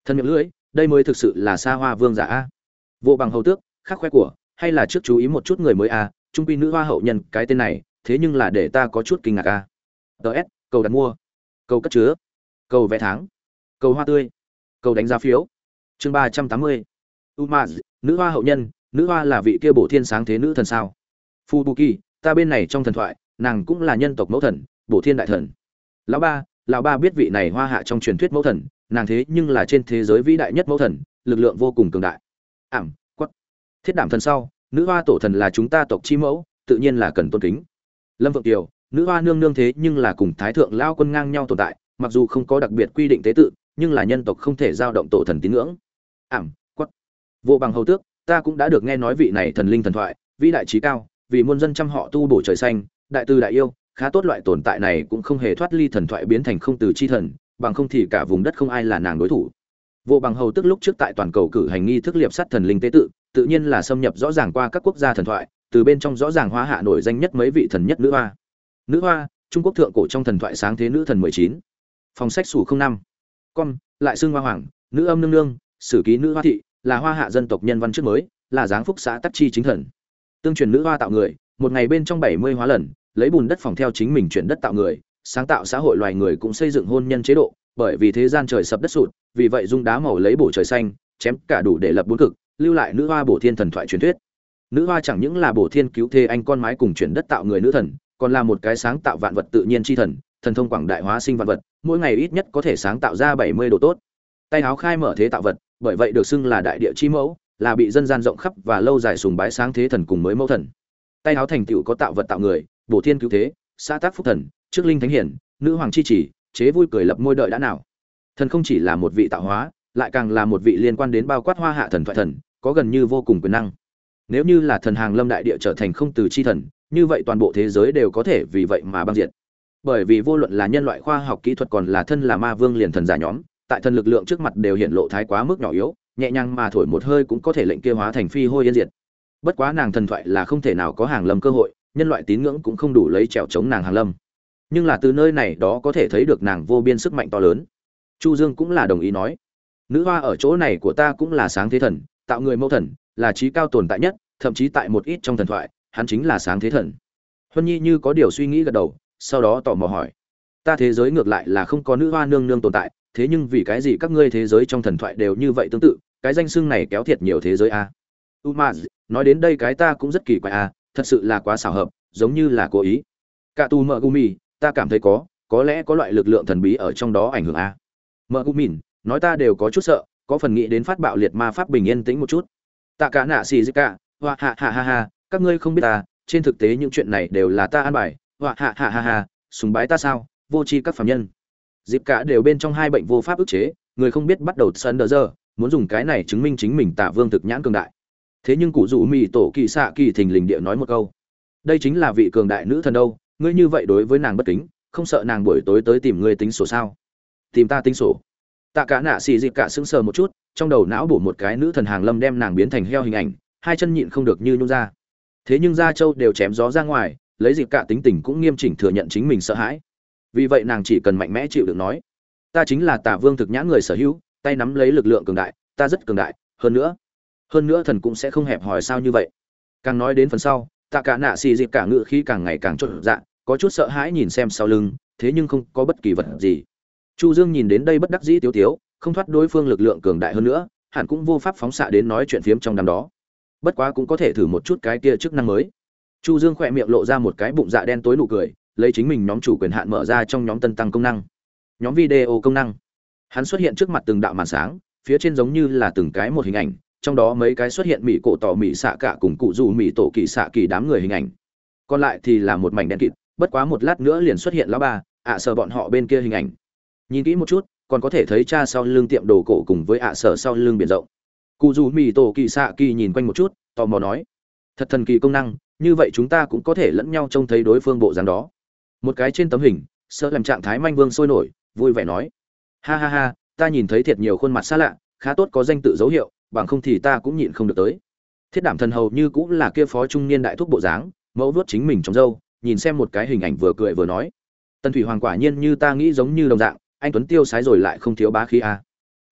Thân miệng lưỡi, đây mới thực sự là xa hoa vương giả a. Vô bằng hầu tước, khắc khoe của, hay là trước chú ý một chút người mới a, trung quy nữ hoa hậu nhân, cái tên này, thế nhưng là để ta có chút kinh ngạc a. DS, cầu đặt mua, cầu cất chứa, cầu vé tháng, cầu hoa tươi, cầu đánh giá phiếu. Chương 380. Umaz, nữ hoa hậu nhân, nữ hoa là vị kia bổ thiên sáng thế nữ thần sao? Fubuki, ta bên này trong thần thoại, nàng cũng là nhân tộc mẫu thần, bổ thiên đại thần. Lão ba biết vị này hoa hạ trong truyền thuyết mẫu thần, nàng thế nhưng là trên thế giới vĩ đại nhất mẫu thần, lực lượng vô cùng cường đại. Quất. Thiết đảm thần sau, nữ hoa tổ thần là chúng ta tộc chi mẫu, tự nhiên là cần tôn kính. Lâm Vượng Kiều, nữ hoa nương nương thế nhưng là cùng thái thượng lao quân ngang nhau tồn tại, mặc dù không có đặc biệt quy định tế tự, nhưng là nhân tộc không thể dao động tổ thần tín ngưỡng. Quất. Vô bằng hầu tước, ta cũng đã được nghe nói vị này thần linh thần thoại, vĩ đại trí cao, vì muôn dân trăm họ tu bổ trời xanh, đại từ đại yêu, khá tốt, loại tồn tại này cũng không hề thoát ly thần thoại biến thành không từ chi thần, bằng không thì cả vùng đất không ai là nàng đối thủ. Vô bằng hầu tức lúc trước tại toàn cầu cử hành nghi thức liệp sắt thần linh tế tự, tự nhiên là xâm nhập rõ ràng qua các quốc gia thần thoại, từ bên trong rõ ràng hóa hạ nổi danh nhất mấy vị thần nhất nữ hoa. Nữ hoa, Trung Quốc thượng cổ trong thần thoại sáng thế nữ thần 19. Phòng sách sủ 05. Con, lại xưng hoa hoàng, nữ âm nương nương, sử ký nữ hoa thị, là hoa hạ dân tộc nhân văn trước mới, là giáng phúc xã tắc chi chính thần. Tương truyền nữ hoa tạo người, một ngày bên trong 70 hóa lần, lấy bùn đất phòng theo chính mình chuyển đất tạo người, sáng tạo xã hội loài người cũng xây dựng hôn nhân chế độ, bởi vì thế gian trời sập đất sụt, vì vậy dung đá màu lấy bổ trời xanh, chém cả đủ để lập bốn cực, lưu lại nữ hoa bổ thiên thần thoại truyền thuyết. Nữ hoa chẳng những là bổ thiên cứu thế anh con mái cùng chuyển đất tạo người nữ thần, còn là một cái sáng tạo vạn vật tự nhiên chi thần, thần thông quảng đại hóa sinh vạn vật, mỗi ngày ít nhất có thể sáng tạo ra 70 đồ tốt. Tay áo khai mở thế tạo vật, bởi vậy được xưng là đại địa chi mẫu, là bị dân gian rộng khắp và lâu dài sùng bái sáng thế thần cùng mới mẫu thần. Tay áo thành tựu có tạo vật tạo người, bổ thiên cứu thế, xã tác phúc thần, trước linh thánh hiển, nữ hoàng chi chỉ, chế vui cười lập môi đợi đã nào. Thần không chỉ là một vị tạo hóa, lại càng là một vị liên quan đến bao quát hoa hạ thần thoại thần, có gần như vô cùng quyền năng. Nếu như là thần hàng lâm đại địa trở thành không từ chi thần, như vậy toàn bộ thế giới đều có thể vì vậy mà băng diệt. Bởi vì vô luận là nhân loại khoa học kỹ thuật còn là thân là ma vương liền thần giả nhóm, tại thần lực lượng trước mặt đều hiện lộ thái quá mức nhỏ yếu, nhẹ nhàng mà thổi một hơi cũng có thể lệnh kia hóa thành phi hôi yên diệt. Bất quá nàng thần thoại là không thể nào có hàng lâm cơ hội, nhân loại tín ngưỡng cũng không đủ lấy trèo chống nàng hàng lâm. Nhưng là từ nơi này đó có thể thấy được nàng vô biên sức mạnh to lớn. Chu Dương cũng là đồng ý nói, nữ hoa ở chỗ này của ta cũng là sáng thế thần, tạo người mẫu thần, là trí cao tồn tại nhất, thậm chí tại một ít trong thần thoại, hắn chính là sáng thế thần. Huân Nhi như có điều suy nghĩ gật đầu, sau đó tò mò hỏi, ta thế giới ngược lại là không có nữ hoa nương nương tồn tại, thế nhưng vì cái gì các ngươi thế giới trong thần thoại đều như vậy tương tự, cái danh xưng này kéo thiệt nhiều thế giới a? Umaz, nói đến đây cái ta cũng rất kỳ quái a, thật sự là quá xảo hợp, giống như là cố ý. Cả tu mợ gumi, ta cảm thấy có lẽ có loại lực lượng thần bí ở trong đó ảnh hưởng a. Mợ gumin, nói ta đều có chút sợ, có phần nghĩ đến phát bạo liệt ma pháp bình yên tĩnh một chút. Tạ cả nạ xì cả, hoa ha ha ha ha, các ngươi không biết ta, trên thực tế những chuyện này đều là ta an bài, hoa ha ha ha ha, sùng bái ta sao, vô tri các phàm nhân. Dịp cả đều bên trong hai bệnh vô pháp ức chế, người không biết bắt đầu sân đờ giờ, muốn dùng cái này chứng minh chính mình Tạ Vương thực nhãn cường đại. Thế nhưng cụ rủ mì tổ kỳ xạ kỳ thình lình địa nói một câu, đây chính là vị cường đại nữ thần đâu, ngươi như vậy đối với nàng bất kính, không sợ nàng buổi tối tới tìm ngươi tính sổ sao? Tìm ta tính sổ? Tạ cả nạ xì dịp cả sững sờ một chút, trong đầu não bổ một cái nữ thần hàng lâm đem nàng biến thành heo hình ảnh, hai chân nhịn không được như nhung ra. Thế nhưng Gia Châu đều chém gió ra ngoài, lấy dịp cả tính tình cũng nghiêm chỉnh thừa nhận chính mình sợ hãi. Vì vậy nàng chỉ cần mạnh mẽ chịu đựng nói, ta chính là Tạ Vương thực nhãn người sở hữu, tay nắm lấy lực lượng cường đại, ta rất cường đại, hơn nữa thần cũng sẽ không hẹp hòi sao như vậy. Càng nói đến phần sau, Tạ cả nạ xì dịp cả ngự khí càng ngày càng trộn dạ, có chút sợ hãi nhìn xem sau lưng, thế nhưng không có bất kỳ vật gì. Chu Dương nhìn đến đây bất đắc dĩ tiếu tiếu, không thoát đối phương lực lượng cường đại hơn nữa, hẳn cũng vô pháp phóng xạ đến nói chuyện phiếm trong đám đó. Bất quá cũng có thể thử một chút cái kia chức năng mới. Chu Dương khỏe miệng lộ ra một cái bụng dạ đen tối nụ cười, lấy chính mình nhóm chủ quyền hạn mở ra trong nhóm tân tăng công năng, nhóm video công năng. Hắn xuất hiện trước mặt từng đạo màn sáng, phía trên giống như là từng cái một hình ảnh, trong đó mấy cái xuất hiện mỹ cổ tỏ mỹ xạ cả cùng cụ dù mỹ tổ kỳ xạ kỳ đám người hình ảnh, còn lại thì là một mảnh đen kịt. Bất quá một lát nữa liền xuất hiện lão ba sở bọn họ bên kia hình ảnh. Nhìn kỹ một chút, còn có thể thấy cha sau lưng tiệm đồ cổ cùng với sở sau lưng biển rộng. Cụ dù mỹ tổ kỳ xạ kỳ nhìn quanh một chút, tò mò nói, thật thần kỳ công năng, như vậy chúng ta cũng có thể lẫn nhau trông thấy đối phương bộ dáng đó. Một cái trên tấm hình, sợ làm trạng thái manh vương sôi nổi, vui vẻ nói, ha ha ha, ta nhìn thấy thiệt nhiều khuôn mặt xa lạ, khá tốt có danh tự dấu hiệu, bằng không thì ta cũng nhịn không được tới. Thiết đảm thần hầu như cũng là kia phó trung niên đại thúc bộ dáng, mẫu vuốt chính mình trong râu, nhìn xem một cái hình ảnh vừa cười vừa nói, Tần Thủy Hoàng quả nhiên như ta nghĩ giống như đồng dạng, anh tuấn tiêu sái rồi lại không thiếu bá khí a.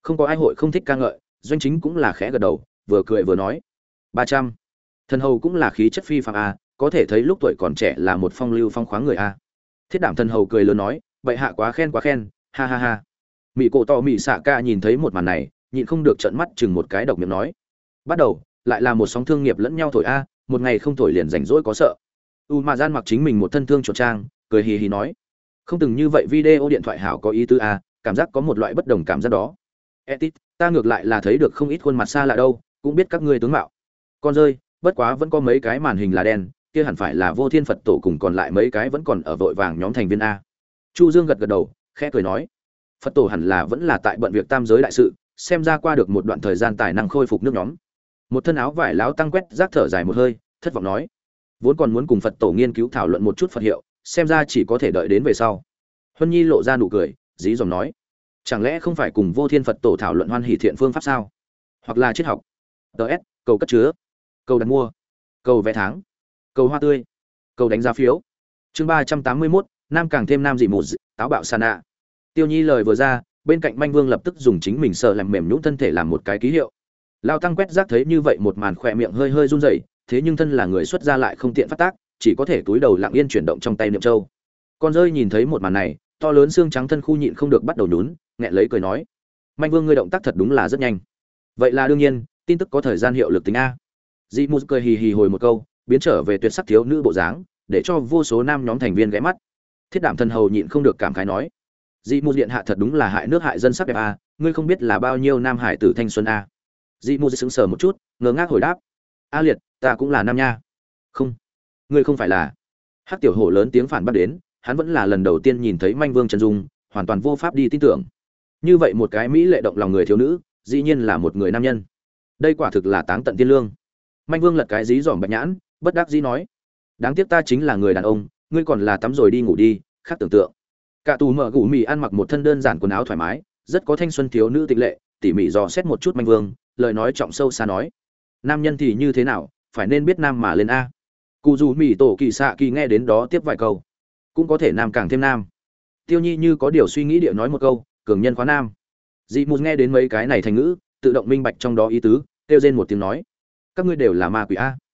Không có ai hội không thích ca ngợi, Doanh Chính cũng là khẽ gật đầu, vừa cười vừa nói: 300. Thần hầu cũng là khí chất phi phàm a, có thể thấy lúc tuổi còn trẻ là một phong lưu phong khoáng người a. Thiết Đảm thần hầu cười lớn nói: "Bệ hạ quá khen, ha ha ha." Mị Cổ Tọ Mị Xạ Ca nhìn thấy một màn này, nhịn không được trợn mắt chừng một cái, độc miệng nói: "Bắt đầu, lại là một sóng thương nghiệp lẫn nhau thổi a, một ngày không thổi liền rảnh rỗi có sợ." Mà Gian mặc chính mình một thân thương chuột trang, cười hì hì nói: "Không từng như vậy video điện thoại hảo có ý tứ a, cảm giác có một loại bất đồng cảm giác đó." Etit, ta ngược lại là thấy được không ít khuôn mặt xa lạ đâu, cũng biết các ngươi tướng mạo. Con rơi, bất quá vẫn có mấy cái màn hình là đen, kia hẳn phải là Vô Thiên Phật tổ cùng còn lại mấy cái vẫn còn ở vội vàng nhóm thành viên a. Chu Dương gật gật đầu, khẽ cười nói: Phật tổ hẳn là vẫn là tại bận việc tam giới đại sự, xem ra qua được một đoạn thời gian tài năng khôi phục nước nhóm. Một thân áo vải láo tăng quét rác thở dài một hơi, thất vọng nói: vốn còn muốn cùng Phật tổ nghiên cứu thảo luận một chút Phật hiệu, xem ra chỉ có thể đợi đến về sau. Huân Nhi lộ ra nụ cười, dí dỏm nói: chẳng lẽ không phải cùng Vô Thiên Phật tổ thảo luận hoan hỷ thiện phương pháp sao? Hoặc là triết học? DS, cầu cất chứa, cầu đặt mua, cầu vé tháng, cầu hoa tươi, cầu đánh giá phiếu. Chương 381, nam càng thêm nam dị một táo bạo sa nạ. Tiêu Nhi lời vừa ra, bên cạnh Manh Vương lập tức dùng chính mình sờ làm mềm nhũn thân thể làm một cái ký hiệu. Lao tăng quét rác thấy như vậy một màn, khỏe miệng hơi hơi run rẩy, thế nhưng thân là người xuất gia lại không tiện phát tác, chỉ có thể túi đầu lặng yên chuyển động trong tay niệm châu. Con rơi nhìn thấy một màn này, to lớn xương trắng thân khu nhịn không được bắt đầu nhún, nghẹn lấy cười nói: Manh Vương ngươi động tác thật đúng là rất nhanh. Vậy là đương nhiên, tin tức có thời gian hiệu lực tính a. Dị Mù cười hì hì hồi một câu, biến trở về tuyệt sắc thiếu nữ bộ dáng, để cho vô số nam nhóm thành viên ghé mắt. Thiết Đảm thần hầu nhịn không được cảm khái nói: Dị Mù điện hạ thật đúng là hại nước hại dân sắc đẹp a, ngươi không biết là bao nhiêu nam hải tử thanh xuân a. Dị Mù sững sờ một chút, ngơ ngác hồi đáp: A Liệt, ta cũng là nam nha. Không, ngươi không phải là. Hắc tiểu hổ lớn tiếng phản bác đến, hắn vẫn là lần đầu tiên nhìn thấy Manh Vương chân dung, hoàn toàn vô pháp đi tin tưởng. Như vậy một cái mỹ lệ động lòng người thiếu nữ, dĩ nhiên là một người nam nhân. Đây quả thực là táng tận thiên lương. Manh Vương lật cái dí dỏm bạch nhãn, bất đắc dĩ nói: đáng tiếc ta chính là người đàn ông, ngươi còn là tắm rồi đi ngủ đi, khác tưởng tượng. Cả tù mở gù mì ăn mặc một thân đơn giản quần áo thoải mái, rất có thanh xuân thiếu nữ tịch lệ, tỉ mỉ dò xét một chút Manh Vương, lời nói trọng sâu xa nói: nam nhân thì như thế nào, phải nên biết nam mà lên a. Cụ dù mì tổ kỳ xạ kỳ nghe đến đó tiếp vài câu, cũng có thể nam càng thêm nam. Tiêu Nhi như có điều suy nghĩ địa nói một câu: cường nhân khóa nam. Dị Mù nghe đến mấy cái này thành ngữ, tự động minh bạch trong đó ý tứ, kêu rên một tiếng nói: các ngươi đều là ma quỷ a.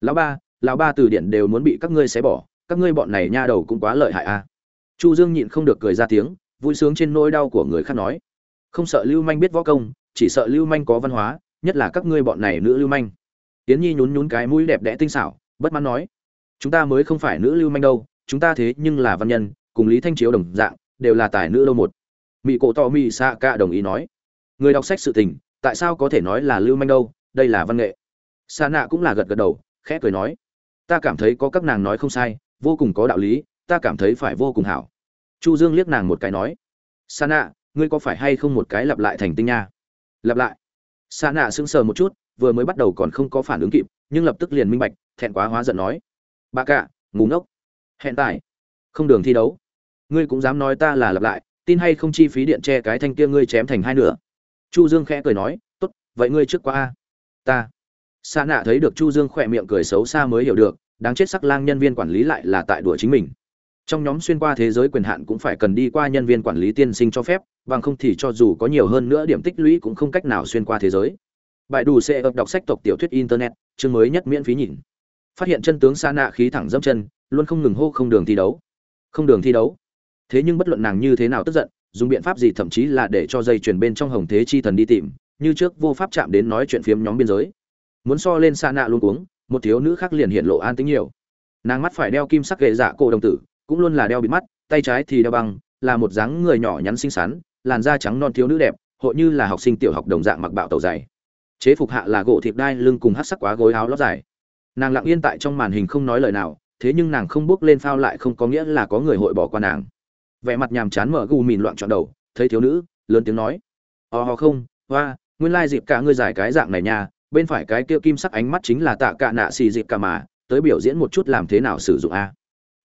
Lão ba từ điển đều muốn bị các ngươi xé bỏ, các ngươi bọn này nha đầu cũng quá lợi hại a. Chu Dương nhịn không được cười ra tiếng, vui sướng trên nỗi đau của người khác nói: không sợ lưu manh biết võ công, chỉ sợ lưu manh có văn hóa, nhất là các ngươi bọn này nữ lưu manh. Tiến Nhi nhún nhún cái mũi đẹp đẽ tinh xảo, bất mãn nói: chúng ta mới không phải nữ lưu manh đâu, chúng ta thế nhưng là văn nhân, cùng Lý Thanh Chiếu đồng dạng, đều là tài nữ đâu một. Mị Cổ Tọ Mị Xạ Ca đồng ý nói: người đọc sách sự tình, tại sao có thể nói là lưu manh đâu, đây là văn nghệ. Sa Nạ cũng là gật gật đầu, khẽ cười nói: ta cảm thấy có các nàng nói không sai, vô cùng có đạo lý, ta cảm thấy phải vô cùng hảo. Chu Dương liếc nàng một cái nói: Sa Nạ, ngươi có phải hay không một cái lặp lại thành tinh nha? Lặp lại? Sa Nạ sững sờ một chút, vừa mới bắt đầu còn không có phản ứng kịp, nhưng lập tức liền minh bạch, thẹn quá hóa giận nói: bà cả, ngu ngốc, hẹn tại, không đường thi đấu, ngươi cũng dám nói ta là lặp lại, tin hay không chi phí điện che cái thanh kia ngươi chém thành hai nửa. Chu Dương khẽ cười nói: tốt, vậy ngươi trước qua a. Ta. Sa Nạ thấy được Chu Dương khỏe miệng cười xấu xa mới hiểu được, đáng chết sắc lang nhân viên quản lý lại là tại đùa chính mình. Trong nhóm xuyên qua thế giới quyền hạn cũng phải cần đi qua nhân viên quản lý tiên sinh cho phép, bằng không thì cho dù có nhiều hơn nữa điểm tích lũy cũng không cách nào xuyên qua thế giới. Bài đủ sẽ đọc sách tộc tiểu thuyết internet, chương mới nhất miễn phí nhìn. Phát hiện chân tướng Sa Nạ khí thẳng dẫm chân, luôn không ngừng hô không đường thi đấu. Không đường thi đấu. Thế nhưng bất luận nàng như thế nào tức giận, dùng biện pháp gì, thậm chí là để cho dây chuyền bên trong Hồng Thế Chi Thần đi tìm, như trước vô pháp chạm đến nói chuyện phiếm nhóm biên giới. Muốn so lên Sa Nạ luôn uống, một thiếu nữ khác liền hiện lộ an tính nhiều. Nàng mắt phải đeo kim sắc ghệ dạ cổ đồng tử, cũng luôn là đeo bịt mắt, tay trái thì đeo băng, là một dáng người nhỏ nhắn xinh xắn, làn da trắng non thiếu nữ đẹp, hội như là học sinh tiểu học đồng dạng mặc bạo tẩu dày. Chế phục hạ là gỗ thịt đai lưng cùng hắc sắc quá gối áo lót dài. Nàng lặng yên tại trong màn hình không nói lời nào, thế nhưng nàng không bước lên phao lại không có nghĩa là có người hội bỏ qua nàng. Vẻ mặt nhàm chán mở gù mìn loạn trọn đầu, thấy thiếu nữ, lớn tiếng nói: không, hoa, nguyên lai dịp cả ngươi giải cái dạng này nha, bên phải cái kia kim sắc ánh mắt chính là Tạ Cả Nạ xì dịp cả mà, tới biểu diễn một chút làm thế nào sử dụng a.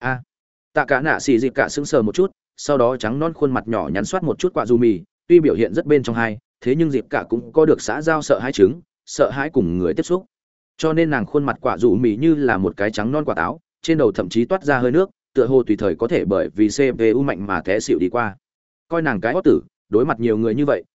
Tạ Cả Nạ xì dịp cả sững sờ một chút, sau đó trắng non khuôn mặt nhỏ nhắn soát một chút quả dù mì, tuy biểu hiện rất bên trong hai, thế nhưng dịp cả cũng có được xã giao sợ hãi chứng, sợ hãi cùng người tiếp xúc. Cho nên nàng khuôn mặt quả dù mì như là một cái trắng non quả táo, trên đầu thậm chí toát ra hơi nước, tựa hồ tùy thời có thể bởi vì CPU mạnh mà té xỉu đi qua. Coi nàng cái hót tử, đối mặt nhiều người như vậy,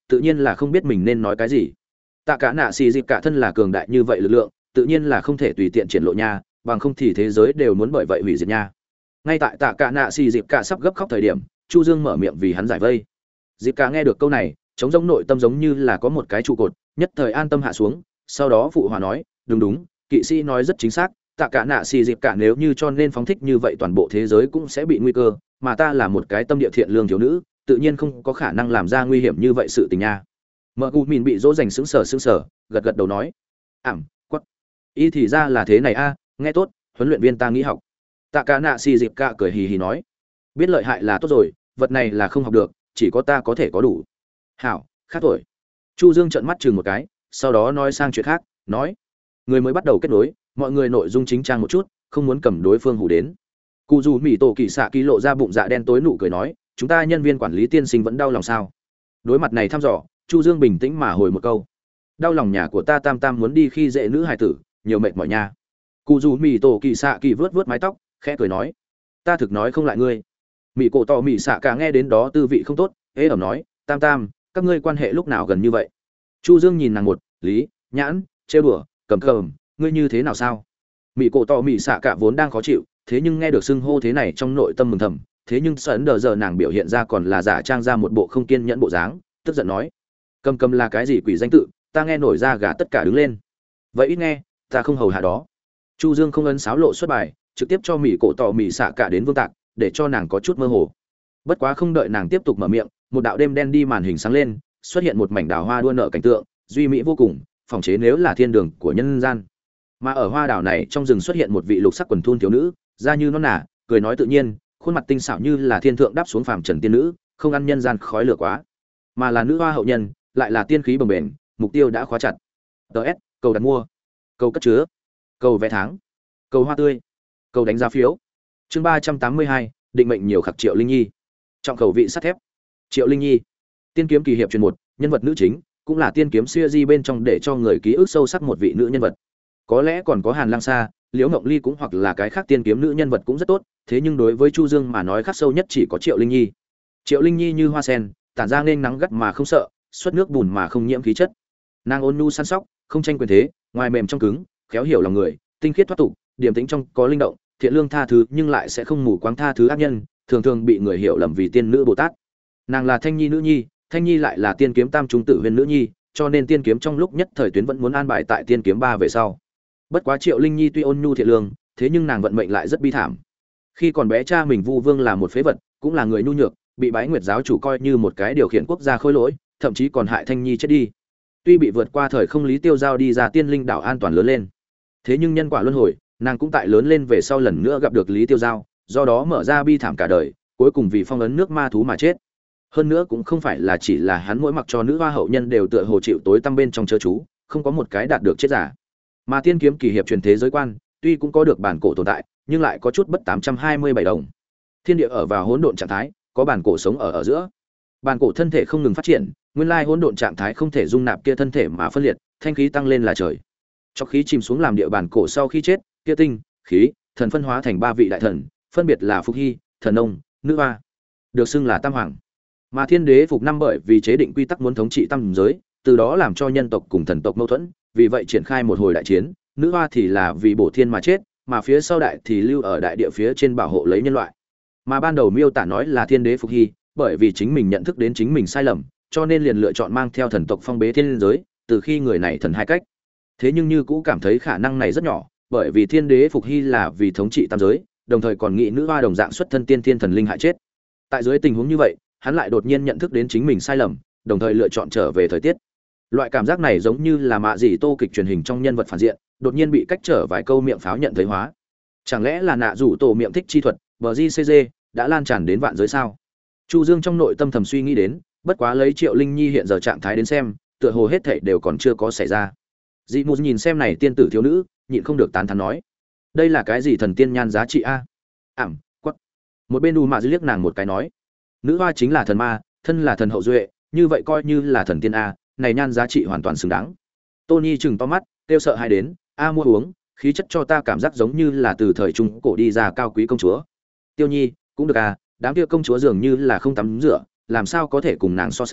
tự nhiên là không biết mình nên nói cái gì. Tạ cả nạ xì dịp cả thân là cường đại như vậy lực lượng, tự nhiên là không thể tùy tiện triển lộ nha, bằng không thì thế giới đều muốn bởi vậy hủy diệt nha. Ngay tại tạ cả nạ xì dịp cả sắp gấp khóc thời điểm, Chu Dương mở miệng vì hắn giải vây. Dịp cả nghe được câu này, chống giống nội tâm giống như là có một cái trụ cột, nhất thời an tâm hạ xuống, sau đó phụ hòa nói, đúng đúng, kỵ sĩ nói rất chính xác, tạ cả nạ xì dịp cả nếu như cho nên phóng thích như vậy toàn bộ thế giới cũng sẽ bị nguy cơ, mà ta là một cái tâm địa thiện lương thiếu nữ, tự nhiên không có khả năng làm ra nguy hiểm như vậy sự tình nha. Mợ Cụ Mìn bị dỗ dành sững sờ, gật gật đầu nói, quất, ý thì ra là thế này a, nghe tốt, huấn luyện viên ta nghĩ học. Tạ cả nạ xì dịp cả cười hì hì nói, biết lợi hại là tốt rồi, vật này là không học được, chỉ có ta có thể có đủ. Hảo, khác tuổi. Chu Dương trợn mắt chừng một cái, sau đó nói sang chuyện khác, nói, người mới bắt đầu kết nối, mọi người nội dung chính trang một chút, không muốn cầm đối phương hù đến. Cụ dù Mỉ Tổ Kỳ Xạ Kỳ lộ ra bụng dạ đen tối nụ cười nói, chúng ta nhân viên quản lý tiên sinh vẫn đau lòng sao? Đối mặt này thăm dò, Chu Dương bình tĩnh mà hồi một câu, đau lòng nhà của ta tam tam muốn đi khi dễ nữ hài tử, nhiều mệt mỏi nha. Cụ dù Mỉ Tổ Kỳ Xạ Kỳ vớt mái tóc, khẽ cười nói, ta thực nói không lại ngươi. Mỉ cổ tỏ Mỉ Xạ cả nghe đến đó tư vị không tốt, ế ẩm nói, tam tam, các ngươi quan hệ lúc nào gần như vậy? Chu Dương nhìn nàng một, lý, nhãn, trêu đùa, cầm, ngươi như thế nào sao? Mỉ cổ tỏ Mỉ Xạ cả vốn đang khó chịu, thế nhưng nghe được xưng hô thế này trong nội tâm mừng thầm, thế nhưng sẵn đờ giờ nàng biểu hiện ra còn là giả trang ra một bộ không kiên nhẫn bộ dáng, tức giận nói, cầm là cái gì quỷ danh tự, ta nghe nổi da gà tất cả đứng lên. Vậy ít nghe, ta không hầu hạ đó. Chu Dương không ấn sáo lộ xuất bài, trực tiếp cho Mỉ cổ tỏ Mỉ Xạ cả đến vương tạc, để cho nàng có chút mơ hồ. Bất quá không đợi nàng tiếp tục mở miệng, một đạo đêm đen đi màn hình sáng lên, xuất hiện một mảnh đào hoa đua nở cảnh tượng, duy mỹ vô cùng, phòng chế nếu là thiên đường của nhân gian. Mà ở hoa đảo này trong rừng xuất hiện một vị lục sắc quần thun thiếu nữ, da như non nả, cười nói tự nhiên, khuôn mặt tinh xảo như là thiên thượng đáp xuống phàm trần tiên nữ, không ăn nhân gian khói lửa quá, mà là nữ hoa hậu nhân, lại là tiên khí bồng bềnh, mục tiêu đã khóa chặt. DS, cầu đặt mua, cầu cất chứa, cầu vé tháng, cầu hoa tươi, cầu đánh giá phiếu. Chương 382, định mệnh nhiều khắc Triệu Linh Nhi. Trọng khẩu vị sắt thép. Triệu Linh Nhi, tiên kiếm kỳ hiệp truyền 1, nhân vật nữ chính, cũng là tiên kiếm series bên trong để cho người ký ức sâu sắc một vị nữ nhân vật. Có lẽ còn có Hàn Lang Sa, Liễu Ngộng Ly cũng hoặc là cái khác tiên kiếm nữ nhân vật cũng rất tốt, thế nhưng đối với Chu Dương mà nói khắc sâu nhất chỉ có Triệu Linh Nhi. Triệu Linh Nhi như hoa sen, tản ra nên nắng gắt mà không sợ, xuất nước bùn mà không nhiễm khí chất. Nàng ôn nhu săn sóc, không tranh quyền thế, ngoài mềm trong cứng, khéo hiểu lòng người, tinh khiết thoát tục, điềm tĩnh trong có linh động, thiện lương tha thứ nhưng lại sẽ không mù quáng tha thứ ác nhân, thường thường bị người hiểu lầm vì tiên nữ Bồ Tát. Nàng là Thanh Nhi nữ nhi, Thanh Nhi lại là tiên kiếm tam trung tử huyền nữ nhi, cho nên tiên kiếm trong lúc nhất thời tuyến vẫn muốn an bài tại tiên kiếm 3 về sau. Bất quá Triệu Linh Nhi tuy ôn nhu thiện lương, thế nhưng nàng vận mệnh lại rất bi thảm. Khi còn bé cha mình Vu Vương là một phế vật, cũng là người nhu nhược, bị Bái Nguyệt giáo chủ coi như một cái điều khiển quốc gia khôi lỗi, thậm chí còn hại Thanh Nhi chết đi. Tuy bị vượt qua thời không lý tiêu giao đi ra tiên linh đảo an toàn lớn lên, thế nhưng nhân quả luân hồi, nàng cũng tại lớn lên về sau lần nữa gặp được Lý Tiêu Giao, do đó mở ra bi thảm cả đời, cuối cùng vì phong ấn nước ma thú mà chết. Hơn nữa cũng không phải là chỉ là hắn mỗi mặc cho nữ hoa hậu nhân đều tựa hồ chịu tối tăm bên trong chớ chú, không có một cái đạt được chết giả. Mà tiên kiếm kỳ hiệp truyền thế giới quan, tuy cũng có được bản cổ tồn tại, nhưng lại có chút bất 827 đồng. Thiên địa ở vào hỗn độn trạng thái, có bản cổ sống ở giữa. Bản cổ thân thể không ngừng phát triển, nguyên lai hỗn độn trạng thái không thể dung nạp kia thân thể mà phân liệt, thanh khí tăng lên là trời. Cho khí chìm xuống làm địa bản cổ sau khi chết, kia tinh, khí, thần phân hóa thành 3 vị đại thần, phân biệt là Phục Hy, Thần Nông, Nữ Hoa, được xưng là Tam Hoàng. Mà Thiên Đế Phục Năm bởi vì chế định quy tắc muốn thống trị tam giới, từ đó làm cho nhân tộc cùng thần tộc mâu thuẫn, vì vậy triển khai một hồi đại chiến. Nữ Hoa thì là vì bổ thiên mà chết, mà phía sau đại thì lưu ở đại địa phía trên bảo hộ lấy nhân loại. Mà ban đầu miêu tả nói là Thiên Đế Phục Hy, bởi vì chính mình nhận thức đến chính mình sai lầm, cho nên liền lựa chọn mang theo thần tộc phong bế thiên giới, từ khi người này thần hai cách. Thế nhưng như cũ cảm thấy khả năng này rất nhỏ, bởi vì Thiên Đế Phục Hy là vì thống trị tam giới, đồng thời còn nghĩ Nữ Hoa đồng dạng xuất thân tiên thiên thần linh hại chết. Tại dưới tình huống như vậy, hắn lại đột nhiên nhận thức đến chính mình sai lầm, đồng thời lựa chọn trở về thời tiết. Loại cảm giác này giống như là mạ gì tô kịch truyền hình trong nhân vật phản diện, đột nhiên bị cách trở vài câu miệng pháo nhận thấy hóa. Chẳng lẽ là nạ rủ tổ miệng thích chi thuật, BJCG đã lan tràn đến vạn giới sao? Chu Dương trong nội tâm thầm suy nghĩ đến, bất quá lấy Triệu Linh Nhi hiện giờ trạng thái đến xem, tựa hồ hết thảy đều còn chưa có xảy ra. Dị Mù nhìn xem này tiên tử thiếu nữ, nhịn không được tán thán nói: "Đây là cái gì thần tiên nhan giá trị a?" Quất. Một bên U Mạ liếc nàng một cái nói: "Nữ hoa chính là thần ma, thân là thần hậu duệ, như vậy coi như là thần tiên a, này nhan giá trị hoàn toàn xứng đáng." Tony chừng to mắt, kêu sợ hãi đến: "A mua uống, khí chất cho ta cảm giác giống như là từ thời trung cổ đi ra cao quý công chúa." Tiêu Nhi, cũng được à, đám kia công chúa dường như là không tắm rửa, làm sao có thể cùng nàng so sánh,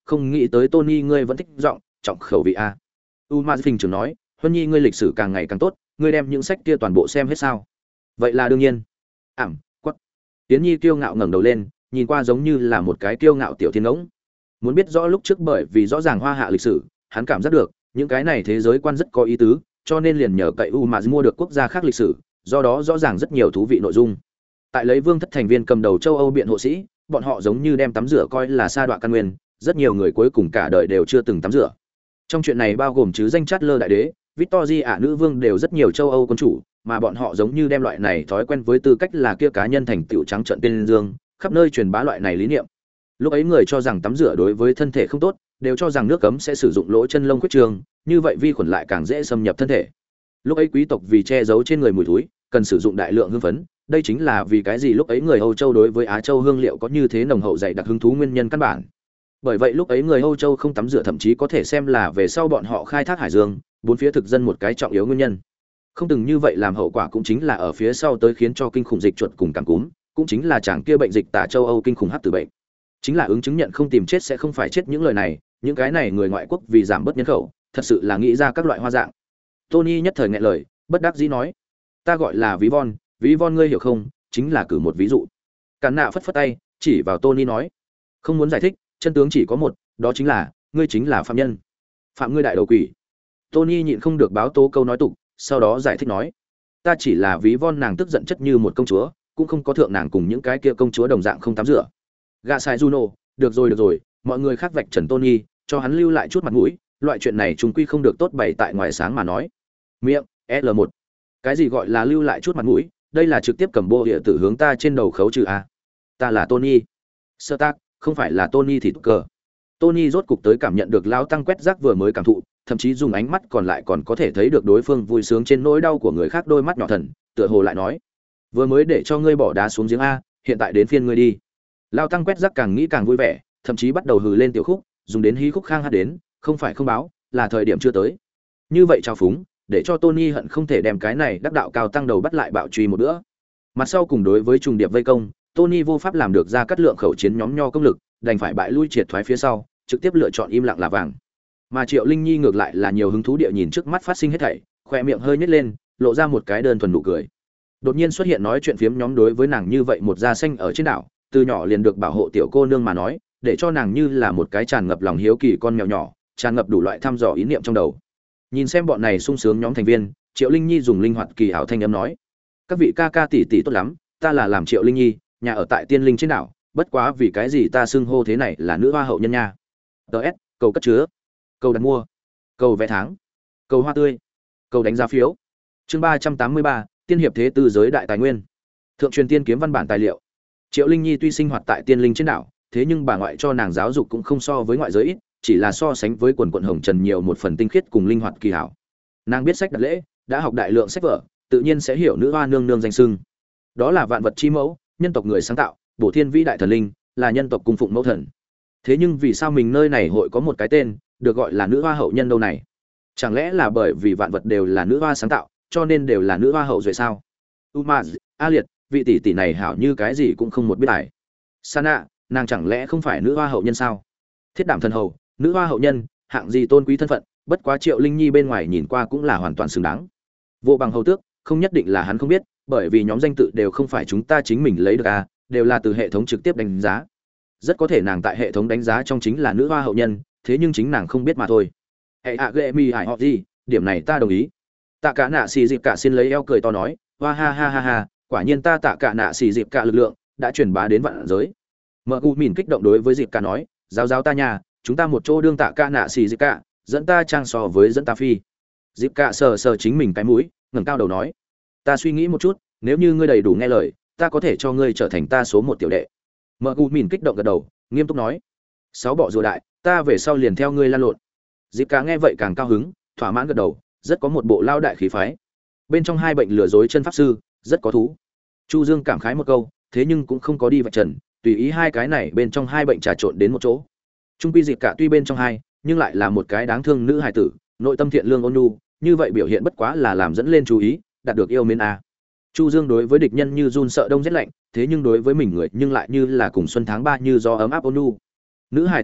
không nghĩ tới Tony ngươi vẫn thích giọng trọng khẩu vị a. Umar Phình trưởng nói, Huân Nhi ngươi lịch sử càng ngày càng tốt, ngươi đem những sách kia toàn bộ xem hết sao? Vậy là đương nhiên. Quắc. Tiến Nhi kiêu ngạo ngẩng đầu lên, nhìn qua giống như là một cái kiêu ngạo tiểu thiên ngỗng. Muốn biết rõ lúc trước bởi vì rõ ràng Hoa Hạ lịch sử, hắn cảm giác được những cái này thế giới quan rất có ý tứ, cho nên liền nhờ cậy Umar mua được quốc gia khác lịch sử, do đó rõ ràng rất nhiều thú vị nội dung. Tại lấy Vương thất thành viên cầm đầu châu Âu biện hộ sĩ, bọn họ giống như đem tắm rửa coi là sa đọa căn nguyên, rất nhiều người cuối cùng cả đời đều chưa từng tắm rửa. Trong chuyện này bao gồm chứ danh Charles đại đế, Victoria nữ vương đều rất nhiều châu Âu quân chủ, mà bọn họ giống như đem loại này thói quen với tư cách là kia cá nhân thành tựu trắng trợn tên dương, khắp nơi truyền bá loại này lý niệm. Lúc ấy người cho rằng tắm rửa đối với thân thể không tốt, đều cho rằng nước cấm sẽ sử dụng lỗ chân lông khuyết trường, như vậy vi khuẩn lại càng dễ xâm nhập thân thể. Lúc ấy quý tộc vì che giấu trên người mùi thối, cần sử dụng đại lượng hương phấn, đây chính là vì cái gì lúc ấy người Âu Châu đối với Á Châu hương liệu có như thế nồng hậu dày đặc hứng thú nguyên nhân căn bản. Bởi vậy lúc ấy người Âu Châu không tắm rửa thậm chí có thể xem là về sau bọn họ khai thác hải dương, bốn phía thực dân một cái trọng yếu nguyên nhân. Không từng như vậy làm hậu quả cũng chính là ở phía sau tới khiến cho kinh khủng dịch chuột cùng cảm cúm, cũng chính là chàng kia bệnh dịch tả châu Âu kinh khủng hắc tử bệnh. Chính là ứng chứng nhận không tìm chết sẽ không phải chết những lời này, những cái này người ngoại quốc vì giảm bớt nhân khẩu, thật sự là nghĩ ra các loại hoa dạng. Tony nhất thời nghẹn lời, bất đắc dĩ nói: "Ta gọi là ví von ngươi hiểu không, chính là cử một ví dụ." Cản nạ phất phất tay, chỉ vào Tony nói: "Không muốn giải thích, chân tướng chỉ có một, đó chính là ngươi chính là phạm nhân, phạm ngươi đại đầu quỷ." Tony nhịn không được báo tố câu nói tục, sau đó giải thích nói: "Ta chỉ là ví von nàng tức giận chất như một công chúa, cũng không có thượng nàng cùng những cái kia công chúa đồng dạng không tắm rửa." Gạ sai Juno, được rồi, mọi người khác vạch trần Tony, cho hắn lưu lại chút mặt mũi, loại chuyện này chúng quy không được tốt bày tại ngoài sáng mà nói. Miệng, L1. Cái gì gọi là lưu lại chút mặt mũi, đây là trực tiếp cầm bô địa tử hướng ta trên đầu khấu trừ a. Ta là Tony. Sơ tác, không phải là Tony thì cờ. Tony rốt cục tới cảm nhận được lão tăng quét rác vừa mới cảm thụ, thậm chí dùng ánh mắt còn lại còn có thể thấy được đối phương vui sướng trên nỗi đau của người khác đôi mắt nhỏ thần, tựa hồ lại nói: "Vừa mới để cho ngươi bỏ đá xuống giếng a, hiện tại đến phiên ngươi đi." Lão tăng quét rác càng nghĩ càng vui vẻ, thậm chí bắt đầu hừ lên tiểu khúc, dùng đến hí khúc khang hát đến, không phải không báo, là thời điểm chưa tới. Như vậy trao phúng, để cho Tony hận không thể đem cái này đắc đạo cao tăng đầu bắt lại bạo truy một bữa. Mặt sau cùng đối với trùng điệp vây công, Tony vô pháp làm được ra cắt lượng khẩu chiến nhóm nho công lực, đành phải bại lui triệt thoái phía sau, trực tiếp lựa chọn im lặng là vàng. Mà Triệu Linh Nhi ngược lại là nhiều hứng thú địa nhìn trước mắt phát sinh hết thảy, khóe miệng hơi nhếch lên, lộ ra một cái đơn thuần nụ cười. Đột nhiên xuất hiện nói chuyện phiếm nhóm đối với nàng như vậy một da xanh ở trên đảo, từ nhỏ liền được bảo hộ tiểu cô nương mà nói, để cho nàng như là một cái tràn ngập lòng hiếu kỳ con mèo nhỏ, tràn ngập đủ loại thăm dò ý niệm trong đầu. Nhìn xem bọn này sung sướng nhóm thành viên, Triệu Linh Nhi dùng linh hoạt kỳ ảo thanh âm nói: "Các vị ca ca tỷ tỷ tốt lắm, ta là làm Triệu Linh Nhi, nhà ở tại Tiên Linh trên đảo, bất quá vì cái gì ta xưng hô thế này là nữ hoa hậu nhân nha. DS, cầu cất chứa, cầu đặt mua, cầu vé tháng, cầu hoa tươi, cầu đánh giá phiếu." Chương 383, Tiên hiệp thế tư giới đại tài nguyên. Thượng truyền tiên kiếm văn bản tài liệu. Triệu Linh Nhi tuy sinh hoạt tại Tiên Linh trên đảo, thế nhưng bà ngoại cho nàng giáo dục cũng không so với ngoại giới ít, chỉ là so sánh với quần quần hồng trần nhiều một phần tinh khiết cùng linh hoạt kỳ hảo. Nàng biết sách đặt lễ, đã học đại lượng sách vở, tự nhiên sẽ hiểu nữ hoa nương nương danh xưng. Đó là vạn vật chi mẫu, nhân tộc người sáng tạo, bổ thiên vĩ đại thần linh, là nhân tộc cung phụng mẫu thần. Thế nhưng vì sao mình nơi này hội có một cái tên, được gọi là nữ hoa hậu nhân đâu này? Chẳng lẽ là bởi vì vạn vật đều là nữ hoa sáng tạo, cho nên đều là nữ hoa hậu duệ sao? Umaz, A Liệt, vị tỷ tỷ này hảo như cái gì cũng không một biết ải. Sana, nàng chẳng lẽ không phải nữ hoa hậu nhân sao? Thiết Đảm thần hầu, nữ hoa hậu nhân, hạng gì tôn quý thân phận, bất quá Triệu Linh Nhi bên ngoài nhìn qua cũng là hoàn toàn xứng đáng. Vô Bằng hầu tước, không nhất định là hắn không biết, bởi vì nhóm danh tự đều không phải chúng ta chính mình lấy được à, đều là từ hệ thống trực tiếp đánh giá. Rất có thể nàng tại hệ thống đánh giá trong chính là nữ hoa hậu nhân, thế nhưng chính nàng không biết mà thôi. Hệ ạ ghệ mi hải họ gì, điểm này ta đồng ý. Tạ Cả Nạ xì dịp cả xin lấy eo cười to nói, hoa ha ha ha ha, quả nhiên ta Tạ Cả Nạ xì dịp cả lực lượng đã truyền bá đến vạn giới. Mợ Gu mỉn kích động đối với dịp cả nói, giáo giáo ta nhà, chúng ta một chỗ đương Tạ Cả Nạ xì dịp cả, dẫn ta trang so với dẫn ta phi. Dịp cả sờ sờ chính mình cái mũi, ngẩng cao đầu nói, ta suy nghĩ một chút, nếu như ngươi đầy đủ nghe lời, ta có thể cho ngươi trở thành ta số một tiểu đệ. Mợ Gu mỉn kích động gật đầu, nghiêm túc nói, sáu bọ rùa đại, ta về sau liền theo ngươi lan lộn. Dịp cả nghe vậy càng cao hứng, thỏa mãn gật đầu, rất có một bộ lao đại khí phái. Bên trong hai bệnh lừa dối chân pháp sư, rất có thú. Chu Dương cảm khái một câu, thế nhưng cũng không có đi vạch trần, tùy ý hai cái này bên trong hai bệnh trà trộn đến một chỗ. Trung quy Dịp cả tuy bên trong hai, nhưng lại là một cái đáng thương nữ hài tử, nội tâm thiện lương ôn nhu, như vậy biểu hiện bất quá là làm dẫn lên chú ý, đạt được yêu mến a. Chu Dương đối với địch nhân như run sợ đông rét lạnh, thế nhưng đối với mình người nhưng lại như là cùng xuân tháng 3 như gió ấm áp ôn nhu. Nữ hài từ đâu,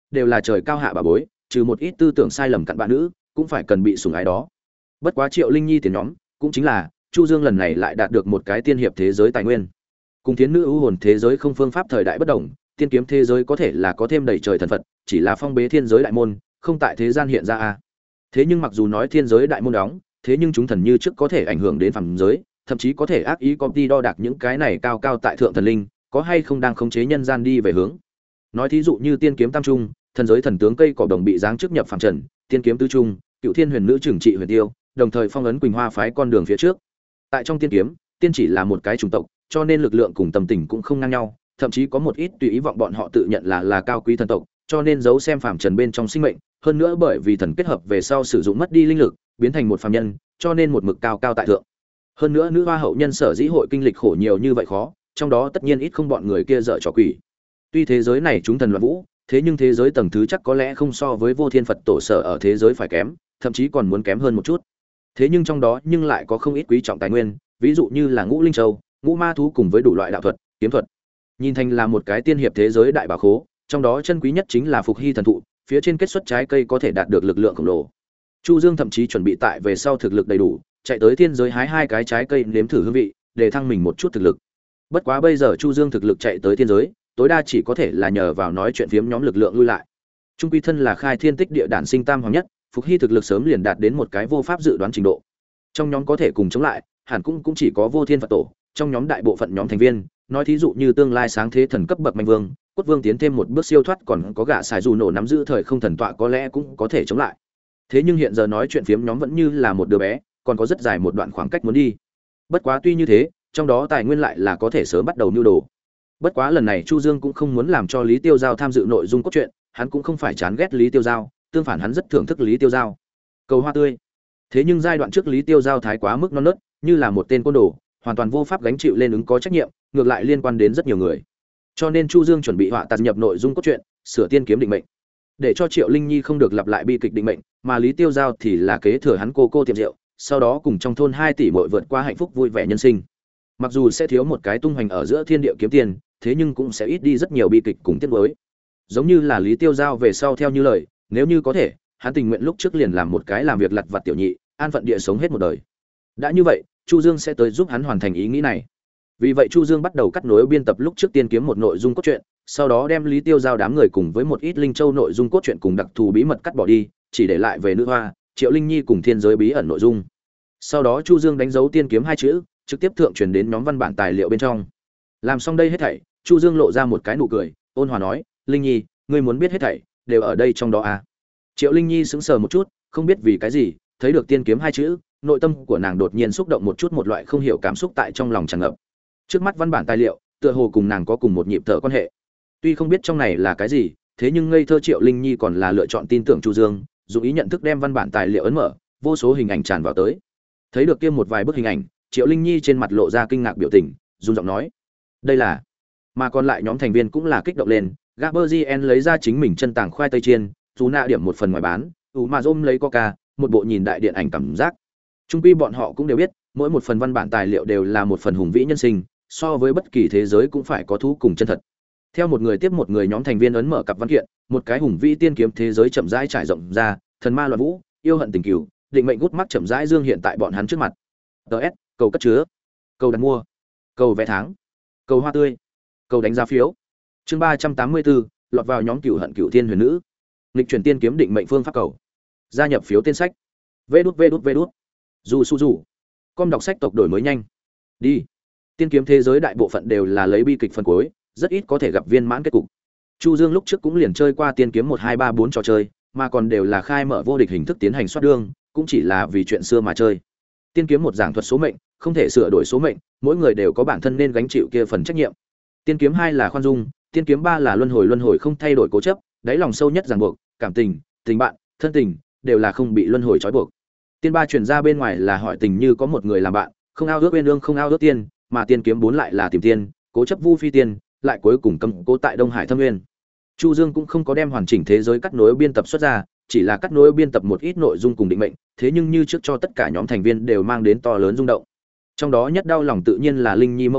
đều là trời cao hạ bà bối, trừ một ít tư tưởng sai lầm cặn bạn nữ, cũng phải cần bị sủng ái đó. Bất quá Triệu Linh Nhi tiền nhóm, cũng chính là Chu Dương lần này lại đạt được một cái tiên hiệp thế giới tài nguyên. Cùng thiến nữ ưu hồn thế giới không phương pháp thời đại bất đồng, tiên kiếm thế giới có thể là có thêm đầy trời thần Phật, chỉ là phong bế thiên giới đại môn, không tại thế gian hiện ra a. Thế nhưng mặc dù nói thiên giới đại môn đóng, thế nhưng chúng thần như trước có thể ảnh hưởng đến phàm giới, thậm chí có thể ác ý công ty đo đạc những cái này cao cao tại thượng thần linh, có hay không đang khống chế nhân gian đi về hướng. Nói thí dụ như tiên kiếm tam trung, thần giới thần tướng cây cỏ đồng bị giáng trước nhập phàm trần, tiên kiếm tứ trung, cựu thiên huyền nữ trưởng trị huyền tiêu, đồng thời phong ấn Quỳnh Hoa phái con đường phía trước. Tại trong tiên kiếm, tiên chỉ là một cái chủng tộc, cho nên lực lượng cùng tâm tình cũng không ngang nhau, thậm chí có một ít tùy ý vọng bọn họ tự nhận là cao quý thần tộc, cho nên giấu xem phàm trần bên trong sinh mệnh, hơn nữa bởi vì thần kết hợp về sau sử dụng mất đi linh lực, biến thành một phàm nhân, cho nên một mực cao cao tại thượng. Hơn nữa nữ hoa hậu nhân sở dĩ hội kinh lịch khổ nhiều như vậy khó, trong đó tất nhiên ít không bọn người kia dở trò quỷ. Tuy thế giới này chúng thần loạn vũ, thế nhưng thế giới tầng thứ chắc có lẽ không so với Vô Thiên Phật tổ sở ở thế giới phải kém, thậm chí còn muốn kém hơn một chút. Thế nhưng trong đó nhưng lại có không ít quý trọng tài nguyên, ví dụ như là ngũ linh châu, ngũ ma thú cùng với đủ loại đạo thuật, kiếm thuật. Nhìn thành là một cái tiên hiệp thế giới đại bảo khố, trong đó chân quý nhất chính là Phục Hy thần thụ, phía trên kết xuất trái cây có thể đạt được lực lượng khổng lồ. Chu Dương thậm chí chuẩn bị tại về sau thực lực đầy đủ, chạy tới thiên giới hái 2 cái trái cây nếm thử hương vị, để thăng mình một chút thực lực. Bất quá bây giờ Chu Dương thực lực chạy tới thiên giới, tối đa chỉ có thể là nhờ vào nói chuyện phiếm nhóm lực lượng lui lại. Trung quy thân là khai thiên tích địa đản sinh tam hoàng nhất, Phục Hy thực lực sớm liền đạt đến một cái vô pháp dự đoán trình độ. Trong nhóm có thể cùng chống lại, hẳn cũng chỉ có Vô Thiên Phật tổ, trong nhóm đại bộ phận nhóm thành viên, nói thí dụ như tương lai sáng thế thần cấp bậc Mạnh Vương, Cốt Vương tiến thêm một bước siêu thoát, còn có gã xài dù nổ nắm giữ thời không thần tọa có lẽ cũng có thể chống lại. Thế nhưng hiện giờ nói chuyện phiếm nhóm vẫn như là một đứa bé, còn có rất dài một đoạn khoảng cách muốn đi. Bất quá tuy như thế, trong đó tài nguyên lại là có thể sớm bắt đầu nưu đồ. Bất quá lần này Chu Dương cũng không muốn làm cho Lý Tiêu Giao tham dự nội dung cốt truyện, hắn cũng không phải chán ghét Lý Tiêu Giao, tương phản hắn rất thưởng thức Lý Tiêu Giao. Cầu hoa tươi. Thế nhưng giai đoạn trước Lý Tiêu Giao thái quá mức non nớt, như là một tên côn đồ, hoàn toàn vô pháp gánh chịu lên ứng có trách nhiệm, ngược lại liên quan đến rất nhiều người. Cho nên Chu Dương chuẩn bị họa tạt nhập nội dung cốt truyện, sửa tiên kiếm định mệnh, để cho Triệu Linh Nhi không được lặp lại bi kịch định mệnh, mà Lý Tiêu Giao thì là kế thừa hắn cô tiệm rượu, sau đó cùng trong thôn 2 tỷ muội vượt qua hạnh phúc vui vẻ nhân sinh. Mặc dù sẽ thiếu một cái tung hoành ở giữa thiên địa kiếm tiền, thế nhưng cũng sẽ ít đi rất nhiều bi kịch cùng tiếc nuối. Giống như là Lý Tiêu Giao về sau theo như lời, nếu như có thể, hắn tình nguyện lúc trước liền làm một cái làm việc lặt vặt tiểu nhị, an phận địa sống hết một đời. Đã như vậy, Chu Dương sẽ tới giúp hắn hoàn thành ý nghĩ này. Vì vậy Chu Dương bắt đầu cắt nối biên tập lúc trước tiên kiếm một nội dung cốt truyện, sau đó đem Lý Tiêu Giao đám người cùng với một ít linh châu nội dung cốt truyện cùng đặc thù bí mật cắt bỏ đi, chỉ để lại về nữ hoa, Triệu Linh Nhi cùng thiên giới bí ẩn nội dung. Sau đó Chu Dương đánh dấu tiên kiếm 2 chữ, trực tiếp thượng truyền đến nhóm văn bản tài liệu bên trong. Làm xong đây hết thảy, Chu Dương lộ ra một cái nụ cười, ôn hòa nói, "Linh Nhi, ngươi muốn biết hết thảy, đều ở đây trong đó à?" Triệu Linh Nhi sững sờ một chút, không biết vì cái gì, thấy được tiên kiếm 2 chữ, nội tâm của nàng đột nhiên xúc động một chút, một loại không hiểu cảm xúc tại trong lòng tràn ngập. Trước mắt văn bản tài liệu, tựa hồ cùng nàng có cùng một nhịp thở quan hệ. Tuy không biết trong này là cái gì, thế nhưng ngây thơ Triệu Linh Nhi còn là lựa chọn tin tưởng Chu Dương, dùng ý nhận thức đem văn bản tài liệu ấn mở, vô số hình ảnh tràn vào tới. Thấy được kia một vài bức hình ảnh, Triệu Linh Nhi trên mặt lộ ra kinh ngạc biểu tình, run giọng nói: "Đây là..." Mà còn lại nhóm thành viên cũng là kích động lên, Gaberzien lấy ra chính mình chân tàng khoai tây chiên, chú nạ điểm một phần ngoài bán, mà Rôm lấy Coca, một bộ nhìn đại điện ảnh cảm giác. Trung quy bọn họ cũng đều biết, mỗi một phần văn bản tài liệu đều là một phần hùng vĩ nhân sinh, so với bất kỳ thế giới cũng phải có thú cùng chân thật. Theo một người tiếp một người nhóm thành viên ấn mở cặp văn kiện, một cái hùng vĩ tiên kiếm thế giới chậm rãi trải rộng ra, thần ma loạn vũ, yêu hận tình cừu, định mệnh gút mắt chậm rãi dương hiện tại bọn hắn trước mặt. DS, cầu cất chứa, cầu đặt mua, cầu vé tháng, cầu hoa tươi, cầu đánh giá phiếu. Chương 384, lọt vào nhóm cửu hận cửu thiên huyền nữ. Lịch chuyển tiên kiếm định mệnh phương pháp cầu. Gia nhập phiếu tên sách. Vê đút. Dù su dù. Com đọc sách tộc đổi mới nhanh. Đi. Tiên kiếm thế giới đại bộ phận đều là lấy bi kịch phân cuối, rất ít có thể gặp viên mãn kết cục. Chu Dương lúc trước cũng liền chơi qua tiên kiếm 1 2 3 4 trò chơi, mà còn đều là khai mở vô địch hình thức tiến hành soát đương, cũng chỉ là vì chuyện xưa mà chơi. Tiên kiếm một giảng thuật số mệnh, không thể sửa đổi số mệnh, mỗi người đều có bản thân nên gánh chịu kia phần trách nhiệm. Tiên kiếm 2 là khoan dung, tiên kiếm 3 là luân hồi không thay đổi cố chấp, đáy lòng sâu nhất ràng buộc, cảm tình, tình bạn, thân tình đều là không bị luân hồi trói buộc. Tiên 3 truyền ra bên ngoài là hỏi tình như có một người làm bạn, không ao ước uyên ương không ao ước tiên, mà tiên kiếm 4 lại là tìm tiên, cố chấp vu phi tiên, lại cuối cùng cấm cố tại Đông Hải Thâm Nguyên. Chu Dương cũng không có đem hoàn chỉnh thế giới cắt nối biên tập xuất ra, chỉ là cắt nối biên tập một ít nội dung cùng định mệnh, thế nhưng như trước cho tất cả nhóm thành viên đều mang đến to lớn rung động. Trong đó nhất đau lòng tự nhiên là Linh Nhi mẫu thân,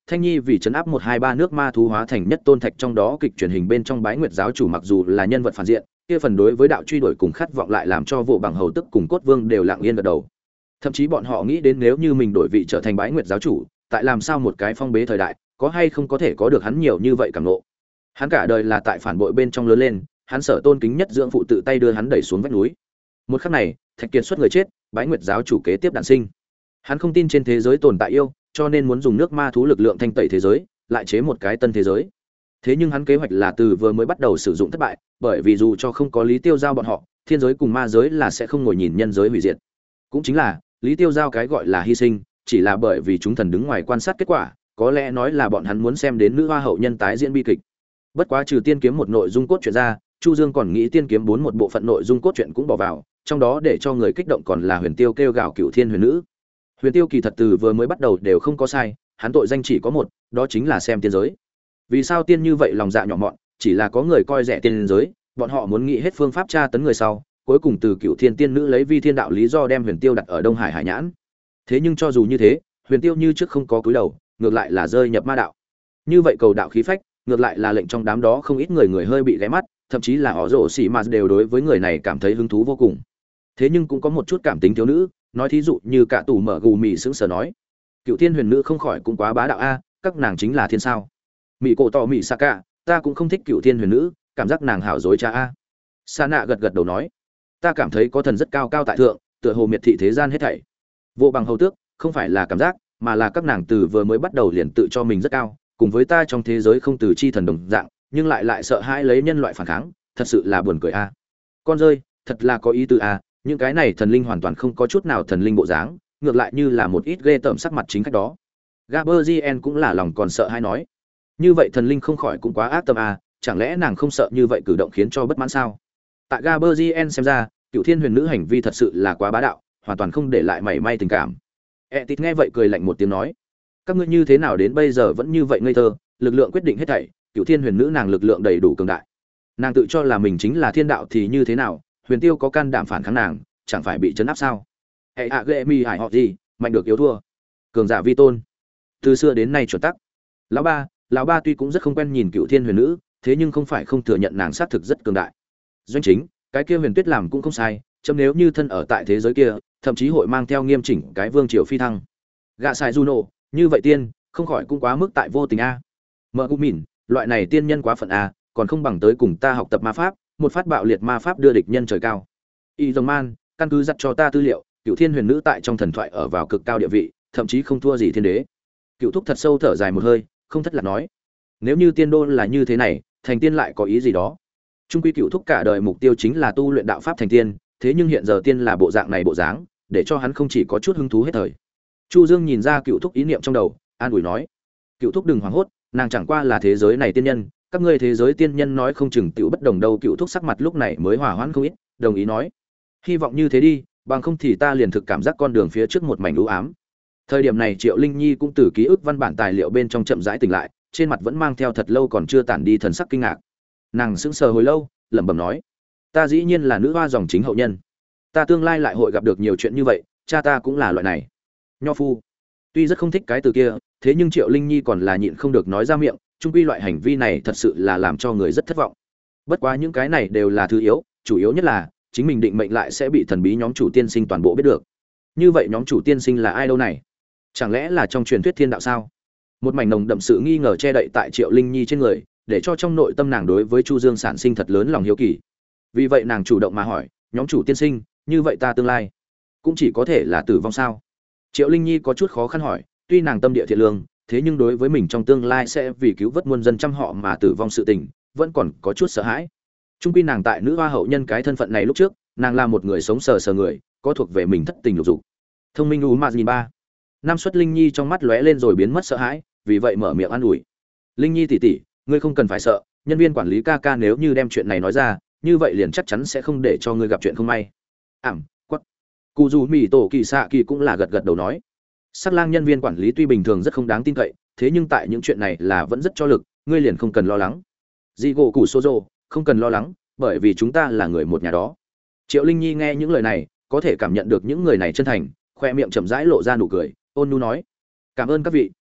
Thanh Nhi vì trấn áp 123 nước ma thú hóa thành nhất tôn thạch trong đó kịch truyền hình bên trong Bái Nguyệt giáo chủ mặc dù là nhân vật phản diện, kia phần đối với đạo truy đuổi cùng khát vọng lại làm cho Vô Bằng Hầu tức cùng Cốt Vương đều lặng yên gật đầu. Thậm chí bọn họ nghĩ đến nếu như mình đổi vị trở thành Bái Nguyệt giáo chủ, tại làm sao một cái phong bế thời đại, có hay không có thể có được hắn nhiều như vậy cảm ngộ. Hắn cả đời là tại phản bội bên trong lớn lên, hắn sở tôn kính nhất dưỡng phụ tự tay đưa hắn đẩy xuống vách núi. Một khắc này, Thạch Kiệt xuất người chết, Bái Nguyệt giáo chủ kế tiếp đản sinh. Hắn không tin trên thế giới tồn tại yêu, cho nên muốn dùng nước ma thú lực lượng thanh tẩy thế giới, lại chế một cái tân thế giới. Thế nhưng hắn kế hoạch là từ vừa mới bắt đầu sử dụng thất bại, bởi vì dù cho không có Lý Tiêu Giao bọn họ, thiên giới cùng ma giới là sẽ không ngồi nhìn nhân giới hủy diệt. Cũng chính là, Lý Tiêu Giao cái gọi là hy sinh, chỉ là bởi vì chúng thần đứng ngoài quan sát kết quả, có lẽ nói là bọn hắn muốn xem đến nữ hoa hậu nhân tái diễn bi kịch. Bất quá trừ tiên kiếm một nội dung cốt truyện ra, Chu Dương còn nghĩ tiên kiếm 4 một bộ phận nội dung cốt truyện cũng bỏ vào, trong đó để cho người kích động còn là Huyền Tiêu kêu gào Cửu Thiên Huyền Nữ. Huyền Tiêu kỳ thật từ vừa mới bắt đầu đều không có sai, hắn tội danh chỉ có một, đó chính là xem tiên giới. Vì sao tiên như vậy lòng dạ nhỏ mọn, chỉ là có người coi rẻ tiên giới, bọn họ muốn nghĩ hết phương pháp tra tấn người sau, cuối cùng từ Cửu Thiên tiên nữ lấy vi thiên đạo lý do đem Huyền Tiêu đặt ở Đông Hải hải nhãn. Thế nhưng cho dù như thế, Huyền Tiêu như trước không có cúi đầu, ngược lại là rơi nhập ma đạo. Như vậy cầu đạo khí phách, ngược lại là lệnh trong đám đó không ít người hơi bị ghé mắt, thậm chí là họ rồ xỉ mà đều đối với người này cảm thấy hứng thú vô cùng. Thế nhưng cũng có một chút cảm tính thiếu nữ, nói thí dụ như cả tủ mở gù mì sững sờ nói, Cựu Thiên Huyền Nữ không khỏi cũng quá bá đạo a, các nàng chính là thiên sao? Mị cổ tỏ mị Saka, ta cũng không thích Cựu Thiên Huyền Nữ, cảm giác nàng hảo dối cha a. Sa nạ gật gật đầu nói, ta cảm thấy có thần rất cao cao tại thượng, tựa hồ miệt thị thế gian hết thảy. Vô Bằng Hầu tước, không phải là cảm giác, mà là các nàng từ vừa mới bắt đầu liền tự cho mình rất cao, cùng với ta trong thế giới không từ chi thần đồng dạng, nhưng lại sợ hãi lấy nhân loại phản kháng, thật sự là buồn cười a. Con rơi, thật là có ý tứ a, những cái này thần linh hoàn toàn không có chút nào thần linh bộ dáng, ngược lại như là một ít ghê tởm sắc mặt chính khách đó. Gaberzien cũng là lòng còn sợ hay nói, như vậy thần linh không khỏi cũng quá ác tâm a, chẳng lẽ nàng không sợ như vậy cử động khiến cho bất mãn sao? Tại Gaberzien xem ra, Cựu Thiên Huyền Nữ hành vi thật sự là quá bá đạo, hoàn toàn không để lại mảy may tình cảm. Etit nghe vậy cười lạnh một tiếng nói, các ngươi như thế nào đến bây giờ vẫn như vậy ngây thơ, lực lượng quyết định hết thảy, Cựu Thiên Huyền Nữ nàng lực lượng đầy đủ cường đại. Nàng tự cho là mình chính là thiên đạo thì như thế nào, Huyền Tiêu có can đảm phản kháng nàng, chẳng phải bị trấn áp sao? Hệ hạ ghệ mi hải họ gì, mạnh được yếu thua, cường giả vi tôn, từ xưa đến nay chuẩn tắc. Lão ba tuy cũng rất không quen nhìn Cựu Thiên Huyền Nữ, thế nhưng không phải không thừa nhận nàng xác thực rất cường đại. Doanh chính, cái kia Huyền Tuyết làm cũng không sai, chấm nếu như thân ở tại thế giới kia, thậm chí hội mang theo nghiêm chỉnh cái vương triều phi thăng. Gạ sai Juno, như vậy tiên, không khỏi cũng quá mức tại vô tình a. Mợ cũng mỉn, loại này tiên nhân quá phận a, còn không bằng tới cùng ta học tập ma pháp, một phát bạo liệt ma pháp đưa địch nhân trời cao. Y Dòng Man, căn cứ dắt cho ta tư liệu, Cựu Thiên Huyền Nữ tại trong thần thoại ở vào cực cao địa vị, thậm chí không thua gì thiên đế. Cựu Thúc thật sâu thở dài một hơi, không thất lạc nói, nếu như tiên đô là như thế này, thành tiên lại có ý gì đó? Trung quy Cựu Thúc cả đời mục tiêu chính là tu luyện đạo pháp thành tiên, thế nhưng hiện giờ tiên là bộ dạng này bộ dáng, để cho hắn không chỉ có chút hứng thú hết thời. Chu Dương nhìn ra Cựu Thúc ý niệm trong đầu, an ủi nói, Cựu Thúc đừng hoảng hốt, nàng chẳng qua là thế giới này tiên nhân, các ngươi thế giới tiên nhân nói không chừng tiểu bất đồng đâu. Cựu Thúc sắc mặt lúc này mới hòa hoãn không ít, đồng ý nói, hy vọng như thế đi, bằng không thì ta liền thực cảm giác con đường phía trước một mảnh u ám. Thời điểm này Triệu Linh Nhi cũng từ ký ức văn bản tài liệu bên trong chậm rãi tỉnh lại, trên mặt vẫn mang theo thật lâu còn chưa tản đi thần sắc kinh ngạc. Nàng sững sờ hồi lâu, lẩm bẩm nói, ta dĩ nhiên là nữ hoa dòng chính hậu nhân, ta tương lai lại hội gặp được nhiều chuyện như vậy, cha ta cũng là loại này. Nho phu. Tuy rất không thích cái từ kia, thế nhưng Triệu Linh Nhi còn là nhịn không được nói ra miệng, chung quy loại hành vi này thật sự là làm cho người rất thất vọng. Bất quá những cái này đều là thứ yếu, chủ yếu nhất là chính mình định mệnh lại sẽ bị thần bí nhóm chủ tiên sinh toàn bộ biết được. Như vậy nhóm chủ tiên sinh là ai đâu này? Chẳng lẽ là trong truyền thuyết thiên đạo sao? Một mảnh nồng đậm sự nghi ngờ che đậy tại Triệu Linh Nhi trên người, để cho trong nội tâm nàng đối với Chu Dương sản sinh thật lớn lòng hiếu kỳ. Vì vậy nàng chủ động mà hỏi, nhóm chủ tiên sinh, như vậy ta tương lai cũng chỉ có thể là tử vong sao? Triệu Linh Nhi có chút khó khăn hỏi, tuy nàng tâm địa thiện lương, thế nhưng đối với mình trong tương lai sẽ vì cứu vớt muôn dân trăm họ mà tử vong sự tình, vẫn còn có chút sợ hãi. Trung quy nàng tại nữ hoa hậu nhân cái thân phận này lúc trước, nàng là một người sống sờ sờ người, có thuộc về mình thất tình lục dục. Thông minh u mà nhìn ba. Nam Xuất Linh Nhi trong mắt lóe lên rồi biến mất sợ hãi, vì vậy mở miệng an ủi. Linh Nhi tỷ tỷ, ngươi không cần phải sợ, nhân viên quản lý ca ca nếu như đem chuyện này nói ra, như vậy liền chắc chắn sẽ không để cho ngươi gặp chuyện không may. Quất. Cụ dù Mị Tổ Kỳ Sạ Kỳ cũng là gật gật đầu nói. Sát lang nhân viên quản lý tuy bình thường rất không đáng tin cậy, thế nhưng tại những chuyện này là vẫn rất cho lực, ngươi liền không cần lo lắng. Dị gỗ củ Sozo, không cần lo lắng, bởi vì chúng ta là người một nhà đó. Triệu Linh Nhi nghe những lời này, có thể cảm nhận được những người này chân thành, khoe miệng chậm rãi lộ ra nụ cười, ôn nhu nói: "Cảm ơn các vị."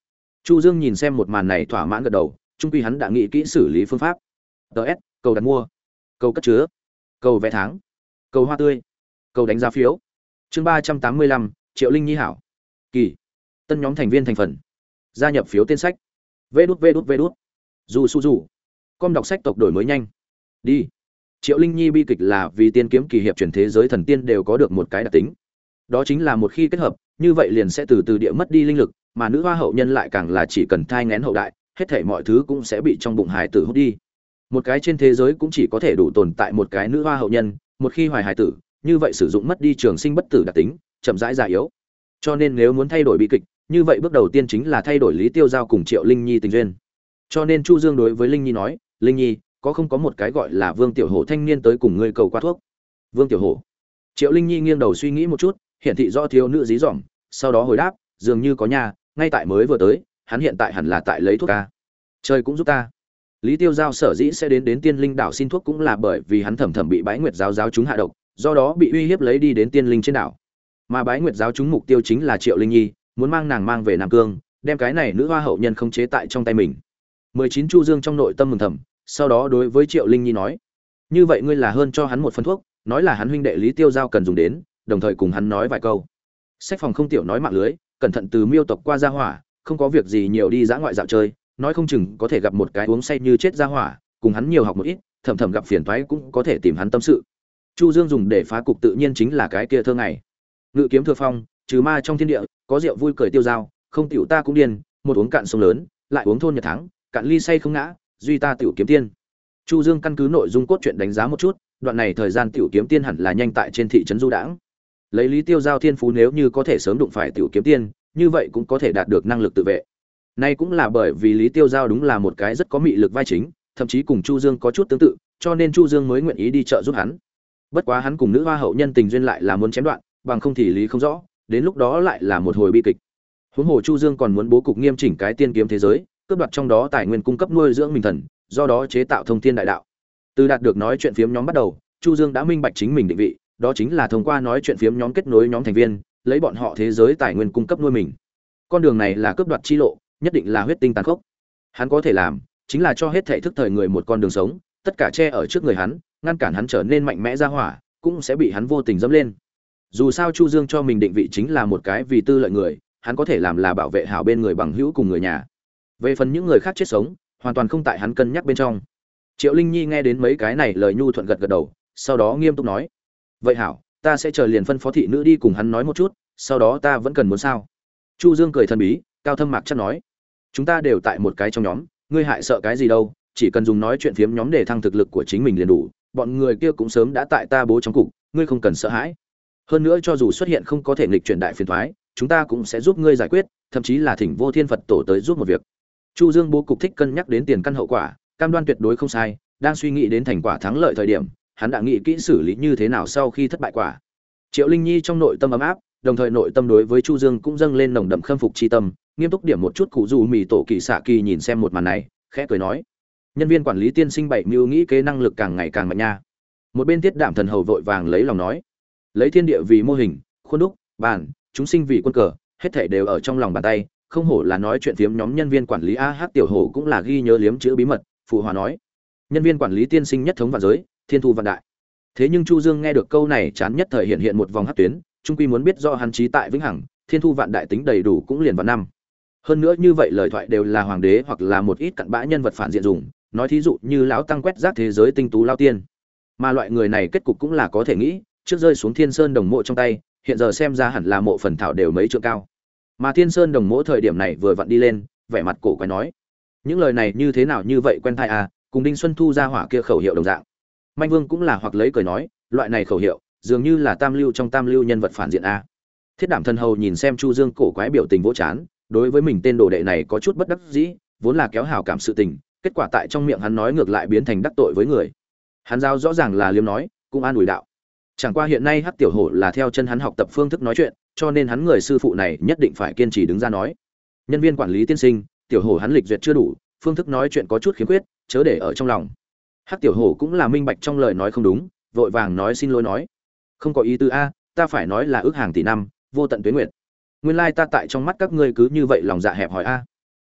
Chu Dương nhìn xem một màn này thỏa mãn gật đầu, chung quy hắn đã nghĩ kỹ xử lý phương pháp. DS, cầu đặt mua, cầu cất chứa, cầu vé tháng, cầu hoa tươi, cầu đánh giá phiếu. Chương 385, Triệu Linh Nhi hảo. Kỳ. Tân nhóm thành viên thành phần. Gia nhập phiếu tên sách. Vê đút. Dù su dù. Com đọc sách tộc đổi mới nhanh. Đi. Triệu Linh Nhi bi kịch là vì tiên kiếm kỳ hiệp chuyển thế giới thần tiên đều có được một cái đặc tính. Đó chính là một khi kết hợp, như vậy liền sẽ từ từ địa mất đi linh lực, mà nữ hoa hậu nhân lại càng là chỉ cần thai nghén hậu đại, hết thảy mọi thứ cũng sẽ bị trong bụng hài tử hút đi. Một cái trên thế giới cũng chỉ có thể đủ tồn tại một cái nữ hoa hậu nhân, một khi hoài hài tử, như vậy sử dụng mất đi trường sinh bất tử đặc tính, chậm rãi già yếu. Cho nên nếu muốn thay đổi bi kịch, như vậy bước đầu tiên chính là thay đổi Lý Tiêu Giao cùng Triệu Linh Nhi tình duyên. Cho nên Chu Dương đối với Linh Nhi nói, "Linh Nhi, có không có một cái gọi là Vương Tiểu Hổ thanh niên tới cùng ngươi cầu qua thuốc?" Vương Tiểu Hổ. Triệu Linh Nhi nghiêng đầu suy nghĩ một chút, hiển thị rõ thiếu nữ dí dỏm, sau đó hồi đáp, "Dường như có nhà, ngay tại mới vừa tới, hắn hiện tại hẳn là tại lấy thuốc ca. Trời cũng giúp ta." Lý Tiêu Giao sở dĩ sẽ đến Tiên Linh đảo xin thuốc cũng là bởi vì hắn thẩm thẩm bị Bái Nguyệt giáo giáo chúng hạ độc, do đó bị uy hiếp lấy đi đến Tiên Linh trên đảo. Mà Bái Nguyệt giáo chúng mục tiêu chính là Triệu Linh Nhi, muốn mang nàng mang về Nam Cương, đem cái này nữ hoa hậu nhân khống chế tại trong tay mình. 19 Chu Dương trong nội tâm mừng thầm, sau đó đối với Triệu Linh Nhi nói: "Như vậy ngươi là hơn cho hắn một phân thuốc, nói là hắn huynh đệ Lý Tiêu Giao cần dùng đến, đồng thời cùng hắn nói vài câu." Sách phòng không tiểu nói mạng lưới, cẩn thận từ miêu tộc qua gia hỏa, không có việc gì nhiều đi dã ngoại dạo chơi, nói không chừng có thể gặp một cái uống say như chết gia hỏa, cùng hắn nhiều học một ít, thầm thầm gặp phiền toái cũng có thể tìm hắn tâm sự. Chu Dương dùng để phá cục tự nhiên chính là cái kia thơ ngày. Ngự kiếm thừa phong, trừ ma trong thiên địa, có rượu vui cười tiêu dao, không tiểu ta cũng điên, một uống cạn sông lớn, lại uống thôn nhật thắng, cạn ly say không ngã, duy ta tiểu kiếm tiên. Chu Dương căn cứ nội dung cốt truyện đánh giá một chút, đoạn này thời gian tiểu kiếm tiên hẳn là nhanh tại trên thị trấn du đãng. Lấy Lý Tiêu Giao thiên phú nếu như có thể sớm đụng phải tiểu kiếm tiên, như vậy cũng có thể đạt được năng lực tự vệ. Nay cũng là bởi vì Lý Tiêu Giao đúng là một cái rất có mị lực vai chính, thậm chí cùng Chu Dương có chút tương tự, cho nên Chu Dương mới nguyện ý đi trợ giúp hắn. Bất quá hắn cùng nữ hoa hậu nhân tình duyên lại là muốn chém đoạn, bằng không thì lý không rõ, đến lúc đó lại là một hồi bi kịch. Huống hồ Chu Dương còn muốn bố cục nghiêm chỉnh cái tiên kiếm thế giới, cướp đoạt trong đó tài nguyên cung cấp nuôi dưỡng mình thần, do đó chế tạo thông thiên đại đạo. Từ đạt được nói chuyện phiếm nhóm bắt đầu, Chu Dương đã minh bạch chính mình định vị, đó chính là thông qua nói chuyện phiếm nhóm kết nối nhóm thành viên, lấy bọn họ thế giới tài nguyên cung cấp nuôi mình. Con đường này là cướp đoạt chi lộ, nhất định là huyết tinh tàn khốc. Hắn có thể làm, chính là cho hết thảy thức thời người một con đường sống, tất cả che ở trước người hắn, ngăn cản hắn trở nên mạnh mẽ ra hỏa, cũng sẽ bị hắn vô tình dẫm lên. Dù sao Chu Dương cho mình định vị chính là một cái vì tư lợi người, hắn có thể làm là bảo vệ hảo bên người bằng hữu cùng người nhà. Về phần những người khác chết sống, hoàn toàn không tại hắn cân nhắc bên trong. Triệu Linh Nhi nghe đến mấy cái này lời nhu thuận gật gật đầu, sau đó nghiêm túc nói: "Vậy hảo, ta sẽ chờ liền phân phó thị nữ đi cùng hắn nói một chút, sau đó ta vẫn cần muốn sao?" Chu Dương cười thần bí, cao thâm mạc chắc nói: "Chúng ta đều tại một cái trong nhóm, ngươi hại sợ cái gì đâu, chỉ cần dùng nói chuyện phiếm nhóm để thăng thực lực của chính mình liền đủ, bọn người kia cũng sớm đã tại ta bố trong cục, ngươi không cần sợ hãi. Hơn nữa cho dù xuất hiện không có thể nghịch chuyển đại phiền toái, chúng ta cũng sẽ giúp ngươi giải quyết, thậm chí là thỉnh Vô Thiên Phật tổ tới giúp một việc." Chu Dương bố cục thích cân nhắc đến tiền căn hậu quả, cam đoan tuyệt đối không sai, đang suy nghĩ đến thành quả thắng lợi thời điểm, hắn đã nghĩ kỹ xử lý như thế nào sau khi thất bại quả. Triệu Linh Nhi trong nội tâm ấm áp, đồng thời nội tâm đối với Chu Dương cũng dâng lên nồng đậm khâm phục chi tâm, nghiêm túc điểm một chút cụ dù mì tổ kỳ xạ kỳ nhìn xem một màn này, khẽ cười nói: "Nhân viên quản lý tiên sinh bảy mưu nghĩ kế năng lực càng ngày càng mạnh nha." Một bên Tiết Đạm Thần hầu vội vàng lấy lòng nói: "Lấy thiên địa vì mô hình, khuôn đúc, bàn, chúng sinh vì quân cờ, hết thảy đều ở trong lòng bàn tay, không hổ là nói chuyện phiếm nhóm nhân viên quản lý AH tiểu hổ cũng là ghi nhớ liếm chữ bí mật." Phụ hòa nói: "Nhân viên quản lý tiên sinh nhất thống vạn giới, thiên thu vạn đại." Thế nhưng Chu Dương nghe được câu này chán nhất thời hiện một vòng hắc tuyến, trung quy muốn biết do hắn trí tại vĩnh hằng, thiên thu vạn đại tính đầy đủ cũng liền vạn năm. Hơn nữa như vậy lời thoại đều là hoàng đế hoặc là một ít cặn bã nhân vật phản diện dùng, nói thí dụ như lão tăng quét rác thế giới tinh tú lao tiên. Mà loại người này kết cục cũng là có thể nghĩ, trước rơi xuống Thiên Sơn Đồng Mộ trong tay, hiện giờ xem ra hẳn là mộ phần thảo đều mấy trượng cao. Mà Thiên Sơn Đồng Mộ thời điểm này vừa vặn đi lên, vẻ mặt cổ quái nói: "Những lời này như thế nào như vậy quen tai à, cùng Đinh Xuân Thu ra hỏa kia khẩu hiệu đồng dạng." Manh Vương cũng là hoặc lấy cười nói: "Loại này khẩu hiệu, dường như là tam lưu trong tam lưu nhân vật phản diện a." Thiết Đảm Thần hầu nhìn xem Chu Dương cổ quái biểu tình vỗ chán, đối với mình tên đồ đệ này có chút bất đắc dĩ, vốn là kéo hảo cảm sự tình, kết quả tại trong miệng hắn nói ngược lại biến thành đắc tội với người. Hắn giao rõ ràng là liếm nói, cũng an ủi đạo. Chẳng qua hiện nay Hắc tiểu hổ là theo chân hắn học tập phương thức nói chuyện, cho nên hắn người sư phụ này nhất định phải kiên trì đứng ra nói: "Nhân viên quản lý tiên sinh, tiểu hổ hắn lịch duyệt chưa đủ, phương thức nói chuyện có chút khiếm khuyết, chớ để ở trong lòng." Hắc tiểu hổ cũng là minh bạch trong lời nói không đúng, vội vàng nói xin lỗi nói: "Không có ý tứ a, ta phải nói là ước hàng tỷ năm, vô tận tuế nguyệt. Nguyên lai ta tại trong mắt các ngươi cứ như vậy lòng dạ hẹp hòi a."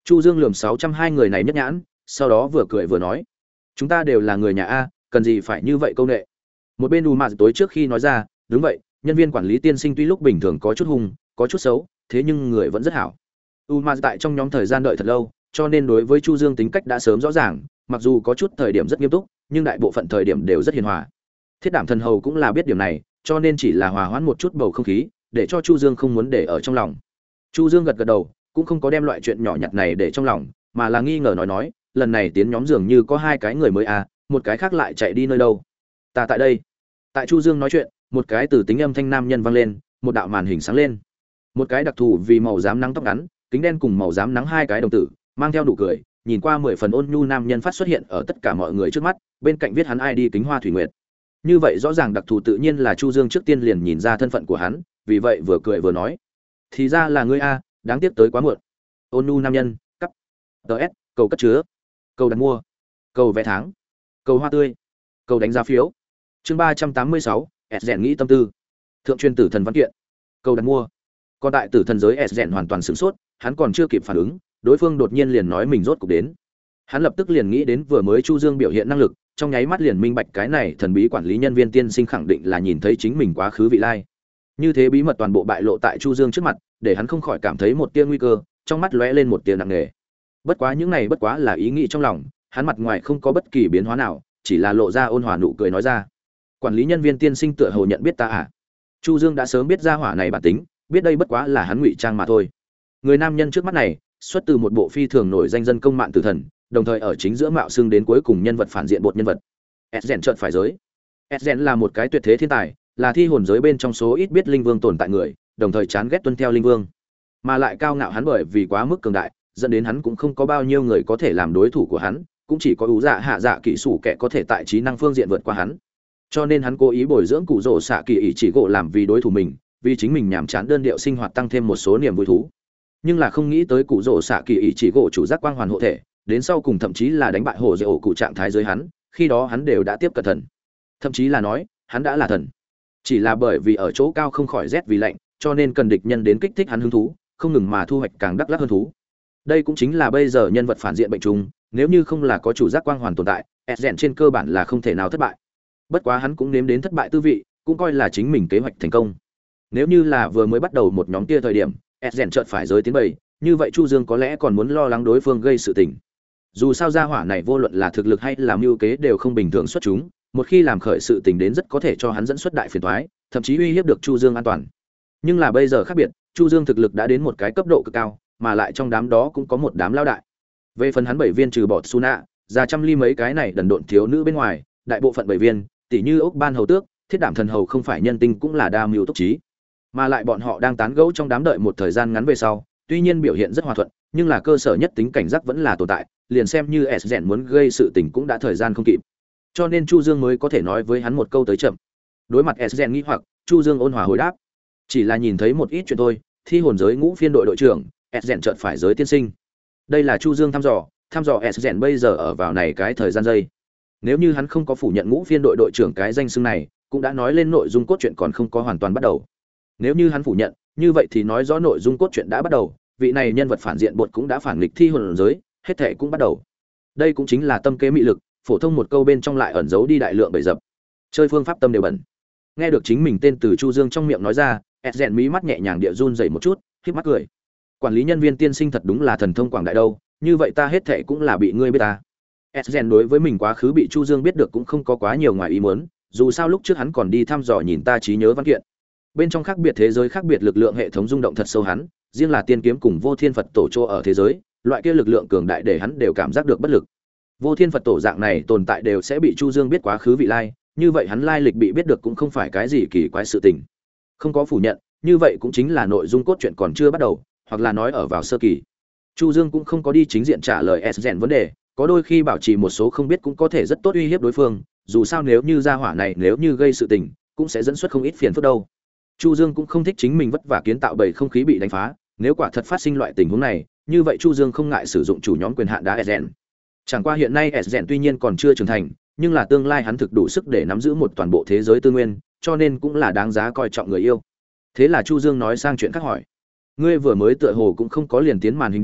Chu Dương lườm 602 người này nhất nhãn, sau đó vừa cười vừa nói, chúng ta đều là người nhà a, cần gì phải như vậy câu nệ. Một bên Umaz tối trước khi nói ra, đúng vậy, nhân viên quản lý tiên sinh tuy lúc bình thường có chút hung, có chút xấu, thế nhưng người vẫn rất hảo. Umaz tại trong nhóm thời gian đợi thật lâu, cho nên đối với Chu Dương tính cách đã sớm rõ ràng, mặc dù có chút thời điểm rất nghiêm túc, nhưng đại bộ phận thời điểm đều rất hiền hòa. Thiết Đảm Thần Hầu cũng là biết điểm này, cho nên chỉ là hòa hoãn một chút bầu không khí, để cho Chu Dương không muốn để ở trong lòng. Chu Dương gật gật đầu, cũng không có đem loại chuyện nhỏ nhặt này để trong lòng, mà là nghi ngờ nói, lần này tiến nhóm dường như có hai cái người mới à, một cái khác lại chạy đi nơi đâu? Ta tại đây. Tại Chu Dương nói chuyện, một cái từ tính âm thanh nam nhân vang lên, một đạo màn hình sáng lên. Một cái đặc thù vì màu xám nắng tóc ngắn, kính đen cùng màu xám nắng hai cái đồng tử, mang theo nụ cười, nhìn qua 10 phần ôn nhu nam nhân phát xuất hiện ở tất cả mọi người trước mắt, bên cạnh viết hắn ID Kính Hoa Thủy Nguyệt. Như vậy rõ ràng đặc thù tự nhiên là Chu Dương trước tiên liền nhìn ra thân phận của hắn, vì vậy vừa cười vừa nói, thì ra là ngươi a, đáng tiếc tới quá muộn. Ôn nhu nam nhân, cắt. DS, cầu cất chứa, cầu đặt mua, cầu vé tháng, cầu hoa tươi, cầu đánh giá phiếu. Chương 386, Sden nghĩ tâm tư. Thượng truyền tử thần văn kiện, cầu đặt mua. Còn tại tử thần giới Sden hoàn toàn sửng sốt, hắn còn chưa kịp phản ứng, đối phương đột nhiên liền nói mình rốt cục đến. Hắn lập tức liền nghĩ đến vừa mới Chu Dương biểu hiện năng lực, trong nháy mắt liền minh bạch cái này thần bí quản lý nhân viên tiên sinh khẳng định là nhìn thấy chính mình quá khứ vị lai. Như thế bí mật toàn bộ bại lộ tại Chu Dương trước mặt, để hắn không khỏi cảm thấy một tia nguy cơ, trong mắt lóe lên một tia nặng nề. Bất quá những này bất quá là ý nghĩ trong lòng, hắn mặt ngoài không có bất kỳ biến hóa nào, chỉ là lộ ra ôn hòa nụ cười nói ra. Quản lý nhân viên tiên sinh tựa hồ nhận biết ta à? Chu Dương đã sớm biết ra hỏa này bản tính, biết đây bất quá là hắn ngụy trang mà thôi. Người nam nhân trước mắt này, xuất từ một bộ phi thường nổi danh dân công mạng tử thần, đồng thời ở chính giữa mạo xưng đến cuối cùng nhân vật phản diện bột nhân vật. Sden chợt phải giới. Sden là một cái tuyệt thế thiên tài, là thi hồn giới bên trong số ít biết linh vương tồn tại người, đồng thời chán ghét tuân theo linh vương, mà lại cao ngạo hắn bởi vì quá mức cường đại, dẫn đến hắn cũng không có bao nhiêu người có thể làm đối thủ của hắn, cũng chỉ có ủ dạ hạ dạ kỹ sủ kẻ có thể tại trí năng phương diện vượt qua hắn. Cho nên hắn cố ý bồi dưỡng cụ rỗ xạ kỳ ý chỉ gỗ làm vì đối thủ mình, vì chính mình nhàm chán đơn điệu sinh hoạt tăng thêm một số niềm vui thú. Nhưng là không nghĩ tới cụ rỗ xạ kỳ ý chỉ gỗ chủ giác quang hoàn hộ thể, đến sau cùng thậm chí là đánh bại hồ dễ ổ cụ trạng thái giới hắn, khi đó hắn đều đã tiếp cận thần, thậm chí là nói hắn đã là thần, chỉ là bởi vì ở chỗ cao không khỏi rét vì lạnh, cho nên cần địch nhân đến kích thích hắn hứng thú, không ngừng mà thu hoạch càng đắc lắc hơn thú. Đây cũng chính là bây giờ nhân vật phản diện bệnh trùng, nếu như không là có chủ giác quang hoàn tồn tại, Sden trên cơ bản là không thể nào thất bại. Bất quá hắn cũng nếm đến thất bại tư vị, cũng coi là chính mình kế hoạch thành công. Nếu như là vừa mới bắt đầu một nhóm kia thời điểm, Sden chợt phải giới tiến bầy, như vậy Chu Dương có lẽ còn muốn lo lắng đối phương gây sự tình. Dù sao gia hỏa này vô luận là thực lực hay là mưu kế đều không bình thường xuất chúng, một khi làm khởi sự tình đến rất có thể cho hắn dẫn xuất đại phiền toái, thậm chí uy hiếp được Chu Dương an toàn. Nhưng là bây giờ khác biệt, Chu Dương thực lực đã đến một cái cấp độ cực cao, mà lại trong đám đó cũng có một đám lao đại. Về phần hắn bảy viên trừ bỏ Suna, ra trăm ly mấy cái này đần độn thiếu nữ bên ngoài, đại bộ phận bảy viên, tỷ như ốc ban hầu tước, thiết đảm thần hầu không phải nhân tinh cũng là đa mưu túc trí. Mà lại bọn họ đang tán gẫu trong đám đợi một thời gian ngắn về sau, tuy nhiên biểu hiện rất hòa thuận, nhưng là cơ sở nhất tính cảnh giác vẫn là tồn tại, liền xem như Sden muốn gây sự tình cũng đã thời gian không kịp. Cho nên Chu Dương mới có thể nói với hắn một câu tới chậm. Đối mặt Sden nghĩ hoặc, Chu Dương ôn hòa hồi đáp, chỉ là nhìn thấy một ít chuyện thôi, thi hồn giới ngũ phiên đội đội trưởng, Sden chợt phải giới tiên sinh. Đây là Chu Dương thăm dò Sden bây giờ ở vào này cái thời gian giây. Nếu như hắn không có phủ nhận ngũ phiên đội đội trưởng cái danh xưng này, cũng đã nói lên nội dung cốt truyện còn không có hoàn toàn bắt đầu. Nếu như hắn phủ nhận, như vậy thì nói rõ nội dung cốt truyện đã bắt đầu, vị này nhân vật phản diện bột cũng đã phản nghịch thi hồn giới, hết thảy cũng bắt đầu. Đây cũng chính là tâm kế mị lực, phổ thông một câu bên trong lại ẩn giấu đi đại lượng bẫy dập. Chơi phương pháp tâm đều bẩn. Nghe được chính mình tên từ Chu Dương trong miệng nói ra, Sden mí mắt nhẹ nhàng địa run rẩy một chút, khép mắt cười. Quản lý nhân viên tiên sinh thật đúng là thần thông quảng đại đâu, như vậy ta hết thảy cũng là bị ngươi biết ta. Sden đối với mình quá khứ bị Chu Dương biết được cũng không có quá nhiều ngoài ý muốn, dù sao lúc trước hắn còn đi thăm dò nhìn ta trí nhớ văn kiện. Bên trong khác biệt thế giới khác biệt lực lượng hệ thống rung động thật sâu hắn, riêng là tiên kiếm cùng Vô Thiên Phật tổ chỗ ở thế giới, loại kia lực lượng cường đại để hắn đều cảm giác được bất lực. Vô Thiên Phật tổ dạng này tồn tại đều sẽ bị Chu Dương biết quá khứ vị lai, như vậy hắn lai lịch bị biết được cũng không phải cái gì kỳ quái sự tình. Không có phủ nhận, như vậy cũng chính là nội dung cốt truyện còn chưa bắt đầu, hoặc là nói ở vào sơ kỳ. Chu Dương cũng không có đi chính diện trả lời Sden vấn đề, có đôi khi bảo trì một số không biết cũng có thể rất tốt uy hiếp đối phương, dù sao nếu như gia hỏa này nếu như gây sự tình, cũng sẽ dẫn xuất không ít phiền phức đâu. Chu Dương cũng không thích chính mình vất vả kiến tạo bầy không khí bị đánh phá, nếu quả thật phát sinh loại tình huống này, như vậy Chu Dương không ngại sử dụng chủ nhóm quyền hạn đá Sden. Chẳng qua hiện nay Sden tuy nhiên còn chưa trưởng thành, nhưng là tương lai hắn thực đủ sức để nắm giữ một toàn bộ thế giới tư nguyên, cho nên cũng là đáng giá coi trọng người yêu. Thế là Chu Dương nói sang chuyện khác hỏi: "Ngươi vừa mới tựa hồ cũng không có liền tiến màn hình đi,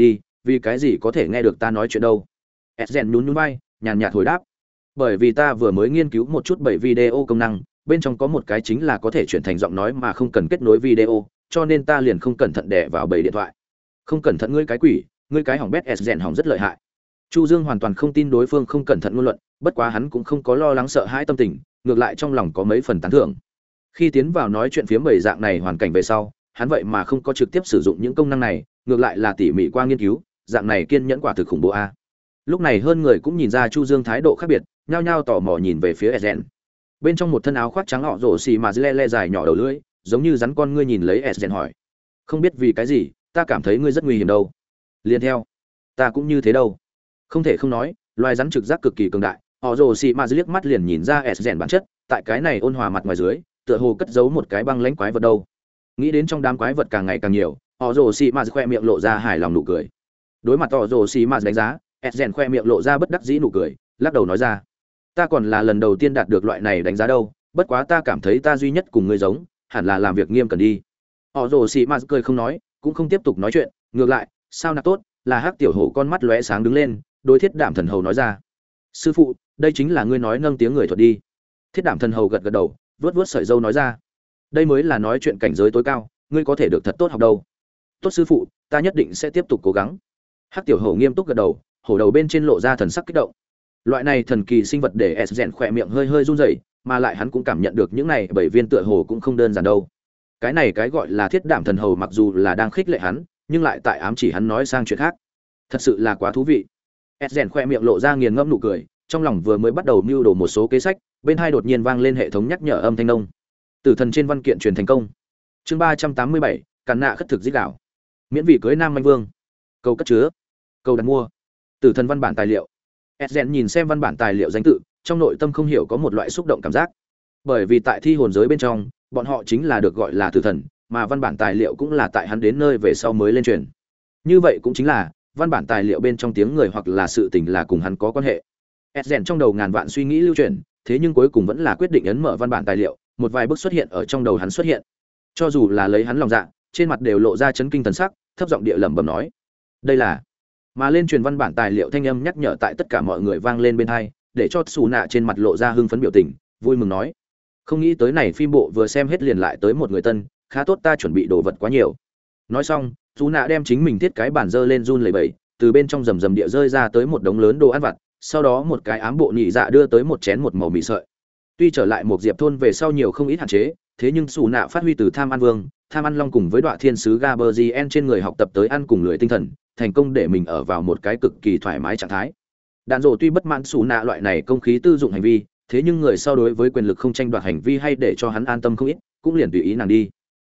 vì cái gì có thể nghe được ta nói chuyện đâu? Esgen nhún nhún vai, nhàn nhạt hồi đáp. Bởi vì ta vừa mới nghiên cứu một chút bảy video công năng, bên trong có một cái chính là có thể chuyển thành giọng nói mà không cần kết nối video, cho nên ta liền không cẩn thận đè vào bảy điện thoại. Không cẩn thận ngươi cái quỷ, ngươi cái hỏng bét. Esgen hỏng rất lợi hại. Chu Dương hoàn toàn không tin đối phương không cẩn thận ngôn luận, bất quá hắn cũng không có lo lắng sợ hãi tâm tình, ngược lại trong lòng có mấy phần tán thưởng. Khi tiến vào nói chuyện phiếm bầy dạng này hoàn cảnh về sau, hắn vậy mà không có trực tiếp sử dụng những công năng này, ngược lại là tỉ mỉ qua nghiên cứu, dạng này kiên nhẫn quả thực khủng bố a. Lúc này hơn người cũng nhìn ra Chu Dương thái độ khác biệt, nhao nhao tò mò nhìn về phía Esgen. Bên trong một thân áo khoác trắng họ rổ xì mà le le dài nhỏ đầu lưỡi, giống như rắn con ngươi nhìn lấy Esgen hỏi: "Không biết vì cái gì, ta cảm thấy ngươi rất nguy hiểm đâu." Liên theo, ta cũng như thế đâu. Không thể không nói, loài rắn trực giác cực kỳ cường đại, họ rồ xì mà liếc mắt liền nhìn ra Esgen bản chất, tại cái này ôn hòa mặt ngoài dưới, tựa hồ cất giấu một cái băng lãnh quái vật đâu. Nghĩ đến trong đám quái vật càng ngày càng nhiều, họ rồ xì mà khoe miệng lộ ra hài lòng nụ cười. Đối mặt họ rồ xì mà đánh giá, Esgen khoe miệng lộ ra bất đắc dĩ nụ cười, lắc đầu nói ra: "Ta còn là lần đầu tiên đạt được loại này đánh giá đâu, bất quá ta cảm thấy ta duy nhất cùng ngươi giống, hẳn là làm việc nghiêm cẩn đi." Họ rồ xì mà cười không nói, cũng không tiếp tục nói chuyện, ngược lại, sao nạc tốt, là hắc tiểu hổ con mắt lóe sáng đứng lên, đối Thiết Đảm Thần Hầu nói ra: "Sư phụ, đây chính là ngươi nói nâng tiếng người thuật đi." Thiết Đảm Thần Hầu gật gật đầu, vớt vớt sợi râu nói ra: "Đây mới là nói chuyện cảnh giới tối cao, ngươi có thể được thật tốt học đâu." "Tốt sư phụ, ta nhất định sẽ tiếp tục cố gắng." Hắc tiểu hổ nghiêm túc gật đầu, hổ đầu bên trên lộ ra thần sắc kích động. Loại này thần kỳ sinh vật để Esgen khỏe miệng hơi hơi run rẩy, mà lại hắn cũng cảm nhận được những này bảy viên tựa hồ cũng không đơn giản đâu. Cái này cái gọi là Thiết Đảm Thần Hầu mặc dù là đang khích lệ hắn, nhưng lại tại ám chỉ hắn nói sang chuyện khác. Thật sự là quá thú vị. Esgen khoe miệng lộ ra nghiền ngẫm nụ cười, trong lòng vừa mới bắt đầu mưu đồ một số kế sách, bên hai đột nhiên vang lên hệ thống nhắc nhở âm thanh nông. Tử thần trên văn kiện truyền thành công. Chương 387, càn nạ khất thực giết đảo. Miễn vị cưới nam manh vương. Câu cất chứa. Câu đặt mua. Tử thần văn bản tài liệu. Esgen nhìn xem văn bản tài liệu danh tự, trong nội tâm không hiểu có một loại xúc động cảm giác. Bởi vì tại thi hồn giới bên trong, bọn họ chính là được gọi là tử thần, mà văn bản tài liệu cũng là tại hắn đến nơi về sau mới lên truyền. Như vậy cũng chính là văn bản tài liệu bên trong tiếng người hoặc là sự tình là cùng hắn có quan hệ. Esgen trong đầu ngàn vạn suy nghĩ lưu truyền, thế nhưng cuối cùng vẫn là quyết định ấn mở văn bản tài liệu, một vài bước xuất hiện ở trong đầu hắn xuất hiện. Cho dù là lấy hắn lòng dạ, trên mặt đều lộ ra chấn kinh thần sắc, thấp giọng địa lẩm bẩm nói: "Đây là..." Mà lên truyền văn bản tài liệu thanh âm nhắc nhở tại tất cả mọi người vang lên bên tai, để cho Sủ Nạ trên mặt lộ ra hưng phấn biểu tình, vui mừng nói: "Không nghĩ tới này phim bộ vừa xem hết liền lại tới một người tân, khá tốt, ta chuẩn bị đồ vật quá nhiều." Nói xong, Sủ Nạ đem chính mình thiết cái bản dơ lên run lẩy bẩy, từ bên trong rầm rầm địa rơi ra tới một đống lớn đồ ăn vặt, sau đó một cái ám bộ nhị dạ đưa tới một chén một màu mì sợi. Tuy trở lại một diệp thôn về sau nhiều không ít hạn chế, thế nhưng Sủ Nạ phát huy từ Tham Ăn Vương, Tham Ăn Long cùng với Đoạ Thiên sứ Gaberzien trên người học tập tới ăn cùng lười tinh thần, thành công để mình ở vào một cái cực kỳ thoải mái trạng thái. Đạn Dụ tuy bất mãn Sủ Nạ loại này công khí tư dụng hành vi, thế nhưng người sau đối với quyền lực không tranh đoạt hành vi hay để cho hắn an tâm không ít, cũng liền tùy ý nàng đi.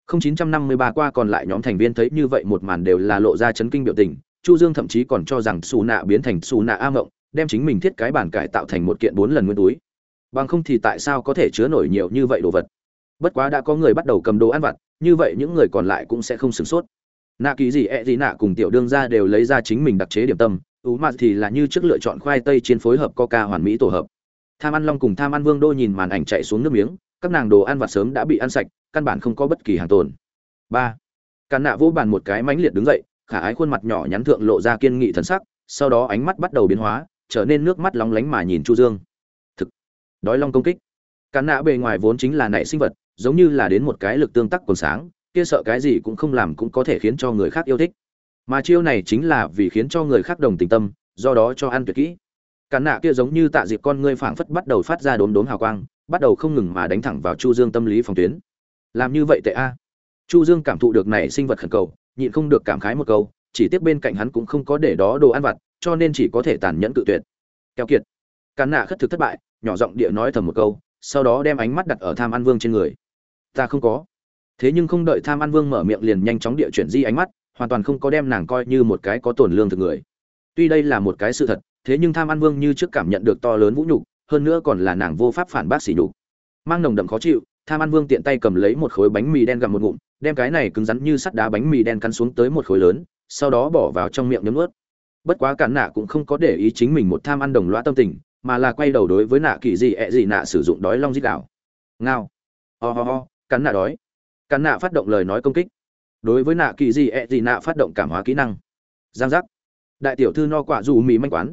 0953 qua còn lại nhóm thành viên thấy như vậy một màn đều là lộ ra chấn kinh biểu tình, Chu Dương thậm chí còn cho rằng Sủ Nạ biến thành Sủ Nạ A Mộng, đem chính mình thiết cái bản cải tạo thành một kiện 4 lần nguyên túi. Bằng không thì tại sao có thể chứa nổi nhiều như vậy đồ vật? Bất quá đã có người bắt đầu cầm đồ ăn vặt, như vậy những người còn lại cũng sẽ không sửng sốt. Nạ Kỳ gì nạ cùng tiểu đương gia đều lấy ra chính mình đặc chế điểm tâm, mà thì là như trước lựa chọn khoai tây chiên phối hợp coca hoàn mỹ tổ hợp. Tham Ăn Long cùng Tham Ăn Vương đô nhìn màn ảnh chạy xuống nước miếng, các nàng đồ ăn vặt sớm đã bị ăn sạch, căn bản không có bất kỳ hàng tồn. 3. Càn Nạ vỗ bàn một cái mãnh liệt đứng dậy, khả ái khuôn mặt nhỏ nhắn thượng lộ ra kiên nghị thần sắc, sau đó ánh mắt bắt đầu biến hóa, trở nên nước mắt lóng lánh mà nhìn Chu Dương. Thực, đói long công kích. Càn Nạ bề ngoài vốn chính là nảy sinh vật, giống như là đến một cái lực tương tác còn sáng, kia sợ cái gì cũng không làm cũng có thể khiến cho người khác yêu thích. Mà chiêu này chính là vì khiến cho người khác đồng tình tâm, do đó cho ăn tuyệt kỹ. Càn Nạ kia giống như tạ dịp con ngươi phảng phất bắt đầu phát ra đốm đốm hào quang, bắt đầu không ngừng mà đánh thẳng vào Chu Dương tâm lý phòng tuyến. Làm như vậy tệ a. Chu Dương cảm thụ được này sinh vật khẩn cầu, nhịn không được cảm khái một câu, chỉ tiếc bên cạnh hắn cũng không có để đó đồ ăn vặt, cho nên chỉ có thể tàn nhẫn cự tuyệt. Keo kiệt. Càn Nạ khất thực thất bại, nhỏ giọng địa nói thầm một câu, sau đó đem ánh mắt đặt ở Tham Ăn Vương trên người. Ta không có. Thế nhưng không đợi Tham Ăn Vương mở miệng liền nhanh chóng địa chuyển di ánh mắt, hoàn toàn không có đem nàng coi như một cái có tổn lương thực người. Tuy đây là một cái sự thật, thế nhưng Tham Ăn Vương như trước cảm nhận được to lớn vũ nhục, hơn nữa còn là nàng vô pháp phản bác sỉ nhục. Mang nồng đậm khó chịu, Tham Ăn Vương tiện tay cầm lấy một khối bánh mì đen gặm một ngụm, đem cái này cứng rắn như sắt đá bánh mì đen cắn xuống tới một khối lớn, sau đó bỏ vào trong miệng nhấm nuốt. Bất quá Càn Nạ cũng không có để ý chính mình một tham ăn đồng lõa tâm tình, mà là quay đầu đối với Nạ Kỳ gì nạ sử dụng đói long giết đảo. Ngao. Ho, Càn Nạ đói. Càn Nạ phát động lời nói công kích. Đối với Nạ Kỳ gì nạ phát động cảm hóa kỹ năng. Giang giác. Đại tiểu thư no quả dù mì manh quán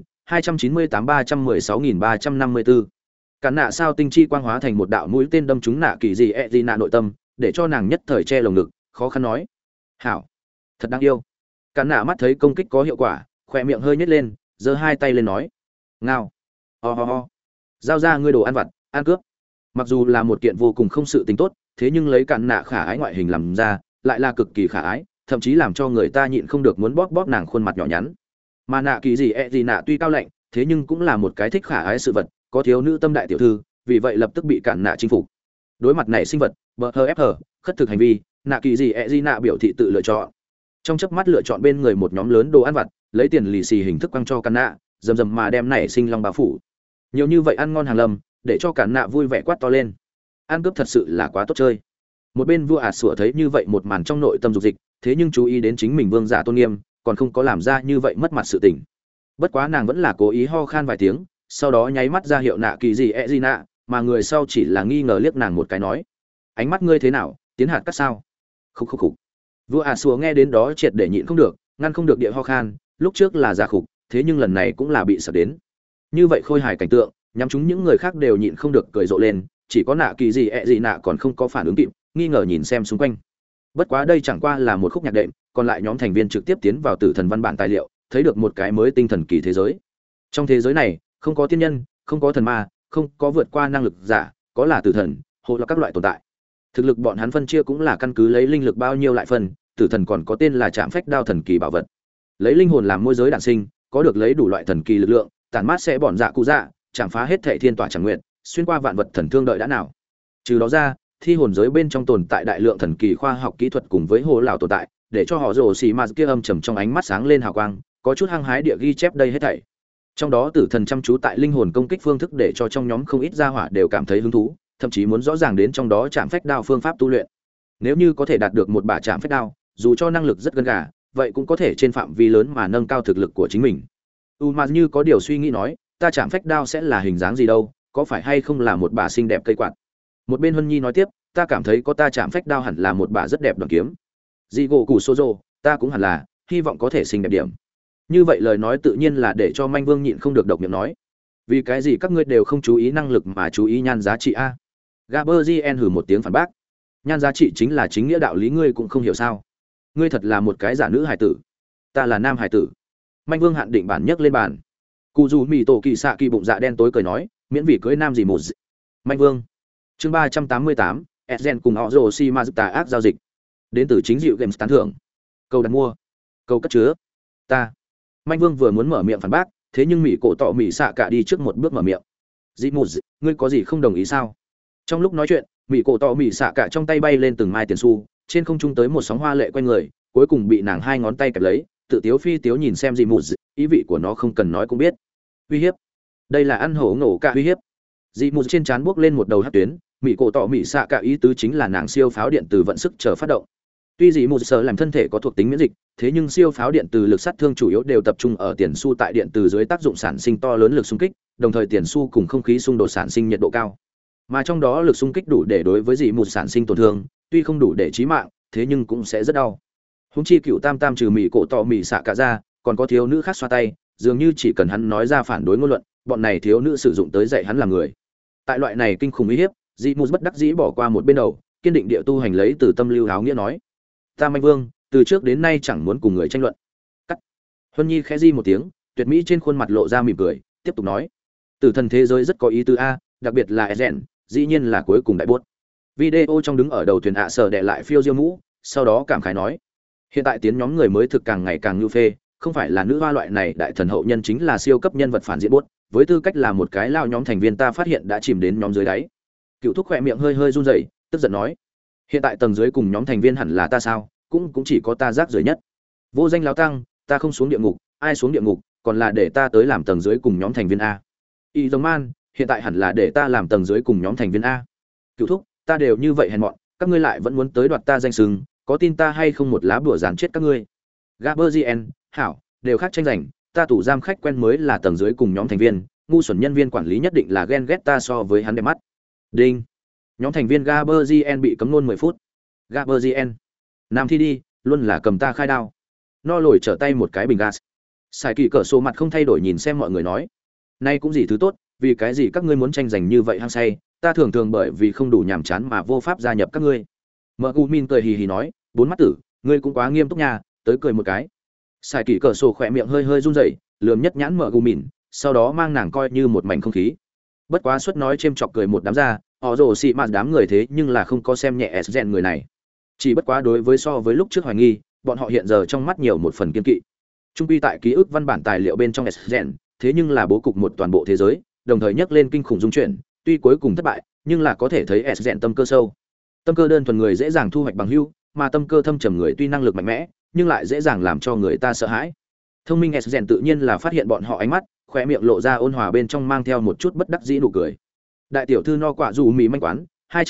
298-316-354. Cản nạ sao tinh chi quang hóa thành một đạo mũi tên đâm trúng nạ kỳ gì gì nạ nội tâm, để cho nàng nhất thời che lồng ngực, khó khăn nói: "Hảo, thật đáng yêu." Cản nạ mắt thấy công kích có hiệu quả, khóe miệng hơi nhếch lên, giơ hai tay lên nói: "Ngao." Ho. Giao ra ngươi đồ ăn vặt, ăn cướp. Mặc dù là một kiện vô cùng không sự tình tốt, thế nhưng lấy Cản nạ khả ái ngoại hình làm ra, lại là cực kỳ khả ái, thậm chí làm cho người ta nhịn không được muốn bóp bóp nàng khuôn mặt nhỏ nhắn. Mà nạ kỳ gì nạ tuy cao lạnh, thế nhưng cũng là một cái thích khả ái sự vật, có thiếu nữ tâm đại tiểu thư, vì vậy lập tức bị Cản nạ chinh phục. Đối mặt này sinh vật, BHFR, khất thực hành vi, nạ kỳ gì nạ biểu thị tự lựa chọn. Trong chớp mắt lựa chọn bên người một nhóm lớn đồ ăn vặt, lấy tiền lì xì hình thức quăng cho Cản nạ, dầm dầm mà đem nảy sinh long bao phủ. Nhiều như vậy ăn ngon hàng lâm, để cho Cản nạ vui vẻ quát to lên. Ăn cướp thật sự là quá tốt chơi. Một bên vua sủa thấy như vậy một màn trong nội tâm dục dịch, thế nhưng chú ý đến chính mình vương giả tôn nghiêm, còn không có làm ra như vậy mất mặt sự tình. Bất quá nàng vẫn là cố ý ho khan vài tiếng, sau đó nháy mắt ra hiệu nạ kỳ gì nạ, mà người sau chỉ là nghi ngờ liếc nàng một cái nói: "Ánh mắt ngươi thế nào, tiến hạt cắt sao?" Khục. Vua sủa nghe đến đó triệt để nhịn không được, ngăn không được địa ho khan, lúc trước là giả khục, thế nhưng lần này cũng là bị sợ đến. Như vậy khôi hài cảnh tượng, nhắm chúng những người khác đều nhịn không được cười rộ lên, chỉ có nạ kỳ gì nạ còn không có phản ứng kịp, nghi ngờ nhìn xem xung quanh. Bất quá đây chẳng qua là một khúc nhạc đệm, còn lại nhóm thành viên trực tiếp tiến vào tử thần văn bản tài liệu, thấy được một cái mới tinh thần kỳ thế giới. Trong thế giới này, không có tiên nhân, không có thần ma, không có vượt qua năng lực giả, có là tử thần, hộ là các loại tồn tại. Thực lực bọn hắn phân chia cũng là căn cứ lấy linh lực bao nhiêu lại phân, tử thần còn có tên là Trảm Phách Đao thần kỳ bảo vật. Lấy linh hồn làm môi giới đản sinh, có được lấy đủ loại thần kỳ lực lượng, tàn mát sẽ bọn dạ cụ dạ, chạm phá hết thệ thiên tỏa chẳng nguyện, xuyên qua vạn vật thần thương đợi đã nào. Trừ đó ra, thi hồn giới bên trong tồn tại đại lượng thần kỳ khoa học kỹ thuật cùng với hồ lão tồn tại, để cho họ rồ xì mà kia âm trầm trong ánh mắt sáng lên hào quang, có chút hăng hái địa ghi chép đây hết thảy. Trong đó tử thần chăm chú tại linh hồn công kích phương thức, để cho trong nhóm không ít gia hỏa đều cảm thấy hứng thú, thậm chí muốn rõ ràng đến trong đó Trảm Phách Đao phương pháp tu luyện. Nếu như có thể đạt được một bả Trảm Phách Đao, dù cho năng lực rất gần gà, vậy cũng có thể trên phạm vi lớn mà nâng cao thực lực của chính mình. Mà như có điều suy nghĩ nói, ta Trảm Phách Đao sẽ là hình dáng gì đâu, có phải hay không là một bả xinh đẹp cây quạt. Một bên Huân Nhi nói tiếp, ta cảm thấy có ta Trảm Phách Đao hẳn là một bả rất đẹp đoàn kiếm. Dị gỗ củ Sozo, ta cũng hẳn là, hy vọng có thể xinh đẹp điểm. Như vậy lời nói tự nhiên là để cho Manh Vương nhịn không được độc miệng nói. Vì cái gì các ngươi đều không chú ý năng lực mà chú ý nhan giá trị a? Gaberzien hừ một tiếng phản bác. Nhan giá trị chính là chính nghĩa đạo lý, ngươi cũng không hiểu sao? Ngươi thật là một cái giả nữ hài tử. Ta là nam hài tử. Manh Vương hạn định bản nhấc lên bàn. Cụ dù mì tổ kỳ xạ kỳ bụng dạ đen tối cười nói, miễn vì cưới nam gì một. Manh Vương. Chương 388, Ezen cùng họ Roshima giúp tà ác giao dịch. Đến từ chính dịu games tán thưởng. Câu đặt mua. Câu cất chứa. Ta. Manh Vương vừa muốn mở miệng phản bác, thế nhưng mỹ cổ tọ mỹ xạ cả đi trước một bước mở miệng. Dị một, ngươi có gì không đồng ý sao? Trong lúc nói chuyện, mỹ cổ tọ mỹ xạ cả trong tay bay lên từng mai tiền xu, trên không trung tới một sóng hoa lệ quanh người, cuối cùng bị nàng hai ngón tay kẹp lấy, tự tiếu phi tiếu nhìn xem dị một, ý vị của nó không cần nói cũng biết. Uy hiếp. Đây là ăn hổ ngổ cả uy hiếp. Dị một trên trán buốc lên một đầu hắc tuyến, mỹ cổ tọ mỹ xạ cả ý tứ chính là nàng siêu pháo điện từ vận sức chờ phát động. Tuy dị một sở làm thân thể có thuộc tính miễn dịch, thế nhưng siêu pháo điện từ lực sát thương chủ yếu đều tập trung ở tiền su tại điện từ dưới tác dụng sản sinh to lớn lực xung kích, đồng thời tiền su cùng không khí xung đột sản sinh nhiệt độ cao. Mà trong đó lực xung kích đủ để đối với dị một sản sinh tổn thương, tuy không đủ để chí mạng, thế nhưng cũng sẽ rất đau. Húng chi cựu tam tam trừ mỹ cổ tọ mỹ xạ cả ra, còn có thiếu nữ khác xoa tay, dường như chỉ cần hắn nói ra phản đối ngôn luận, bọn này thiếu nữ sử dụng tới dạy hắn làm người. Tại loại này kinh khủng uy hiếp, dị một bất đắc dĩ bỏ qua một bên đầu, kiên định địa tu hành lấy từ tâm lưu háo nghĩa nói: ta Manh Vương từ trước đến nay chẳng muốn cùng người tranh luận. Cắt. Huân Nhi khẽ di một tiếng, tuyệt mỹ trên khuôn mặt lộ ra mỉm cười, tiếp tục nói: tử thần thế giới rất có ý tứ a, đặc biệt là Ezen, dĩ nhiên là cuối cùng đại buốt. Video trong đứng ở đầu thuyền sở đệ lại phiêu diêu mũ, sau đó cảm khái nói: hiện tại tiến nhóm người mới thực càng ngày càng nhu phê, không phải là nữ hoa loại này đại thần hậu nhân chính là siêu cấp nhân vật phản diện buốt, với tư cách là một cái lao nhóm thành viên ta phát hiện đã chìm đến nhóm dưới đáy. Cựu Thúc khỏe miệng hơi hơi run rẩy, tức giận nói: hiện tại tầng dưới cùng nhóm thành viên hẳn là ta sao? Cũng chỉ có ta rác rưởi nhất. Vô danh lão tăng, ta không xuống địa ngục, ai xuống địa ngục, còn là để ta tới làm tầng dưới cùng nhóm thành viên a. Y Giống Man, hiện tại hẳn là để ta làm tầng dưới cùng nhóm thành viên a. Cựu Thúc, ta đều như vậy hèn mọn, các ngươi lại vẫn muốn tới đoạt ta danh xưng, có tin ta hay không một lá bùa dán chết các ngươi. Gaberzien, hảo, đều khác tranh giành, ta tủ giam khách quen mới là tầng dưới cùng nhóm thành viên, ngu xuẩn nhân viên quản lý nhất định là ghen ghét ta so với hắn đẹp mắt. Đinh. Nhóm thành viên Gaberzien bị cấm luôn 10 phút. Gaberzien, nam thi đi, luôn là cầm ta khai đao. No lồi trở tay một cái bình gas. Sai kỳ cỡ sổ mặt không thay đổi nhìn xem mọi người nói, nay cũng gì thứ tốt, vì cái gì các ngươi muốn tranh giành như vậy hăng say, ta thường thường bởi vì không đủ nhàm chán mà vô pháp gia nhập các ngươi. Mợ Gu Min cười hì hì nói, bốn mắt tử, ngươi cũng quá nghiêm túc nha, tới cười một cái. Sai kỳ cỡ sổ khỏe miệng hơi hơi run rẩy, lườm nhất nhãn Mợ Gu Min, sau đó mang nàng coi như một mảnh không khí. Bất quá suất nói chêm chọc cười một đám ra, họ rồ xị mạt đám người thế nhưng là không có xem nhẹ Sgen người này. Chỉ bất quá đối với so với lúc trước hoài nghi, bọn họ hiện giờ trong mắt nhiều một phần kiên kỵ. Trung quy tại ký ức văn bản tài liệu bên trong Sgen, thế nhưng là bố cục một toàn bộ thế giới, đồng thời nhắc lên kinh khủng dung chuyển, tuy cuối cùng thất bại, nhưng là có thể thấy Sgen tâm cơ sâu. Tâm cơ đơn thuần người dễ dàng thu hoạch bằng hữu, mà tâm cơ thâm trầm người tuy năng lực mạnh mẽ, nhưng lại dễ dàng làm cho người ta sợ hãi. Thông minh Sgen tự nhiên là phát hiện bọn họ ánh mắt, khóe miệng lộ ra ôn hòa bên trong mang theo một chút bất đắc dĩ nụ cười. Đại tiểu thư no quả dù mì manh quán,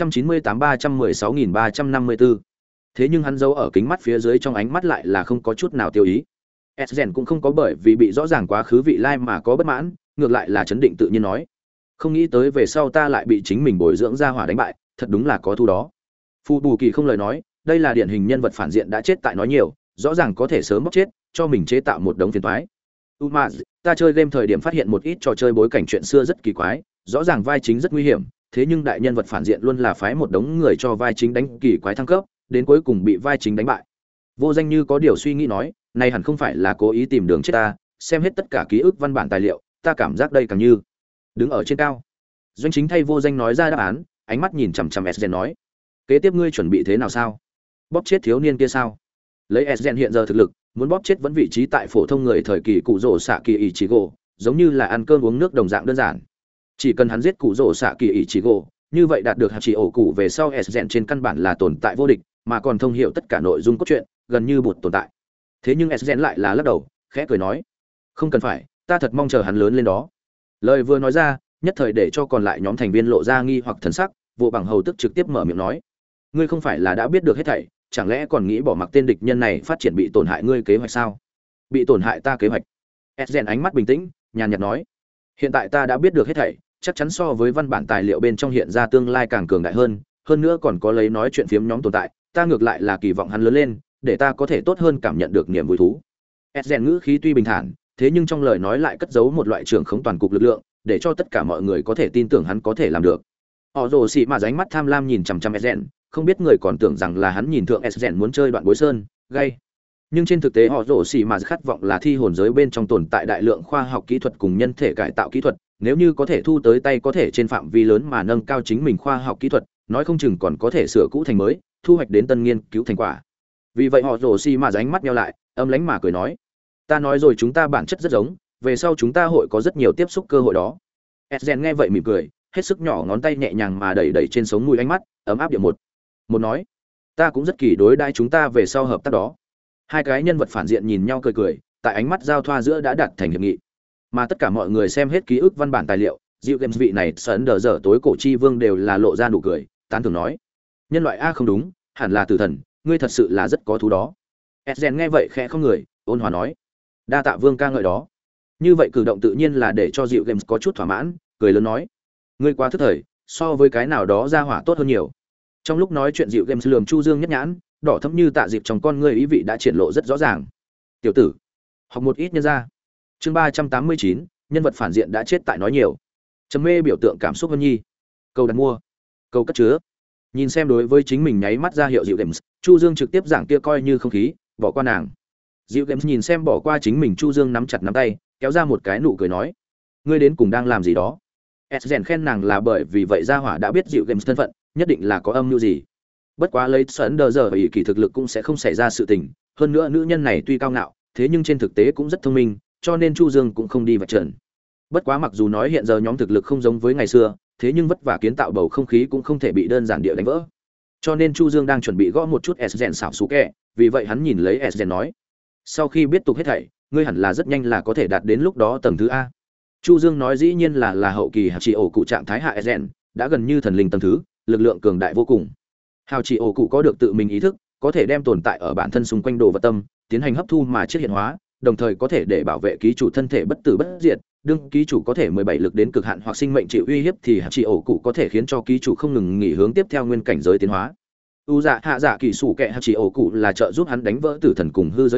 298-316.354. Thế nhưng hắn giấu ở kính mắt phía dưới trong ánh mắt lại là không có chút nào tiêu ý. Sgen cũng không có bởi vì bị rõ ràng quá khứ vị lai mà có bất mãn, ngược lại là chấn định tự nhiên nói, không nghĩ tới về sau ta lại bị chính mình bồi dưỡng ra hỏa đánh bại, thật đúng là có thu đó. Phu Bù Kỳ không lời nói, đây là điển hình nhân vật phản diện đã chết tại nói nhiều, rõ ràng có thể sớm bóc chết, cho mình chế tạo một đống phiền toái. Umaz, ta chơi game thời điểm phát hiện một ít trò chơi bối cảnh chuyện xưa rất kỳ quái, rõ ràng vai chính rất nguy hiểm, thế nhưng đại nhân vật phản diện luôn là phái một đống người cho vai chính đánh kỳ quái thăng cấp, đến cuối cùng bị vai chính đánh bại. Vô Danh như có điều suy nghĩ nói, này hẳn không phải là cố ý tìm đường chết ta, xem hết tất cả ký ức văn bản tài liệu, ta cảm giác đây càng như đứng ở trên cao. Doanh Chính thay Vô Danh nói ra đáp án, ánh mắt nhìn chằm chằm Sgen nói, kế tiếp ngươi chuẩn bị thế nào sao? Bóp chết thiếu niên kia sao? Lấy Sgen hiện giờ thực lực, muốn bóp chết vẫn vị trí tại phổ thông người thời kỳ cụ rồ xạ kỳ Ichigo, giống như là ăn cơm uống nước đồng dạng đơn giản. Chỉ cần hắn giết cụ rồ xạ kỳ Ichigo, như vậy đạt được hạt chỉ ổ cụ về sau Sgen trên căn bản là tồn tại vô địch, mà còn thông hiểu tất cả nội dung cốt truyện, gần như bụt tồn tại. Thế nhưng Sgen lại là lắc đầu, khẽ cười nói, không cần phải, ta thật mong chờ hắn lớn lên đó. Lời vừa nói ra, nhất thời để cho còn lại nhóm thành viên lộ ra nghi hoặc thần sắc, Vô Bằng hầu tức trực tiếp mở miệng nói, ngươi không phải là đã biết được hết thảy, chẳng lẽ còn nghĩ bỏ mặc tên địch nhân này phát triển bị tổn hại ngươi kế hoạch sao? Bị tổn hại ta kế hoạch? Sgen ánh mắt bình tĩnh, nhàn nhạt nói, hiện tại ta đã biết được hết thảy, chắc chắn so với văn bản tài liệu bên trong hiện ra tương lai càng cường đại hơn nữa còn có lấy nói chuyện phiếm nhóm tồn tại, ta ngược lại là kỳ vọng hắn lớn lên, để ta có thể tốt hơn cảm nhận được niềm vui thú. Sgen ngữ khí tuy bình thản, thế nhưng trong lời nói lại cất giấu một loại trưởng khống toàn cục lực lượng, để cho tất cả mọi người có thể tin tưởng hắn có thể làm được. Họ rồ xị mà ánh mắt tham lam nhìn chằm chằm Sgen, không biết người còn tưởng rằng là hắn nhìn thượng Sgen muốn chơi đoạn bối sơn, gay. Nhưng trên thực tế họ rồ xị mà khát vọng là thi hồn giới bên trong tồn tại đại lượng khoa học kỹ thuật cùng nhân thể cải tạo kỹ thuật, nếu như có thể thu tới tay có thể trên phạm vi lớn mà nâng cao chính mình khoa học kỹ thuật, nói không chừng còn có thể sửa cũ thành mới, thu hoạch đến tân nghiên cứu thành quả. Vì vậy họ rồ xị mà ánh mắt nheo lại, âm lãnh mà cười nói, ta nói rồi, chúng ta bản chất rất giống, về sau chúng ta hội có rất nhiều tiếp xúc cơ hội đó. Sgen nghe vậy mỉm cười, hết sức nhỏ ngón tay nhẹ nhàng mà đẩy đẩy trên sống mũi ánh mắt, ấm áp điệu một nói, ta cũng rất kỳ đối đãi chúng ta về sau hợp tác đó. Hai cái nhân vật phản diện nhìn nhau cười cười, tại ánh mắt giao thoa giữa đã đạt thành hiệp nghị. Mà tất cả mọi người xem hết ký ức văn bản tài liệu, Diệu Games vị này sấn đờ dở tối cổ chi vương đều là lộ ra nụ cười, tán thưởng nói, nhân loại a không đúng, hẳn là tử thần, ngươi thật sự là rất có thú đó. Sgen nghe vậy khẽ không người, ôn hòa nói, đa tạ vương ca ngợi đó. Như vậy cử động tự nhiên là để cho Diệu Games có chút thỏa mãn, cười lớn nói, ngươi quá thức thời, so với cái nào đó ra hỏa tốt hơn nhiều. Trong lúc nói chuyện Diệu Games lườm Chu Dương nhất nhãn, đỏ thẫm như tạ dịp trong con ngươi ý vị đã triển lộ rất rõ ràng. Tiểu tử, học một ít nhân ra. Chương 389, nhân vật phản diện đã chết tại nói nhiều. Trầm mê biểu tượng cảm xúc Vân Nhi. Câu đặt mua, câu cất chứa. Nhìn xem đối với chính mình nháy mắt ra hiệu Diệu Games, Chu Dương trực tiếp giảng kia coi như không khí, bỏ qua nàng. Diệu Games nhìn xem bỏ qua chính mình, Chu Dương nắm chặt nắm tay, kéo ra một cái nụ cười nói, ngươi đến cùng đang làm gì đó? Sgen khen nàng là bởi vì vậy gia hỏa đã biết Diệu Games thân phận, nhất định là có âm mưu gì. Bất quá lấy sấn đờ giờ ý kỳ thực lực cũng sẽ không xảy ra sự tình, hơn nữa nữ nhân này tuy cao ngạo, thế nhưng trên thực tế cũng rất thông minh, cho nên Chu Dương cũng không đi vạch trần. Bất quá mặc dù nói hiện giờ nhóm thực lực không giống với ngày xưa, thế nhưng vất vả kiến tạo bầu không khí cũng không thể bị đơn giản địa đánh vỡ. Cho nên Chu Dương đang chuẩn bị gõ một chút Sgen xảo xú kẹ, vì vậy hắn nhìn lấy Sgen nói, sau khi biết tục hết thảy, ngươi hẳn là rất nhanh là có thể đạt đến lúc đó tầng thứ A. Chu Dương nói dĩ nhiên là hậu kỳ hạt chỉ ổ cụ trạng thái hạ Sgen, đã gần như thần linh tầng thứ, lực lượng cường đại vô cùng. Hào chỉ ổ cụ có được tự mình ý thức, có thể đem tồn tại ở bản thân xung quanh đồ vật tâm tiến hành hấp thu mà chiết hiện hóa, đồng thời có thể để bảo vệ ký chủ thân thể bất tử bất diệt. Đương ký chủ có thể 17 lực đến cực hạn hoặc sinh mệnh chịu uy hiếp thì hạt chỉ ổ cụ có thể khiến cho ký chủ không ngừng nghỉ hướng tiếp theo nguyên cảnh giới tiến hóa. U dạ hạ dạ kỳ sủ kệ hạt chỉ ổ cụ là trợ giúp hắn đánh vỡ tử thần cùng hư giới hạn,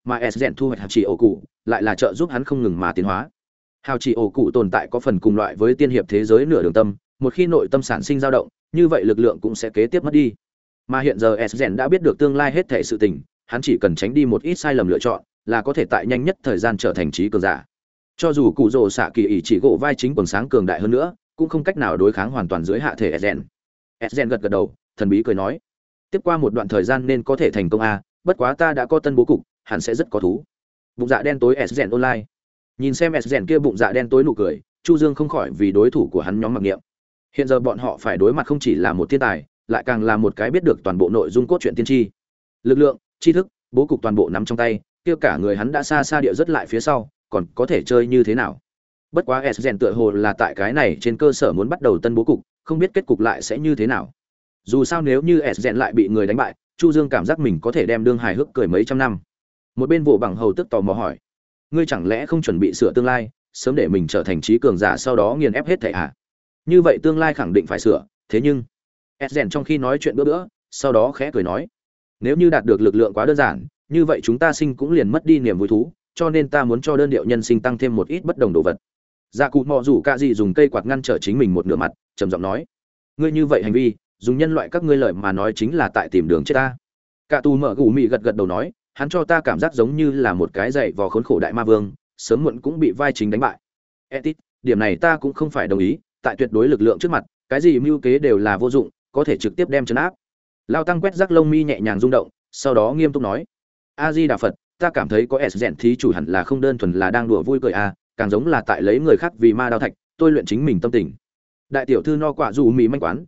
mà s thu hoạch hào chỉ ổ cụ lại là trợ giúp hắn không ngừng mà tiến hóa. Hào chỉ ổ cụ tồn tại có phần cùng loại với tiên hiệp thế giới nửa đường tâm, một khi nội tâm sản sinh dao động, như vậy lực lượng cũng sẽ kế tiếp mất đi. Mà hiện giờ s đã biết được tương lai hết thảy sự tình, hắn chỉ cần tránh đi một ít sai lầm lựa chọn, là có thể tại nhanh nhất thời gian trở thành trí cường giả. Cho dù cụ rồ xạ kỳ ỷ chỉ gỗ vai chính quần sáng cường đại hơn nữa, cũng không cách nào đối kháng hoàn toàn dưới hạ thể Ezen. Ezen gật gật đầu, thần bí cười nói: "Tiếp qua một đoạn thời gian nên có thể thành công a, bất quá ta đã có tân bố cục, hẳn sẽ rất có thú." Bụng dạ đen tối Ezen online. Nhìn xem Ezen kia bụng dạ đen tối nụ cười, Chu Dương không khỏi vì đối thủ của hắn nhóm mặc niệm. Hiện giờ bọn họ phải đối mặt không chỉ là một thiên tài, lại càng là một cái biết được toàn bộ nội dung cốt truyện tiên tri. Lực lượng, tri thức, bố cục toàn bộ nắm trong tay, kia cả người hắn đã xa xa địa rất lại phía sau, còn có thể chơi như thế nào? Bất quá Ezen tựa hồ là tại cái này trên cơ sở muốn bắt đầu tân bố cục, không biết kết cục lại sẽ như thế nào. Dù sao nếu như Ezen lại bị người đánh bại, Chu Dương cảm giác mình có thể đem đương hài hước cười mấy trăm năm. Một bên Vụ Bằng Hầu tức tò mò hỏi: "Ngươi chẳng lẽ không chuẩn bị sửa tương lai, sớm để mình trở thành trí cường giả sau đó nghiền ép hết thảy à? Như vậy tương lai khẳng định phải sửa, thế nhưng..." Ezen trong khi nói chuyện bữa, sau đó khẽ cười nói: "Nếu như đạt được lực lượng quá đơn giản, như vậy chúng ta sinh cũng liền mất đi niềm vui thú, cho nên ta muốn cho đơn điệu nhân sinh tăng thêm một ít bất đồng đồ vật." Dạ cụ mọ rủ cả gì dùng cây quạt ngăn trở chính mình một nửa mặt, trầm giọng nói: "Ngươi như vậy hành vi, dùng nhân loại các ngươi lợi mà nói chính là tại tìm đường chết ta." Cả tù mở gù mị gật gật đầu nói: "Hắn cho ta cảm giác giống như là một cái dạy vò khốn khổ đại ma vương, sớm muộn cũng bị vai chính đánh bại." Etit, điểm này ta cũng không phải đồng ý, tại tuyệt đối lực lượng trước mặt, cái gì mưu kế đều là vô dụng, có thể trực tiếp đem trấn áp. Lao tăng quét rắc lông mi nhẹ nhàng rung động, sau đó nghiêm túc nói: "A Di Đà Phật, ta cảm thấy có S thí chủ hẳn là không đơn thuần là đang đùa vui cười a, càng giống là tại lấy người khác vì ma đao thạch, tôi luyện chính mình tâm tình." Đại tiểu thư no quả dù mì manh quán,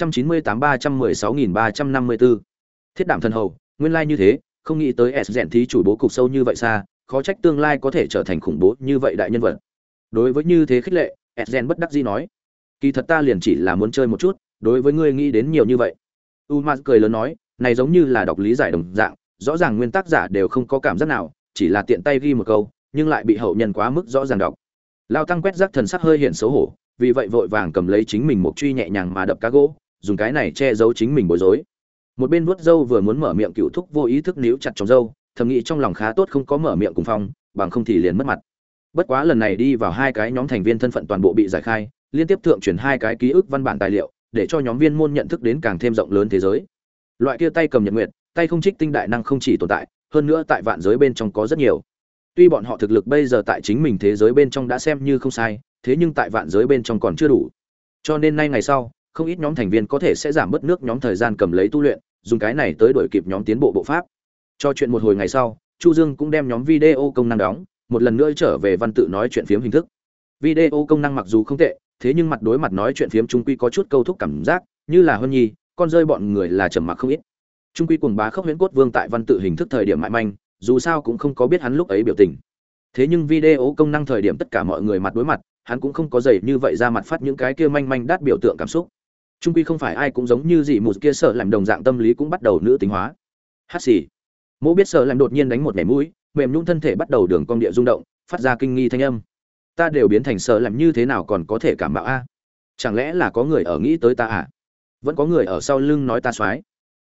298-316.354. Thiết đảm thần hầu, nguyên lai như thế, không nghĩ tới S thí chủ bố cục sâu như vậy xa, khó trách tương lai có thể trở thành khủng bố như vậy đại nhân vật. Đối với như thế khích lệ, S bất đắc dĩ nói: "Kỳ thật ta liền chỉ là muốn chơi một chút, đối với ngươi nghĩ đến nhiều như vậy." Umaz cười lớn nói: "Này giống như là đọc lý giải đồng dạng, rõ ràng nguyên tác giả đều không có cảm giác nào, chỉ là tiện tay ghi một câu, nhưng lại bị hậu nhân quá mức rõ ràng đọc." Lao tăng quét rác thần sắc hơi hiện xấu hổ, vì vậy vội vàng cầm lấy chính mình một truy nhẹ nhàng mà đập cá gỗ, dùng cái này che giấu chính mình bối rối. Một bên vuốt râu vừa muốn mở miệng cựu thúc vô ý thức níu chặt trong râu, thầm nghĩ trong lòng khá tốt không có mở miệng cùng phong, bằng không thì liền mất mặt. Bất quá lần này đi vào hai cái nhóm thành viên thân phận toàn bộ bị giải khai, liên tiếp thượng truyền hai cái ký ức văn bản tài liệu, để cho nhóm viên môn nhận thức đến càng thêm rộng lớn thế giới. Loại kia tay cầm nhật nguyệt, tay không trích tinh đại năng không chỉ tồn tại, hơn nữa tại vạn giới bên trong có rất nhiều. Tuy bọn họ thực lực bây giờ tại chính mình thế giới bên trong đã xem như không sai, thế nhưng tại vạn giới bên trong còn chưa đủ. Cho nên nay ngày sau, không ít nhóm thành viên có thể sẽ giảm bớt nước nhóm thời gian cầm lấy tu luyện, dùng cái này tới đuổi kịp nhóm tiến bộ bộ pháp. Cho chuyện một hồi ngày sau, Chu Dương cũng đem nhóm video công năng đóng, một lần nữa trở về văn tự nói chuyện phiếm hình thức. Video công năng mặc dù không tệ, thế nhưng mặt đối mặt nói chuyện phiếm trung quy có chút câu thúc cảm giác, như là Huân Nhi, con rơi bọn người là trầm mặc không ít. Trung quy cuồng bá khốc huyễn cốt vương tại văn tự hình thức thời điểm mại manh, dù sao cũng không có biết hắn lúc ấy biểu tình. Thế nhưng video công năng thời điểm tất cả mọi người mặt đối mặt, hắn cũng không có dày như vậy ra mặt phát những cái kia manh manh đát biểu tượng cảm xúc. Trung quy không phải ai cũng giống như dị một kia sợ làm đồng dạng tâm lý cũng bắt đầu nữ tính hóa. Hát xì. Mỗ biết sợ làm đột nhiên đánh một nhảy mũi, mềm nhũn thân thể bắt đầu đường cong địa rung động, phát ra kinh nghi thanh âm. Ta đều biến thành sợ làm như thế nào còn có thể cảm bạo a? Chẳng lẽ là có người ở nghĩ tới ta à? Vẫn có người ở sau lưng nói ta soái.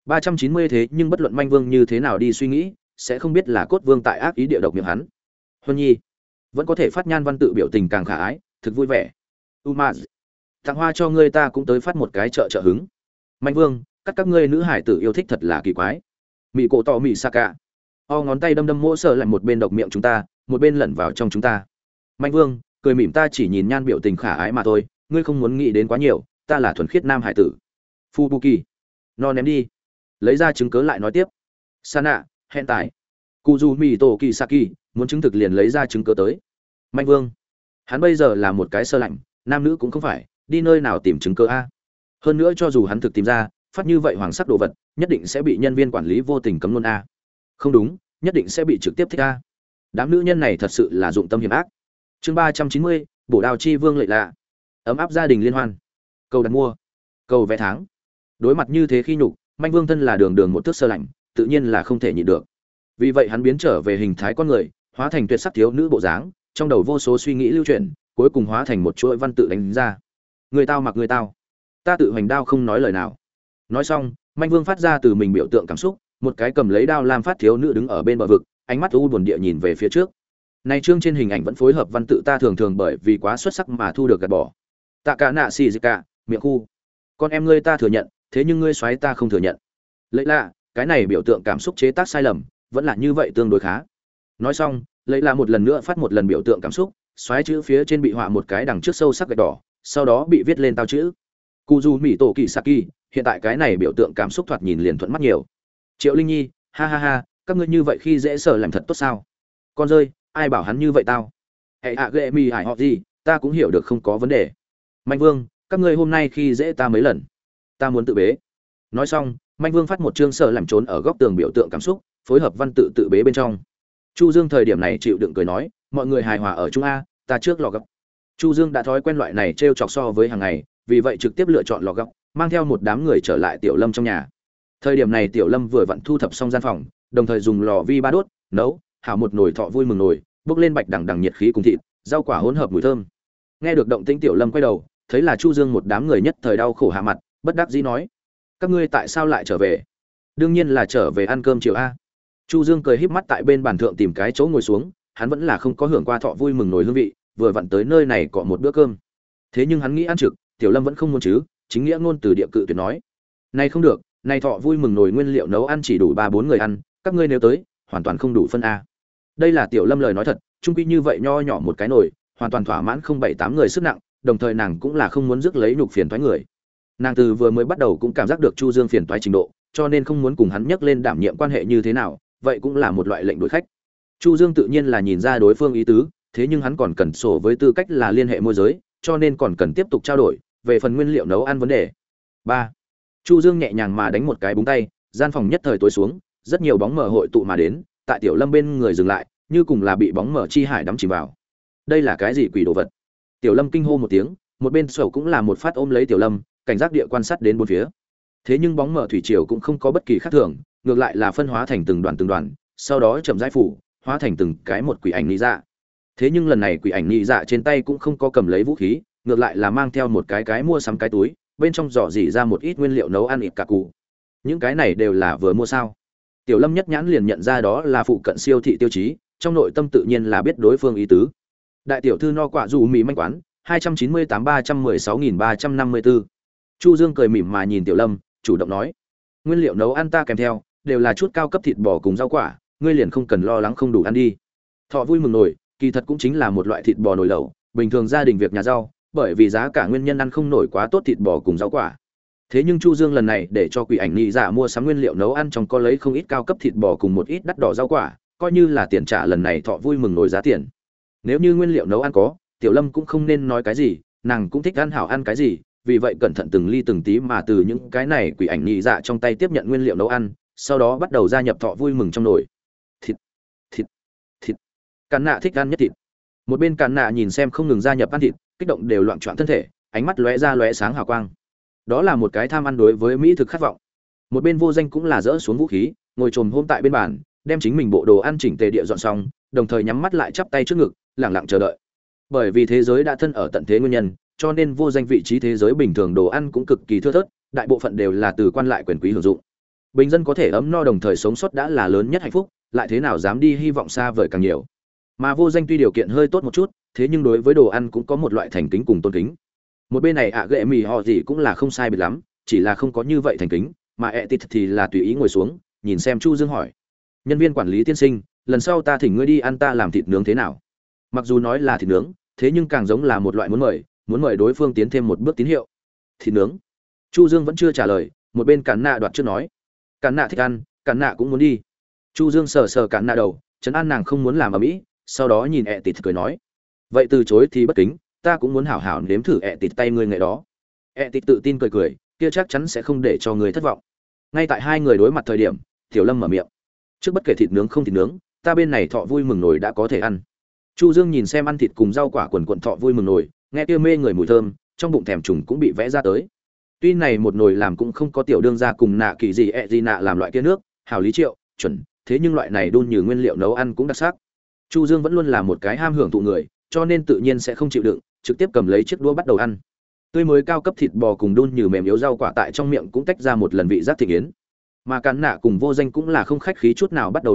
390 thế nhưng bất luận manh vương như thế nào đi suy nghĩ, sẽ không biết là cốt vương tại ác ý địa độc miệng hắn. Huân Nhi vẫn có thể phát nhan văn tự biểu tình càng khả ái, thực vui vẻ. Umaz, tặng hoa cho ngươi ta cũng tới phát một cái trợ hứng. Manh vương, các ngươi nữ hải tử yêu thích thật là kỳ quái. Mị cổ tỏ mị Saka. O ngón tay đâm đâm mỗ sợ lại một bên độc miệng chúng ta, một bên lẩn vào trong chúng ta. Manh vương, cười mỉm ta chỉ nhìn nhan biểu tình khả ái mà thôi, ngươi không muốn nghĩ đến quá nhiều, ta là thuần khiết nam hải tử. Fubuki, no ném đi. Lấy ra chứng cớ lại nói tiếp. Sana, hẹn tài. Kuzumi Tokisaki, muốn chứng thực liền lấy ra chứng cớ tới. Manh vương, hắn bây giờ là một cái sơ lạnh, nam nữ cũng không phải, đi nơi nào tìm chứng cớ a? Hơn nữa cho dù hắn thực tìm ra, phát như vậy hoàng sắc đồ vật, nhất định sẽ bị nhân viên quản lý vô tình cấm luôn a. Không đúng, nhất định sẽ bị trực tiếp thích a. Đám nữ nhân này thật sự là dụng tâm hiểm ác. Chương 390, bổ đào chi vương lợi lạ. Ấm áp gia đình liên hoan. Cầu đặt mua, cầu vé tháng. Đối mặt như thế khi nhục, manh vương thân là đường đường một thước sơ lạnh, tự nhiên là không thể nhịn được. Vì vậy hắn biến trở về hình thái con người, hóa thành tuyệt sắc thiếu nữ bộ dáng, trong đầu vô số suy nghĩ lưu chuyển, cuối cùng hóa thành một chuỗi văn tự đánh ra. Người tao mặc người tao, ta tự hoành đao không nói lời nào. Nói xong, manh vương phát ra từ mình biểu tượng cảm xúc, một cái cầm lấy đao lam phát thiếu nữ đứng ở bên bờ vực, ánh mắt u buồn địa nhìn về phía trước. Này chương trên hình ảnh vẫn phối hợp văn tự ta thường thường bởi vì quá xuất sắc mà thu được gạt bỏ. Tạ cả nạ xì dịch cả, miệng khu. Con em ngươi ta thừa nhận, thế nhưng ngươi xoáy ta không thừa nhận. Lấy lạ, cái này biểu tượng cảm xúc chế tác sai lầm, vẫn là như vậy tương đối khá. Nói xong, lấy lạ một lần nữa phát một lần biểu tượng cảm xúc, xoáy chữ phía trên bị họa một cái đằng trước sâu sắc gạch đỏ, sau đó bị viết lên tao chữ. Kuzu Mỹ Tổ Kỳ Saki, hiện tại cái này biểu tượng cảm xúc thoạt nhìn liền thuận mắt nhiều. Triệu Linh Nhi, ha ha ha, các ngươi như vậy khi dễ sở làm thật tốt sao? Con rơi, ai bảo hắn như vậy tao? Hệ hạ ghệ mi hải họ gì, ta cũng hiểu được không có vấn đề. Mạnh Vương, các ngươi hôm nay khi dễ ta mấy lần, ta muốn tự bế. Nói xong, Mạnh Vương phát một chương sở làm trốn ở góc tường biểu tượng cảm xúc, phối hợp văn tự tự bế bên trong. Chu Dương thời điểm này chịu đựng cười nói, mọi người hài hòa ở chung a, ta trước lò gấp. Chu Dương đã thói quen loại này trêu chọc so với hàng ngày, vì vậy trực tiếp lựa chọn lò gấp, mang theo một đám người trở lại Tiểu Lâm trong nhà. Thời điểm này Tiểu Lâm vừa vặn thu thập xong gian phòng, đồng thời dùng lò vi ba đốt, nấu, hảo một nồi thọ vui mừng nồi, bốc lên bạch đằng đằng nhiệt khí cùng thịt, rau quả hỗn hợp mùi thơm. Nghe được động tĩnh Tiểu Lâm quay đầu, thấy là Chu Dương một đám người nhất thời đau khổ hạ mặt, bất đắc dĩ nói: "Các ngươi tại sao lại trở về?" "Đương nhiên là trở về ăn cơm chiều a." Chu Dương cười híp mắt tại bên bàn thượng tìm cái chỗ ngồi xuống, hắn vẫn là không có hưởng qua thọ vui mừng nồi hương vị, vừa vặn tới nơi này cọ một bữa cơm. Thế nhưng hắn nghĩ ăn trực, Tiểu Lâm vẫn không muốn chứ, chính nghĩa ngôn từ địa cự tuyệt nói: "Này không được, này thọ vui mừng nồi nguyên liệu nấu ăn chỉ đủ 3-4 người ăn, các ngươi nếu tới, hoàn toàn không đủ phân a." Đây là Tiểu Lâm lời nói thật, chung quy như vậy nho nhỏ một cái nồi, hoàn toàn thỏa mãn không 7-8 người sức nặng, đồng thời nàng cũng là không muốn rước lấy nhục phiền toái người. Nàng từ vừa mới bắt đầu cũng cảm giác được Chu Dương phiền toái trình độ, cho nên không muốn cùng hắn nhắc lên đảm nhiệm quan hệ như thế nào, vậy cũng là một loại lệnh đuổi khách. Chu Dương tự nhiên là nhìn ra đối phương ý tứ, thế nhưng hắn còn cần sổ với tư cách là liên hệ môi giới, cho nên còn cần tiếp tục trao đổi về phần nguyên liệu nấu ăn vấn đề. 3. Chu Dương nhẹ nhàng mà đánh một cái búng tay, gian phòng nhất thời tối xuống, rất nhiều bóng mờ hội tụ mà đến, tại Tiểu Lâm bên người dừng lại, như cùng là bị bóng mờ chi hải đắm chìm vào. Đây là cái gì quỷ đồ vật? Tiểu Lâm kinh hô một tiếng, một bên sổ cũng là một phát ôm lấy Tiểu Lâm, cảnh giác địa quan sát đến bốn phía. Thế nhưng bóng mờ thủy triều cũng không có bất kỳ khác thường, ngược lại là phân hóa thành từng đoàn, sau đó chậm rãi phủ, hóa thành từng cái một quỷ ảnh nị dạ. Thế nhưng lần này quỷ ảnh nị dạ trên tay cũng không có cầm lấy vũ khí, ngược lại là mang theo một cái mua sắm cái túi, bên trong giỏ dỉ ra một ít nguyên liệu nấu ăn ít cả cụ. Những cái này đều là vừa mua sao? Tiểu Lâm nhất nhãn liền nhận ra đó là phụ cận siêu thị tiêu chí, trong nội tâm tự nhiên là biết đối phương ý tứ. Đại tiểu thư no quả dù mì manh quán, 298-316.354. Chu Dương cười mỉm mà nhìn Tiểu Lâm, chủ động nói: "Nguyên liệu nấu ăn ta kèm theo, đều là chút cao cấp thịt bò cùng rau quả, ngươi liền không cần lo lắng không đủ ăn đi." Thọ vui mừng nổi, kỳ thật cũng chính là một loại thịt bò nồi lẩu, bình thường gia đình việc nhà rau, bởi vì giá cả nguyên nhân ăn không nổi quá tốt thịt bò cùng rau quả. Thế nhưng Chu Dương lần này để cho quỷ ảnh nị dạ mua sắm nguyên liệu nấu ăn trong có lấy không ít cao cấp thịt bò cùng một ít đắt đỏ rau quả, coi như là tiền trả lần này thọ vui mừng nổi giá tiền. Nếu như nguyên liệu nấu ăn có, Tiểu Lâm cũng không nên nói cái gì, nàng cũng thích ăn hảo ăn cái gì, vì vậy cẩn thận từng ly từng tí mà từ những cái này quỷ ảnh nị dạ trong tay tiếp nhận nguyên liệu nấu ăn, sau đó bắt đầu gia nhập thọ vui mừng trong nồi. Thịt, thịt, thịt. Càn Nạ thích ăn nhất thịt. Một bên Càn Nạ nhìn xem không ngừng gia nhập ăn thịt, kích động đều loạn trọn thân thể, ánh mắt lóe ra lóe sáng hào quang. Đó là một cái tham ăn đối với mỹ thực khát vọng. Một bên Vô Danh cũng là dỡ xuống vũ khí, ngồi chồm hôm tại bên bàn, đem chính mình bộ đồ ăn chỉnh tề địa dọn xong, đồng thời nhắm mắt lại chắp tay trước ngực, lặng lặng chờ đợi. Bởi vì thế giới đã thân ở tận thế nguyên nhân, cho nên Vô Danh vị trí thế giới bình thường đồ ăn cũng cực kỳ thưa thớt, đại bộ phận đều là từ quan lại quyền quý hưởng dụng. Bình dân có thể ấm no đồng thời sống sót đã là lớn nhất hạnh phúc, lại thế nào dám đi hy vọng xa vời càng nhiều. Mà Vô Danh tuy điều kiện hơi tốt một chút, thế nhưng đối với đồ ăn cũng có một loại thành kính cùng tôn kính. Một bên này gệ mì họ gì cũng là không sai biệt lắm, chỉ là không có như vậy thành kính, mà tịt thì là tùy ý ngồi xuống, nhìn xem Chu Dương hỏi: "Nhân viên quản lý tiên sinh, lần sau ta thỉnh ngươi đi ăn ta làm thịt nướng thế nào?" Mặc dù nói là thịt nướng, thế nhưng càng giống là một loại muốn mời đối phương tiến thêm một bước tín hiệu. Thịt nướng. Chu Dương vẫn chưa trả lời, một bên Càn Nạ đoạt trước nói: "Càn Nạ thích ăn, Càn Nạ cũng muốn đi." Chu Dương sờ sờ Càn Nạ đầu, trấn an nàng không muốn làm ầm ĩ, sau đó nhìn tịt cười nói: "Vậy từ chối thì bất kính, ta cũng muốn hảo hảo nếm thử tịt tay ngươi nghệ đó." Tịt tự tin cười cười, kia chắc chắn sẽ không để cho người thất vọng. Ngay tại hai người đối mặt thời điểm, Tiểu Lâm mở miệng: "Trước bất kể thịt nướng không thịt nướng, ta bên này thọ vui mừng nồi đã có thể ăn." Chu Dương nhìn xem ăn thịt cùng rau quả quần quần thọ vui mừng nồi, nghe kia mê người mùi thơm, trong bụng thèm trùng cũng bị vẽ ra tới. Tuy này một nồi làm cũng không có Tiểu đương gia cùng Nạ Kỳ gì nạ làm loại kia nước, hảo lý triệu, chuẩn, thế nhưng loại này đun như nguyên liệu nấu ăn cũng đặc sắc. Chu Dương vẫn luôn là một cái ham hưởng thụ người, cho nên tự nhiên sẽ không chịu đựng, trực tiếp cầm lấy chiếc đũa bắt đầu ăn. Tươi mới cao cấp thịt bò cùng đun như mềm yếu rau quả tại trong miệng cũng tách ra một lần vị giác thịnh yến. Mà Càn Nạ cùng Vô Danh cũng là không khách khí chút nào bắt đầu ăn,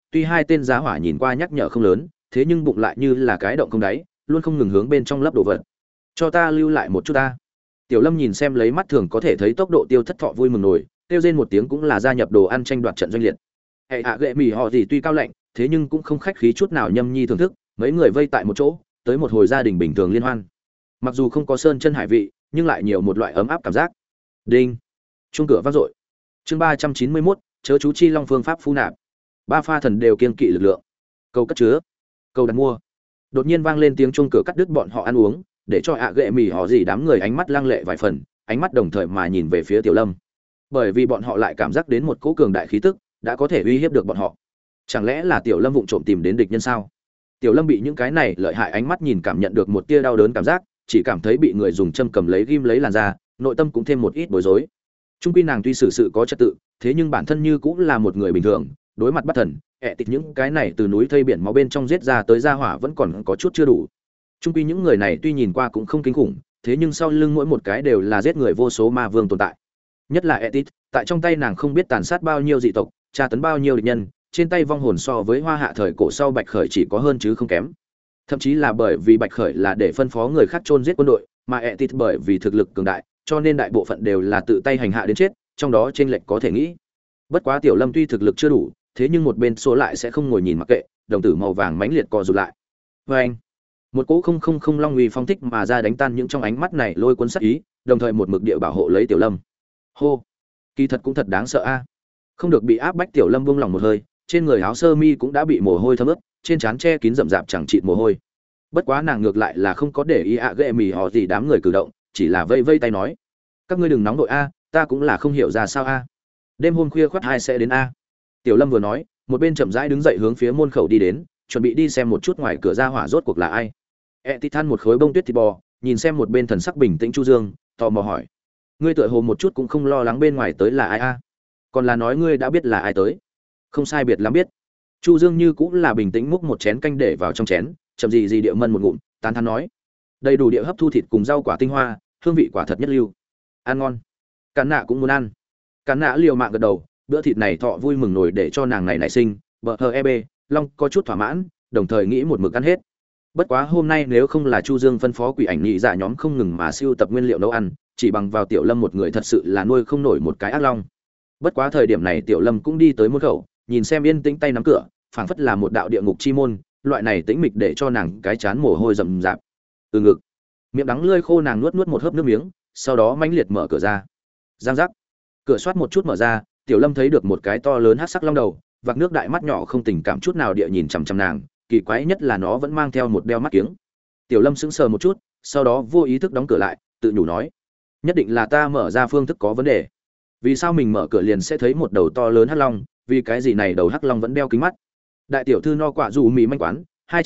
tuy hai tên giá hỏa nhìn qua nhắc nhở không lớn, thế nhưng bụng lại như là cái động không đáy, luôn không ngừng hướng bên trong lấp đồ vật. Cho ta lưu lại một chút ta. Tiểu Lâm nhìn xem lấy mắt thường có thể thấy tốc độ tiêu thất thọ vui mừng nổi, kêu rên một tiếng cũng là gia nhập đồ ăn tranh đoạt trận doanh liệt. Hệ hạ gệ mì họ gì tuy cao lạnh, thế nhưng cũng không khách khí chút nào nhâm nhi thưởng thức, mấy người vây tại một chỗ, tới một hồi gia đình bình thường liên hoan. Mặc dù không có sơn chân hải vị, nhưng lại nhiều một loại ấm áp cảm giác. Đinh. Chuông cửa vang dội. Chương 391, chớ chú chi long phương pháp phu nạp. Ba pha thần đều kiên kỵ lực lượng. Câu cất chứa. Câu đặt mua. Đột nhiên vang lên tiếng chuông cửa cắt đứt bọn họ ăn uống, để cho ạ gệ mì họ gì đám người ánh mắt lăng lệ vài phần, ánh mắt đồng thời mà nhìn về phía Tiểu Lâm. Bởi vì bọn họ lại cảm giác đến một cỗ cường đại khí tức, đã có thể uy hiếp được bọn họ. Chẳng lẽ là Tiểu Lâm vụng trộm tìm đến địch nhân sao? Tiểu Lâm bị những cái này lợi hại ánh mắt nhìn cảm nhận được một tia đau đớn cảm giác, chỉ cảm thấy bị người dùng châm cầm lấy ghim lấy làn da, nội tâm cũng thêm một ít bối rối. Trung quy nàng tuy xử sự có trật tự, thế nhưng bản thân như cũng là một người bình thường, đối mặt bất thần, tịch những cái này từ núi thây biển máu bên trong giết ra tới gia hỏa vẫn còn có chút chưa đủ. Trung quy những người này tuy nhìn qua cũng không kinh khủng, thế nhưng sau lưng mỗi một cái đều là giết người vô số ma vương tồn tại. Nhất là Etit, tại trong tay nàng không biết tàn sát bao nhiêu dị tộc, tra tấn bao nhiêu địch nhân, trên tay vong hồn so với Hoa Hạ thời cổ sau Bạch Khởi chỉ có hơn chứ không kém. Thậm chí là bởi vì Bạch Khởi là để phân phó người khác chôn giết quân đội, mà Etit bởi vì thực lực cường đại, cho nên đại bộ phận đều là tự tay hành hạ đến chết, trong đó chênh lệch có thể nghĩ. Bất quá Tiểu Lâm tuy thực lực chưa đủ, thế nhưng một bên số lại sẽ không ngồi nhìn mặc kệ, đồng tử màu vàng mãnh liệt co rụt lại. Và anh, một cỗ không long uy phong thích mà ra đánh tan những trong ánh mắt này lôi cuốn sát ý, đồng thời một mực địa bảo hộ lấy Tiểu Lâm. Hô, kỳ thật cũng thật đáng sợ a. Không được bị áp bách, Tiểu Lâm buông lòng một hơi, trên người áo sơ mi cũng đã bị mồ hôi thấm ướt, trên trán che kín rậm rạp chẳng chịt mồ hôi. Bất quá nàng ngược lại là không có để ý ghệ mì họ gì đám người cử động, chỉ là vây vây tay nói: các ngươi đừng nóng nội a, ta cũng là không hiểu ra sao a. Đêm hôm khuya khoắt hai sẽ đến a. Tiểu Lâm vừa nói, một bên chậm rãi đứng dậy hướng phía môn khẩu đi đến, chuẩn bị đi xem một chút ngoài cửa ra hỏa rốt cuộc là ai. Titan một khối bông tuyết thịt bò, nhìn xem một bên thần sắc bình tĩnh Chu Dương, tò mò hỏi: ngươi tựa hồ một chút cũng không lo lắng bên ngoài tới là ai a? Còn là nói ngươi đã biết là ai tới? Không sai biệt lắm biết. Chu Dương như cũng là bình tĩnh múc một chén canh để vào trong chén, chậm gì địa mân một ngụm, tán thán nói: đầy đủ địa hấp thu thịt cùng rau quả tinh hoa, hương vị quả thật nhất lưu. Ăn ngon. Cán nạ cũng muốn ăn. Cán nạ liều mạng gật đầu, bữa thịt này thọ vui mừng nổi để cho nàng này nảy sinh, bờ hờ long có chút thỏa mãn, đồng thời nghĩ một mực ăn hết. Bất quá hôm nay nếu không là Chu Dương phân phó quỷ ảnh nhị dạ nhóm không ngừng mà siêu tập nguyên liệu nấu ăn, chỉ bằng vào Tiểu Lâm một người thật sự là nuôi không nổi một cái ác long. Bất quá thời điểm này Tiểu Lâm cũng đi tới môn khẩu, nhìn xem yên tĩnh tay nắm cửa, phảng phất là một đạo địa ngục chi môn, loại này tĩnh mịch để cho nàng cái chán mồ hôi rầm rạp. Từ ngực, miệng đắng lưỡi khô, nàng nuốt một hớp nước miếng, sau đó mãnh liệt mở cửa ra. Giang giác, cửa xoát một chút mở ra, Tiểu Lâm thấy được một cái to lớn hắc sắc long đầu, vạc nước đại mắt nhỏ không tình cảm chút nào địa nhìn chằm chằm nàng, kỳ quái nhất là nó vẫn mang theo một đeo mắt kiếng. Tiểu Lâm sững sờ một chút, sau đó vô ý thức đóng cửa lại, tự nhủ nói: nhất định là ta mở ra phương thức có vấn đề. Vì sao mình mở cửa liền sẽ thấy một đầu to lớn hắc long, vì cái gì này đầu hắc long vẫn đeo kính mắt? Đại tiểu thư no quạ dù mì manh quán,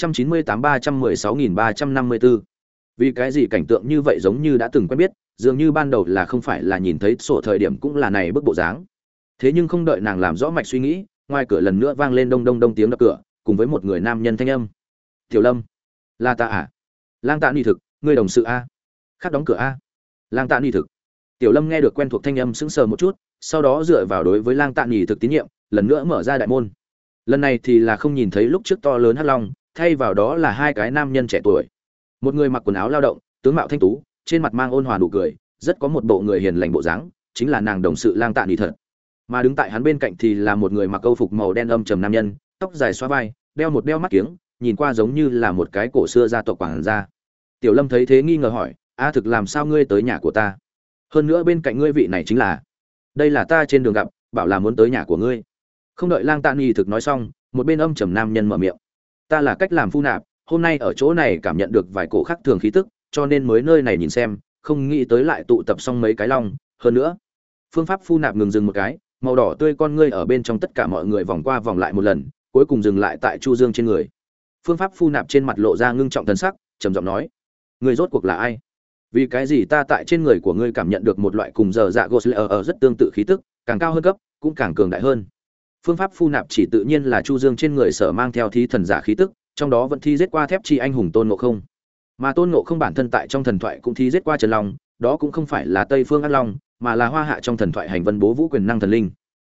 298-316.354. Vì cái gì cảnh tượng như vậy giống như đã từng quen biết, dường như ban đầu là không phải là nhìn thấy sổ thời điểm cũng là này bức bộ dáng. Thế nhưng không đợi nàng làm rõ mạch suy nghĩ, ngoài cửa lần nữa vang lên đông đông đông tiếng đập cửa, cùng với một người nam nhân thanh âm. Tiểu Lâm, là ta à? Lang Tạ Ni thực, ngươi đồng sự a? Khắc đóng cửa a? Lang Tạ Ni thực. Tiểu Lâm nghe được quen thuộc thanh âm sững sờ một chút, sau đó dựa vào đối với Lang Tạ Ni thực tín nhiệm, lần nữa mở ra đại môn. Lần này thì là không nhìn thấy lúc trước to lớn hắc long, thay vào đó là hai cái nam nhân trẻ tuổi. Một người mặc quần áo lao động, tướng mạo thanh tú, trên mặt mang ôn hòa nụ cười, rất có một bộ người hiền lành bộ dáng, chính là nàng đồng sự Lang Tạ Ni thật. Mà đứng tại hắn bên cạnh thì là một người mặc câu phục màu đen âm trầm nam nhân, tóc dài xóa vai, đeo một đeo mắt kiếng, nhìn qua giống như là một cái cổ xưa gia tộc quảng gia. Tiểu Lâm thấy thế nghi ngờ hỏi: a thực làm sao ngươi tới nhà của ta? Hơn nữa bên cạnh ngươi vị này chính là? Đây là ta trên đường gặp, bảo là muốn tới nhà của ngươi. Không đợi Lang Tạ Ni thực nói xong, một bên âm trầm nam nhân mở miệng: ta là cách làm phu nạp, hôm nay ở chỗ này cảm nhận được vài cổ khác thường khí tức, cho nên mới nơi này nhìn xem, không nghĩ tới lại tụ tập xong mấy cái long. Hơn nữa, phương pháp phu nạp ngừng dừng một cái, màu đỏ tươi con ngươi ở bên trong tất cả mọi người vòng qua vòng lại một lần, cuối cùng dừng lại tại Chu Dương trên người. Phương pháp phu nạp trên mặt lộ ra ngưng trọng thần sắc, trầm giọng nói: ngươi rốt cuộc là ai? Vì cái gì ta tại trên người của ngươi cảm nhận được một loại cùng giờ dạ Gosler ở rất tương tự khí tức, càng cao hơn cấp, cũng càng cường đại hơn. Phương pháp phu nạp chỉ tự nhiên là Chu Dương trên người sở mang theo thí thần giả khí tức, trong đó vẫn thi giết qua thép chi anh hùng Tôn Ngộ Không. Mà Tôn Ngộ Không bản thân tại trong thần thoại cũng thi giết qua Trần Long, đó cũng không phải là Tây Phương Ác Long, mà là Hoa Hạ trong thần thoại hành vân bố vũ quyền năng thần linh.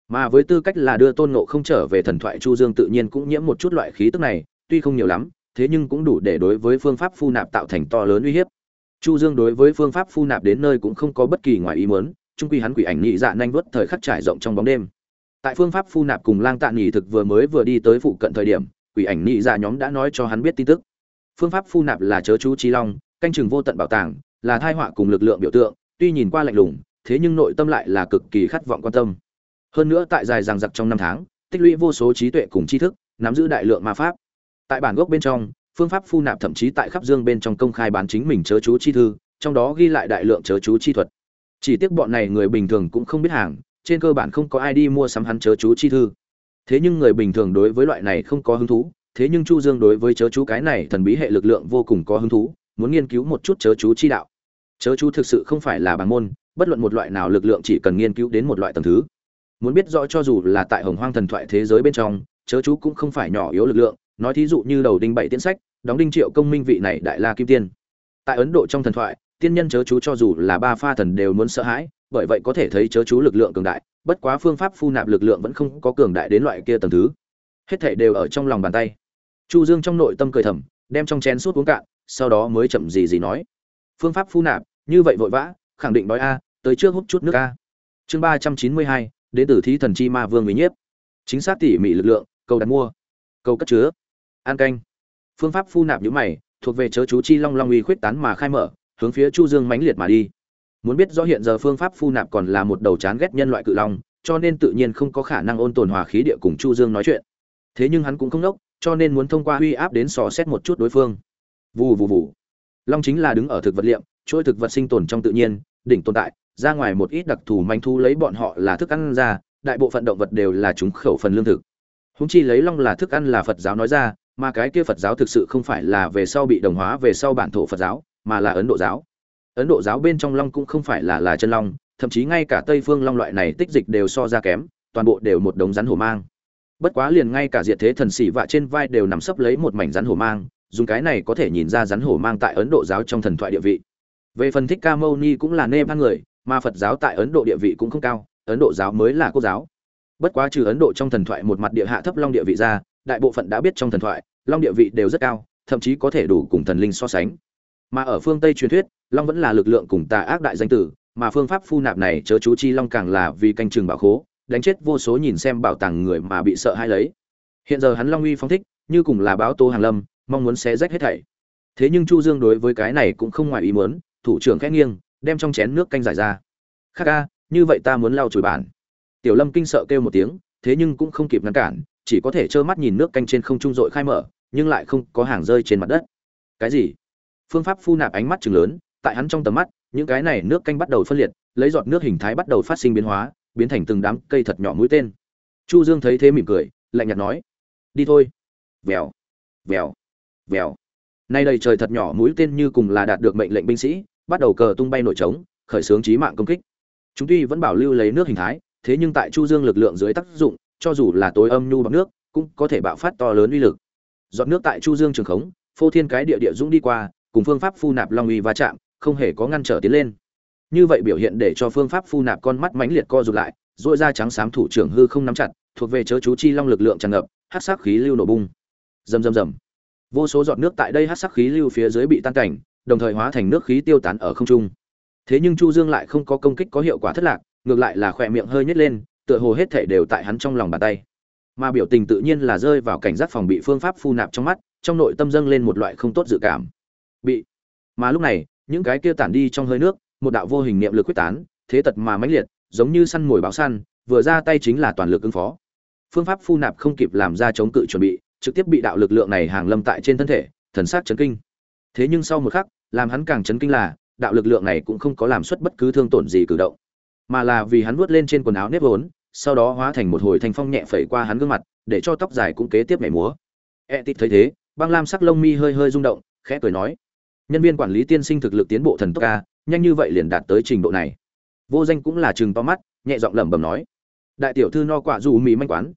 Mà với tư cách là đưa Tôn Ngộ Không trở về thần thoại, Chu Dương tự nhiên cũng nhiễm một chút loại khí tức này, tuy không nhiều lắm, thế nhưng cũng đủ để đối với phương pháp phu nạp tạo thành to lớn uy hiếp. Chu Dương đối với phương pháp phu nạp đến nơi cũng không có bất kỳ ngoài ý muốn, chung quy hắn quỷ ảnh nhị dạ nhanh vuốt thời khắc trải rộng trong bóng đêm. Tại phương pháp phu nạp cùng Lang Tạ Nhị thực vừa đi tới phụ cận thời điểm, quỷ ảnh nhị dạ nhóm đã nói cho hắn biết tin tức. Phương pháp phu nạp là chớ chú chi long, canh chừng vô tận bảo tàng, là thai họa cùng lực lượng biểu tượng, tuy nhìn qua lạnh lùng, thế nhưng nội tâm lại là cực kỳ khát vọng quan tâm. Hơn nữa tại dài dằng dặc trong năm tháng, tích lũy vô số trí tuệ cùng tri thức, nắm giữ đại lượng ma pháp. Tại bản gốc bên trong, phương pháp phu nạp thậm chí tại khắp dương bên trong công khai bán chính mình chớ chú chi thư, trong đó ghi lại đại lượng chớ chú chi thuật. Chỉ tiếc bọn này người bình thường cũng không biết hàng, trên cơ bản không có ai đi mua sắm hắn chớ chú chi thư. Thế nhưng người bình thường đối với loại này không có hứng thú, thế nhưng Chu Dương đối với chớ chú cái này thần bí hệ lực lượng vô cùng có hứng thú, muốn nghiên cứu một chút chớ chú chi đạo. Chớ chú thực sự không phải là bằng môn, bất luận một loại nào lực lượng chỉ cần nghiên cứu đến một loại tầng thứ. Muốn biết rõ cho dù là tại Hồng Hoang thần thoại thế giới bên trong, chớ chú cũng không phải nhỏ yếu lực lượng, nói thí dụ như đầu đinh bảy tiễn sách, đóng đinh Triệu Công Minh vị này đại la kim tiên. Tại Ấn Độ trong thần thoại, tiên nhân chớ chú cho dù là ba pha thần đều muốn sợ hãi, bởi vậy có thể thấy chớ chú lực lượng cường đại, bất quá phương pháp phu nạp lực lượng vẫn không có cường đại đến loại kia tầng thứ. Hết thảy đều ở trong lòng bàn tay. Chu Dương trong nội tâm cười thầm, đem trong chén suốt uống cạn, sau đó mới chậm gì nói: "Phương pháp phu nạp, như vậy vội vã, khẳng định đói a, tới trước hút chút nước a." Chương 392, đến từ Thí Thần Chi Ma Vương Uy Nhiếp. Chính xác tỉ mỉ lực lượng, cầu đặt mua, cầu cất chứa, an canh. Phương pháp phu nạp nhíu mày, thuộc về chớ chú chi long long uy khuyết tán mà khai mở, hướng phía Chu Dương mãnh liệt mà đi. Muốn biết rõ hiện giờ phương pháp phu nạp còn là một đầu chán ghét nhân loại cự long, cho nên tự nhiên không có khả năng ôn tồn hòa khí địa cùng Chu Dương nói chuyện. Thế nhưng hắn cũng không đốc, cho nên muốn thông qua uy áp đến dò xét một chút đối phương. Vù vù vù. Long chính là đứng ở thực vật liệm, trôi thực vật sinh tồn trong tự nhiên, đỉnh tồn tại, ra ngoài một ít đặc thù manh thú lấy bọn họ là thức ăn ra, đại bộ phận động vật đều là chúng khẩu phần lương thực. Húng chi lấy long là thức ăn là Phật giáo nói ra, mà cái kia Phật giáo thực sự không phải là về sau bị đồng hóa về sau bản thổ Phật giáo, mà là Ấn Độ giáo. Ấn Độ giáo bên trong long cũng không phải là chân long, thậm chí ngay cả Tây phương long loại này tích dịch đều so ra kém, toàn bộ đều một đống rắn hổ mang. Bất quá liền ngay cả diệt thế thần sĩ vạ trên vai đều nằm sấp lấy một mảnh rắn hổ mang, dùng cái này có thể nhìn ra rắn hổ mang tại Ấn Độ giáo trong thần thoại địa vị. Về phần Thích Ca Mâu Ni cũng là nê ban người, mà Phật giáo tại Ấn Độ địa vị cũng không cao, Ấn Độ giáo mới là quốc giáo. Bất quá trừ Ấn Độ trong thần thoại một mặt địa hạ thấp long địa vị ra, đại bộ phận đã biết trong thần thoại, long địa vị đều rất cao, thậm chí có thể đủ cùng thần linh so sánh. Mà ở phương Tây truyền thuyết, long vẫn là lực lượng cùng tà ác đại danh tử, mà phương pháp phu nạp này chớ chú chi long càng là vì canh chừng bảo khố, đánh chết vô số nhìn xem bảo tàng người mà bị sợ hãi lấy. Hiện giờ hắn long uy phóng thích, như cùng là báo tố hàng lâm, mong muốn xé rách hết thảy. Thế nhưng Chu Dương đối với cái này cũng không ngoài ý muốn, thủ trưởng khẽ nghiêng, đem trong chén nước canh giải ra. "Khắc a, như vậy ta muốn lau chùi bản." Tiểu Lâm kinh sợ kêu một tiếng, thế nhưng cũng không kịp ngăn cản, chỉ có thể trơ mắt nhìn nước canh trên không trung dội khai mở, nhưng lại không có hàng rơi trên mặt đất. Cái gì? Phương pháp phu nạp ánh mắt trừng lớn, tại hắn trong tầm mắt, những cái này nước canh bắt đầu phân liệt, lấy giọt nước hình thái bắt đầu phát sinh biến hóa, biến thành từng đám cây thật nhỏ mũi tên. Chu Dương thấy thế mỉm cười, lạnh nhạt nói: "Đi thôi." Vèo, vèo, vèo. Nay đầy trời thật nhỏ mũi tên như cùng là đạt được mệnh lệnh binh sĩ, bắt đầu cờ tung bay nổi trống, khởi xướng chí mạng công kích. Chúng tuy vẫn bảo lưu lấy nước hình thái, thế nhưng tại Chu Dương lực lượng dưới tác dụng, cho dù là tối âm nhu bằng nước, cũng có thể bạo phát to lớn uy lực. Giọt nước tại Chu Dương trường khống, phô thiên cái địa dũng đi qua, cùng phương pháp phu nạp long uy va chạm, không hề có ngăn trở tiến lên. Như vậy biểu hiện để cho phương pháp phu nạp con mắt mãnh liệt co rụt lại, duỗi ra trắng xám thủ trưởng hư không nắm chặt, thuộc về chớ chú chi long lực lượng tràn ngập, hắc sắc khí lưu nổ bung. Rầm rầm rầm. Vô số giọt nước tại đây hắc sắc khí lưu phía dưới bị tan cảnh, đồng thời hóa thành nước khí tiêu tán ở không trung. Thế nhưng Chu Dương lại không có công kích có hiệu quả thất lạc, ngược lại là khỏe miệng hơi nhếch lên, tựa hồ hết thảy đều tại hắn trong lòng bàn tay. Mà biểu tình tự nhiên là rơi vào cảnh giác phòng bị phương pháp phu nạp trong mắt, trong nội tâm dâng lên một loại không tốt dự cảm. Bị. Mà lúc này, những cái kia tản đi trong hơi nước, một đạo vô hình niệm lực quyết tán, thế tật mà mãnh liệt, giống như săn mồi báo săn, vừa ra tay chính là toàn lực ứng phó. Phương pháp phu nạp không kịp làm ra chống cự chuẩn bị, trực tiếp bị đạo lực lượng này hàng lâm tại trên thân thể, thần sắc chấn kinh. Thế nhưng sau một khắc, làm hắn càng chấn kinh là, đạo lực lượng này cũng không có làm xuất bất cứ thương tổn gì cử động, mà là vì hắn vuốt lên trên quần áo nếp vốn, sau đó hóa thành một hồi thanh phong nhẹ phẩy qua hắn gương mặt, để cho tóc dài cũng kế tiếp nhảy múa. Tít thấy thế, băng lam sắc lông mi hơi hơi rung động, khẽ cười nói: "Nhân viên quản lý tiên sinh thực lực tiến bộ thần tốc a, nhanh như vậy liền đạt tới trình độ này." Vô Danh cũng là trừng to mắt, nhẹ giọng lẩm bẩm nói: "Đại tiểu thư no quả dù mì manh quán,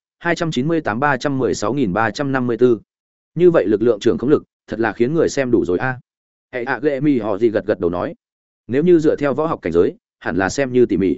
298-316.354. Như vậy lực lượng trưởng khống lực, thật là khiến người xem đủ rồi a." Hệ ạ ghệ mì họ gì gật gật đầu nói: "Nếu như dựa theo võ học cảnh giới, hẳn là xem như tỉ mỉ."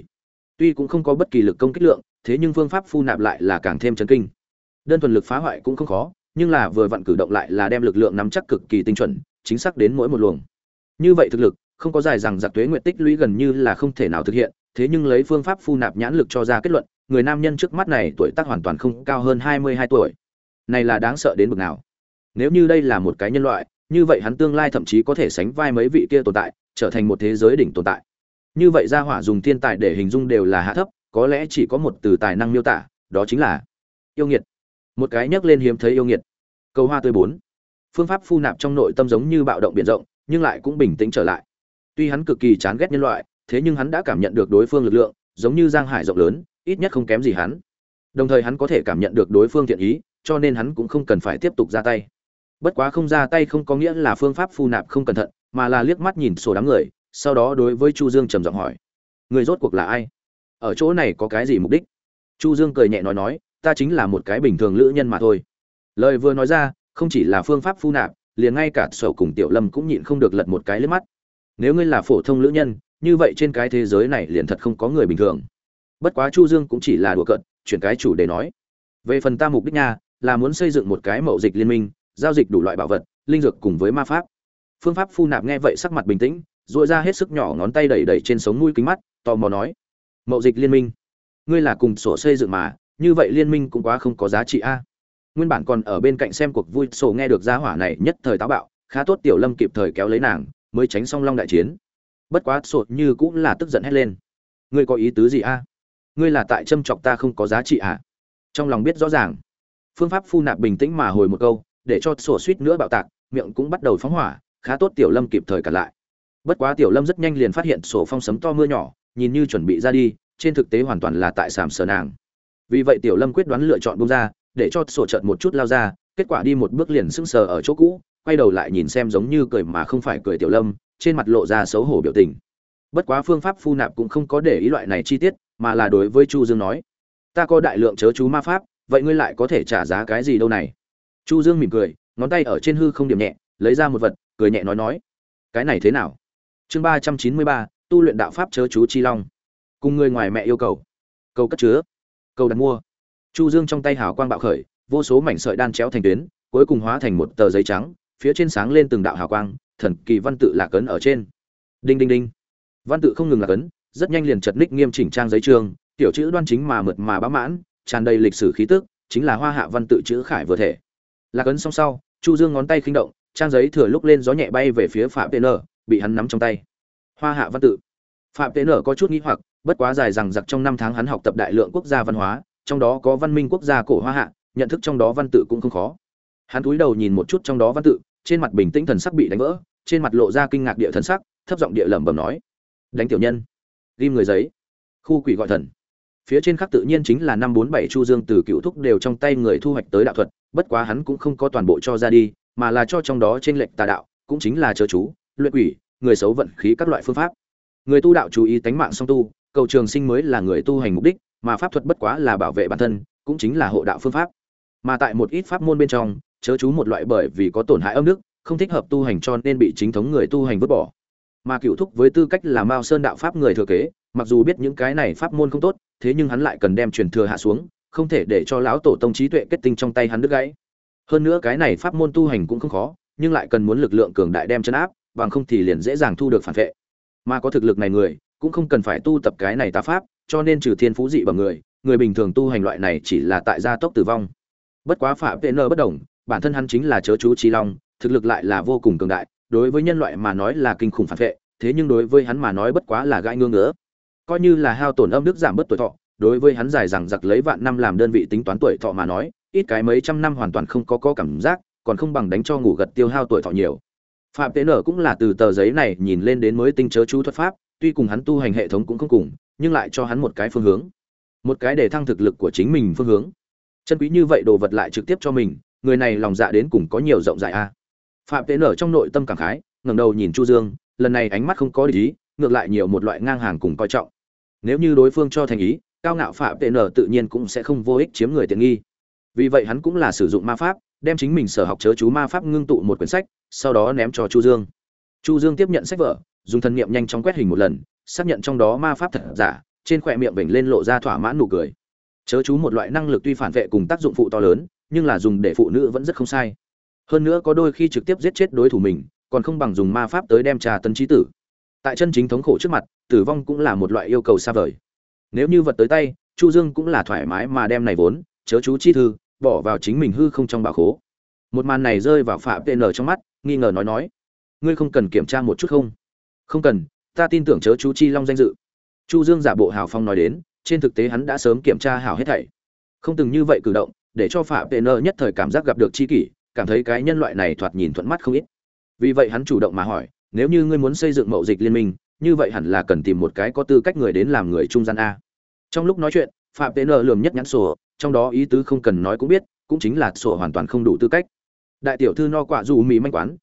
Tuy cũng không có bất kỳ lực công kích lượng, thế nhưng phương pháp phu nạp lại là càng thêm chấn kinh. Đơn thuần lực phá hoại cũng không khó, nhưng là vừa vặn cử động lại là đem lực lượng nắm chắc cực kỳ tinh chuẩn, chính xác đến mỗi một luồng. Như vậy thực lực, không có dài rằng giặc tuế nguyện tích lũy gần như là không thể nào thực hiện, thế nhưng lấy phương pháp phu nạp nhãn lực cho ra kết luận, người nam nhân trước mắt này tuổi tác hoàn toàn không cao hơn 22 tuổi. Này là đáng sợ đến bực nào. Nếu như đây là một cái nhân loại, như vậy hắn tương lai thậm chí có thể sánh vai mấy vị kia tồn tại, trở thành một thế giới đỉnh tồn tại. Như vậy gia hỏa dùng thiên tài để hình dung đều là hạ thấp, có lẽ chỉ có một từ tài năng miêu tả, đó chính là yêu nghiệt. Một cái nhắc lên hiếm thấy yêu nghiệt. Cầu hoa tươi 4. Phương pháp phu nạp trong nội tâm giống như bạo động biển rộng, nhưng lại cũng bình tĩnh trở lại. Tuy hắn cực kỳ chán ghét nhân loại, thế nhưng hắn đã cảm nhận được đối phương lực lượng, giống như giang hải rộng lớn, ít nhất không kém gì hắn. Đồng thời hắn có thể cảm nhận được đối phương thiện ý, cho nên hắn cũng không cần phải tiếp tục ra tay. Bất quá không ra tay không có nghĩa là phương pháp phu nạp không cẩn thận, mà là liếc mắt nhìn sổ đám người, sau đó đối với Chu Dương trầm giọng hỏi: "Người rốt cuộc là ai? Ở chỗ này có cái gì mục đích?" Chu Dương cười nhẹ nói: "Ta chính là một cái bình thường lữ nhân mà thôi." Lời vừa nói ra, không chỉ là phương pháp phu nạp, liền ngay cả Sầu cùng Tiểu Lâm cũng nhịn không được lật một cái liếc mắt. Nếu ngươi là phổ thông lữ nhân, như vậy trên cái thế giới này liền thật không có người bình thường. Bất quá Chu Dương cũng chỉ là đùa cợt, chuyển cái chủ đề nói: "Về phần ta mục đích nha, là muốn xây dựng một cái mậu dịch liên minh, giao dịch đủ loại bảo vật, linh dược cùng với ma pháp." Phương pháp phu nạp nghe vậy sắc mặt bình tĩnh, duỗi ra hết sức nhỏ ngón tay đẩy đẩy trên sống mũi kính mắt, tò mò nói: "Mậu dịch liên minh? Ngươi là cùng sổ xây dựng mà, như vậy liên minh cũng quá không có giá trị a." Nguyên bản còn ở bên cạnh xem cuộc vui, sổ nghe được gia hỏa này nhất thời táo bạo, khá tốt Tiểu Lâm kịp thời kéo lấy nàng, mới tránh song long đại chiến. Bất quá sổ như cũng là tức giận hét lên: "Ngươi có ý tứ gì a? Ngươi là tại châm chọc ta không có giá trị à?" Trong lòng biết rõ ràng, phương pháp phu nạp bình tĩnh mà hồi một câu, để cho sổ suýt nữa bạo tạc, miệng cũng bắt đầu phóng hỏa, khá tốt Tiểu Lâm kịp thời cản lại. Bất quá Tiểu Lâm rất nhanh liền phát hiện sổ phong sấm to mưa nhỏ, nhìn như chuẩn bị ra đi, trên thực tế hoàn toàn là tại sàm sờ nàng. Vì vậy Tiểu Lâm quyết đoán lựa chọn buông ra, để cho sổ chợt một chút lao ra, kết quả đi một bước liền sững sờ ở chỗ cũ, quay đầu lại nhìn xem giống như cười mà không phải cười Tiểu Lâm, trên mặt lộ ra xấu hổ biểu tình. Bất quá phương pháp phu nạp cũng không có để ý loại này chi tiết, mà là đối với Chu Dương nói: "Ta có đại lượng chớ chú ma pháp, vậy ngươi lại có thể trả giá cái gì đâu này?" Chu Dương mỉm cười, ngón tay ở trên hư không điểm nhẹ, lấy ra một vật, cười nhẹ nói: "Cái này thế nào?" Chương 393, tu luyện đạo pháp chớ chú chi long. Cùng người ngoài mẹ yêu cầu. Cầu cất chứa. Cầu đặt mua. Chu Dương trong tay hào quang bạo khởi, vô số mảnh sợi đan chéo thành tuyến, cuối cùng hóa thành một tờ giấy trắng, phía trên sáng lên từng đạo hào quang, thần kỳ văn tự lạc ấn ở trên. Đinh đinh đinh. Văn tự không ngừng lạc ấn, rất nhanh liền chật ních nghiêm chỉnh trang giấy trường, tiểu chữ đoan chính mà mượt mà bá mãn, tràn đầy lịch sử khí tức, chính là Hoa Hạ văn tự chữ khải vừa thể. Lạc ấn xong sau, Chu Dương ngón tay khinh động, trang giấy thừa lúc lên gió nhẹ bay về phía Phạm TN, bị hắn nắm trong tay. Hoa Hạ văn tự. Phạm TN có chút nghi hoặc, bất quá dài rằng giặc trong năm tháng hắn học tập đại lượng quốc gia văn hóa, trong đó có văn minh quốc gia cổ Hoa Hạ, nhận thức trong đó văn tự cũng không khó. Hắn cúi đầu nhìn một chút trong đó văn tự, trên mặt bình tĩnh thần sắc bị đánh vỡ, trên mặt lộ ra kinh ngạc địa thần sắc, thấp giọng địa lẩm bẩm nói: "Đánh tiểu nhân, ghim người giấy, khu quỷ gọi thần." Phía trên khắc tự nhiên chính là 547 Chu Dương từ Cựu Thúc đều trong tay người thu hoạch tới đạo thuật, bất quá hắn cũng không có toàn bộ cho ra đi, mà là cho trong đó trên lệnh tà đạo, cũng chính là chớ chú, luyện quỷ, người xấu vận khí các loại phương pháp. Người tu đạo chú ý tánh mạng song tu, cầu trường sinh mới là người tu hành mục đích, mà pháp thuật bất quá là bảo vệ bản thân, cũng chính là hộ đạo phương pháp. Mà tại một ít pháp môn bên trong, chớ chú một loại bởi vì có tổn hại âm đức, không thích hợp tu hành cho nên bị chính thống người tu hành vứt bỏ. Mà Cựu Thúc với tư cách là Mao Sơn đạo pháp người thừa kế, mặc dù biết những cái này pháp môn không tốt, thế nhưng hắn lại cần đem truyền thừa hạ xuống, không thể để cho lão tổ tông trí tuệ kết tinh trong tay hắn đứt gãy. Hơn nữa cái này pháp môn tu hành cũng không khó, nhưng lại cần muốn lực lượng cường đại đem chân áp, bằng không thì liền dễ dàng thu được phản vệ. Mà có thực lực này người, cũng không cần phải tu tập cái này tà pháp, cho nên trừ thiên phú dị bằng người bình thường tu hành loại này chỉ là tại gia tốc tử vong. Bất quá Phạm PN bất đồng, bản thân hắn chính là chớ chú chi long, thực lực lại là vô cùng cường đại, đối với nhân loại mà nói là kinh khủng phản vệ, thế nhưng đối với hắn mà nói bất quá là gãi ngương ngứa. Coi như là hao tổn âm đức giảm bớt tuổi thọ, đối với hắn dài rằng giặc lấy vạn năm làm đơn vị tính toán tuổi thọ mà nói, ít cái mấy trăm năm hoàn toàn không có cảm giác, còn không bằng đánh cho ngủ gật tiêu hao tuổi thọ nhiều. Phạm PN cũng là từ tờ giấy này nhìn lên đến mới tinh chớ chú thuật pháp, tuy cùng hắn tu hành hệ thống cũng không cùng, nhưng lại cho hắn một cái phương hướng, một cái để thăng thực lực của chính mình phương hướng. Chân quý như vậy đồ vật lại trực tiếp cho mình, người này lòng dạ đến cùng có nhiều rộng rãi a. Phạm PN trong nội tâm cảm khái, ngẩng đầu nhìn Chu Dương, lần này ánh mắt không có địch ý, ngược lại nhiều một loại ngang hàng cùng coi trọng. Nếu như đối phương cho thành ý, cao ngạo Phạm PN tự nhiên cũng sẽ không vô ích chiếm người tiện nghi. Vì vậy hắn cũng là sử dụng ma pháp, đem chính mình sở học chớ chú ma pháp ngưng tụ một quyển sách, sau đó ném cho Chu Dương. Chu Dương tiếp nhận sách vở, dùng thần niệm nhanh chóng quét hình một lần, xác nhận trong đó ma pháp thật giả, trên khỏe miệng vểnh lên lộ ra thỏa mãn nụ cười. Chớ chú một loại năng lực tuy phản vệ cùng tác dụng phụ to lớn, nhưng là dùng để phụ nữ vẫn rất không sai. Hơn nữa có đôi khi trực tiếp giết chết đối thủ mình, còn không bằng dùng ma pháp tới đem trà tấn trí tử. Tại chân chính thống khổ trước mặt, tử vong cũng là một loại yêu cầu xa vời. Nếu như vật tới tay, Chu Dương cũng là thoải mái mà đem này vốn, chớ chú chi thư, bỏ vào chính mình hư không trong bảo khố. Một màn này rơi vào Phạm TN trong mắt, nghi ngờ nói: "Ngươi không cần kiểm tra một chút không?" "Không cần, ta tin tưởng chớ chú chi long danh dự." Chu Dương giả bộ hào phong nói đến, trên thực tế hắn đã sớm kiểm tra hảo hết thảy. Không từng như vậy cử động, để cho Phạm TN nhất thời cảm giác gặp được chi kỷ, cảm thấy cái nhân loại này thoạt nhìn thuận mắt không ít. Vì vậy hắn chủ động mà hỏi: "Nếu như ngươi muốn xây dựng mậu dịch liên minh, như vậy hẳn là cần tìm một cái có tư cách người đến làm người trung gian a." Trong lúc nói chuyện, Phạm TN lườm nhất nhãn sổ, trong đó ý tứ không cần nói cũng biết, cũng chính là sổ hoàn toàn không đủ tư cách. Đại tiểu thư no quả dù mì manh quán,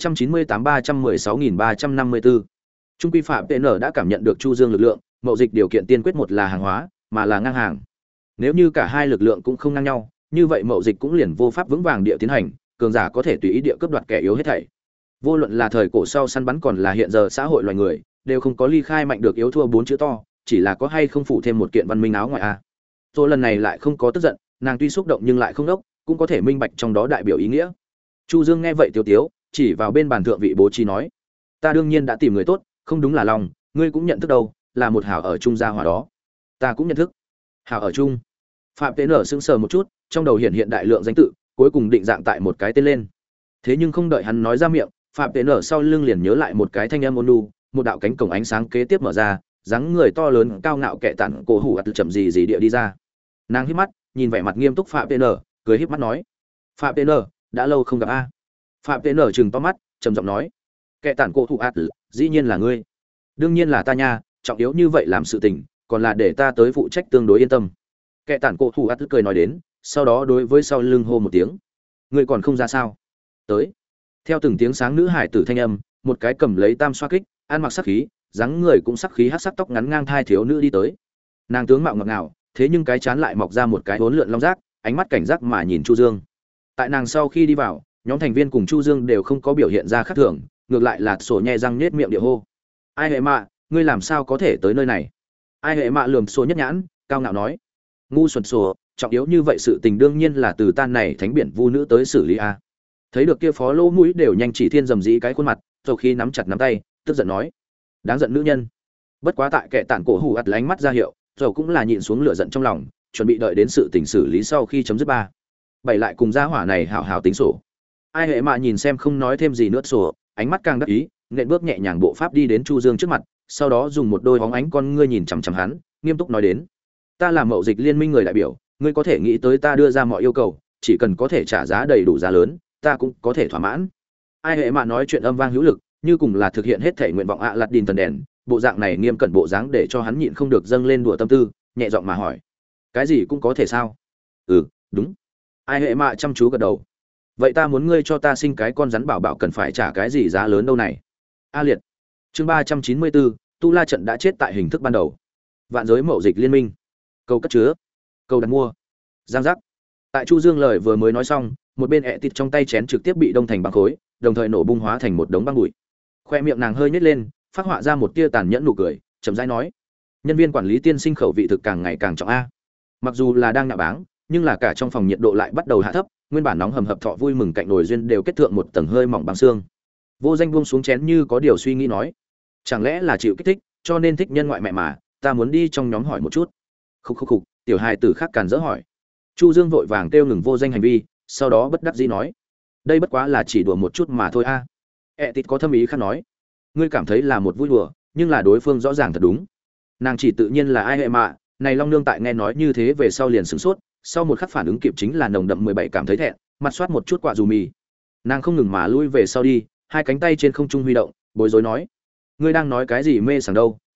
298-316.354. Trung quy Phạm TN đã cảm nhận được Chu Dương lực lượng, mậu dịch điều kiện tiên quyết một là hàng hóa, mà là ngang hàng. Nếu như cả hai lực lượng cũng không ngang nhau, như vậy mậu dịch cũng liền vô pháp vững vàng địa tiến hành, cường giả có thể tùy ý địa cướp đoạt kẻ yếu hết thảy. Vô luận là thời cổ sau săn bắn còn là hiện giờ xã hội loài người, đều không có ly khai mạnh được yếu thua bốn chữ to, chỉ là có hay không phụ thêm một kiện văn minh áo ngoài a. Tôi lần này lại không có tức giận, nàng tuy xúc động nhưng lại không đốc, cũng có thể minh bạch trong đó đại biểu ý nghĩa. Chu Dương nghe vậy tiếu tiếu, chỉ vào bên bàn thượng vị bố trí nói: "Ta đương nhiên đã tìm người tốt, không đúng là lòng, ngươi cũng nhận thức đâu, là một hảo ở chung gia hỏa đó." "Ta cũng nhận thức." "Hảo ở chung?" Phạm Tế Nở sững sờ một chút, trong đầu hiện đại lượng danh tự, cuối cùng định dạng tại một cái tên lên. Thế nhưng không đợi hắn nói ra miệng, Phạm Tế Nở sau lưng liền nhớ lại một cái thanh âm ôn nhu, một đạo cánh cổng ánh sáng kế tiếp mở ra, dáng người to lớn cao ngạo kệ tản cổ hủ ạt chậm gì địa đi ra. Nàng híp mắt, nhìn vẻ mặt nghiêm túc Phạm Tế Nở, cười híp mắt nói: "Phạm Tế Nở, đã lâu không gặp a." Phạm Tế Nở trừng to mắt, trầm giọng nói: "Kệ tản cổ hủ ạt, dĩ nhiên là ngươi." "Đương nhiên là ta nha, trọng yếu như vậy làm sự tình, còn là để ta tới phụ trách tương đối yên tâm." Kệ tản cổ hủ ạt cười nói đến, sau đó đối với sau lưng hô một tiếng: "Ngươi còn không ra sao?" "Tới." Theo từng tiếng sáng nữ hải tử thanh âm, một cái cầm lấy tam xoa kích, ăn mặc sắc khí, dáng người cũng sắc khí hắc sắc tóc ngắn ngang thai thiếu nữ đi tới. Nàng tướng mạo ngọt ngào, thế nhưng cái chán lại mọc ra một cái hỗn lượn long giác, ánh mắt cảnh giác mà nhìn Chu Dương. Tại nàng sau khi đi vào, nhóm thành viên cùng Chu Dương đều không có biểu hiện ra khác thường, ngược lại là sổ nhe răng nhếch miệng địa hô: "Ai hệ mạ, ngươi làm sao có thể tới nơi này?" Ai hệ mạ lườm sổ nhất nhãn, cao ngạo nói: "Ngu xuẩn sổ, trọng yếu như vậy sự tình đương nhiên là từ tan này thánh biển vu nữ tới xử lý a." Thấy được kia phó lỗ mũi đều nhanh chỉ thiên dầm dĩ cái khuôn mặt, sau khi nắm chặt nắm tay, tức giận nói: "Đáng giận nữ nhân." Bất quá tại kệ tản cổ hủ ạt lánh mắt ra hiệu, rồi cũng là nhịn xuống lửa giận trong lòng, chuẩn bị đợi đến sự tình xử lý sau khi chấm dứt ba. Bảy lại cùng gia hỏa này hảo hảo tính sổ. Ai hệ mạ nhìn xem không nói thêm gì nữa sổ, ánh mắt càng đắc ý, nện bước nhẹ nhàng bộ pháp đi đến Chu Dương trước mặt, sau đó dùng một đôi bóng ánh con ngươi nhìn chằm chằm hắn, nghiêm túc nói đến: "Ta là mậu dịch liên minh người đại biểu, ngươi có thể nghĩ tới ta đưa ra mọi yêu cầu, chỉ cần có thể trả giá đầy đủ giá lớn, ta cũng có thể thỏa mãn." Ai hệ mạ nói chuyện âm vang hữu lực, như cùng là thực hiện hết thể nguyện vọng ạ lạt đìn tần đèn, bộ dạng này nghiêm cẩn bộ dáng để cho hắn nhịn không được dâng lên đùa tâm tư, nhẹ giọng mà hỏi: "Cái gì cũng có thể sao?" "Ừ, đúng." Ai hệ mạ chăm chú gật đầu. "Vậy ta muốn ngươi cho ta sinh cái con rắn bảo bảo cần phải trả cái gì giá lớn đâu này?" A liệt. Chương 394, Tu La trận đã chết tại hình thức ban đầu. Vạn giới mậu dịch liên minh. Câu cất chứa. Câu đặt mua. Giang giác. Tại Chu Dương lời vừa mới nói xong, một bên ẹ tịt trong tay chén trực tiếp bị đông thành băng khối, đồng thời nổ bung hóa thành một đống băng bụi. Khoe miệng nàng hơi nhếch lên, phát họa ra một tia tàn nhẫn nụ cười, chậm rãi nói: "Nhân viên quản lý tiên sinh khẩu vị thực càng ngày càng trọng a." Mặc dù là đang nhạ báng, nhưng là cả trong phòng nhiệt độ lại bắt đầu hạ thấp, nguyên bản nóng hầm hập thọ vui mừng cạnh nồi duyên đều kết thượng một tầng hơi mỏng băng xương. Vô Danh buông xuống chén như có điều suy nghĩ nói: "Chẳng lẽ là chịu kích thích, cho nên thích nhân ngoại mẹ mà, ta muốn đi trong nhóm hỏi một chút." Khục, tiểu hài tử khác càn dỡ hỏi. Chu Dương vội vàng kêu ngừng Vô Danh hành vi, sau đó bất đắc dĩ nói: "Đây bất quá là chỉ đùa một chút mà thôi a." Tít có thâm ý khác nói: "Ngươi cảm thấy là một vui đùa, nhưng là đối phương rõ ràng thật đúng." Nàng chỉ tự nhiên là ai hệ mạ, này Long Nương tại nghe nói như thế về sau liền sửng sốt, sau một khắc phản ứng kịp chính là nồng đậm 17 cảm thấy thẹn, mặt soát một chút quả dù mì. Nàng không ngừng mà lui về sau đi, hai cánh tay trên không trung huy động, bối rối nói: "Ngươi đang nói cái gì mê sảng đâu,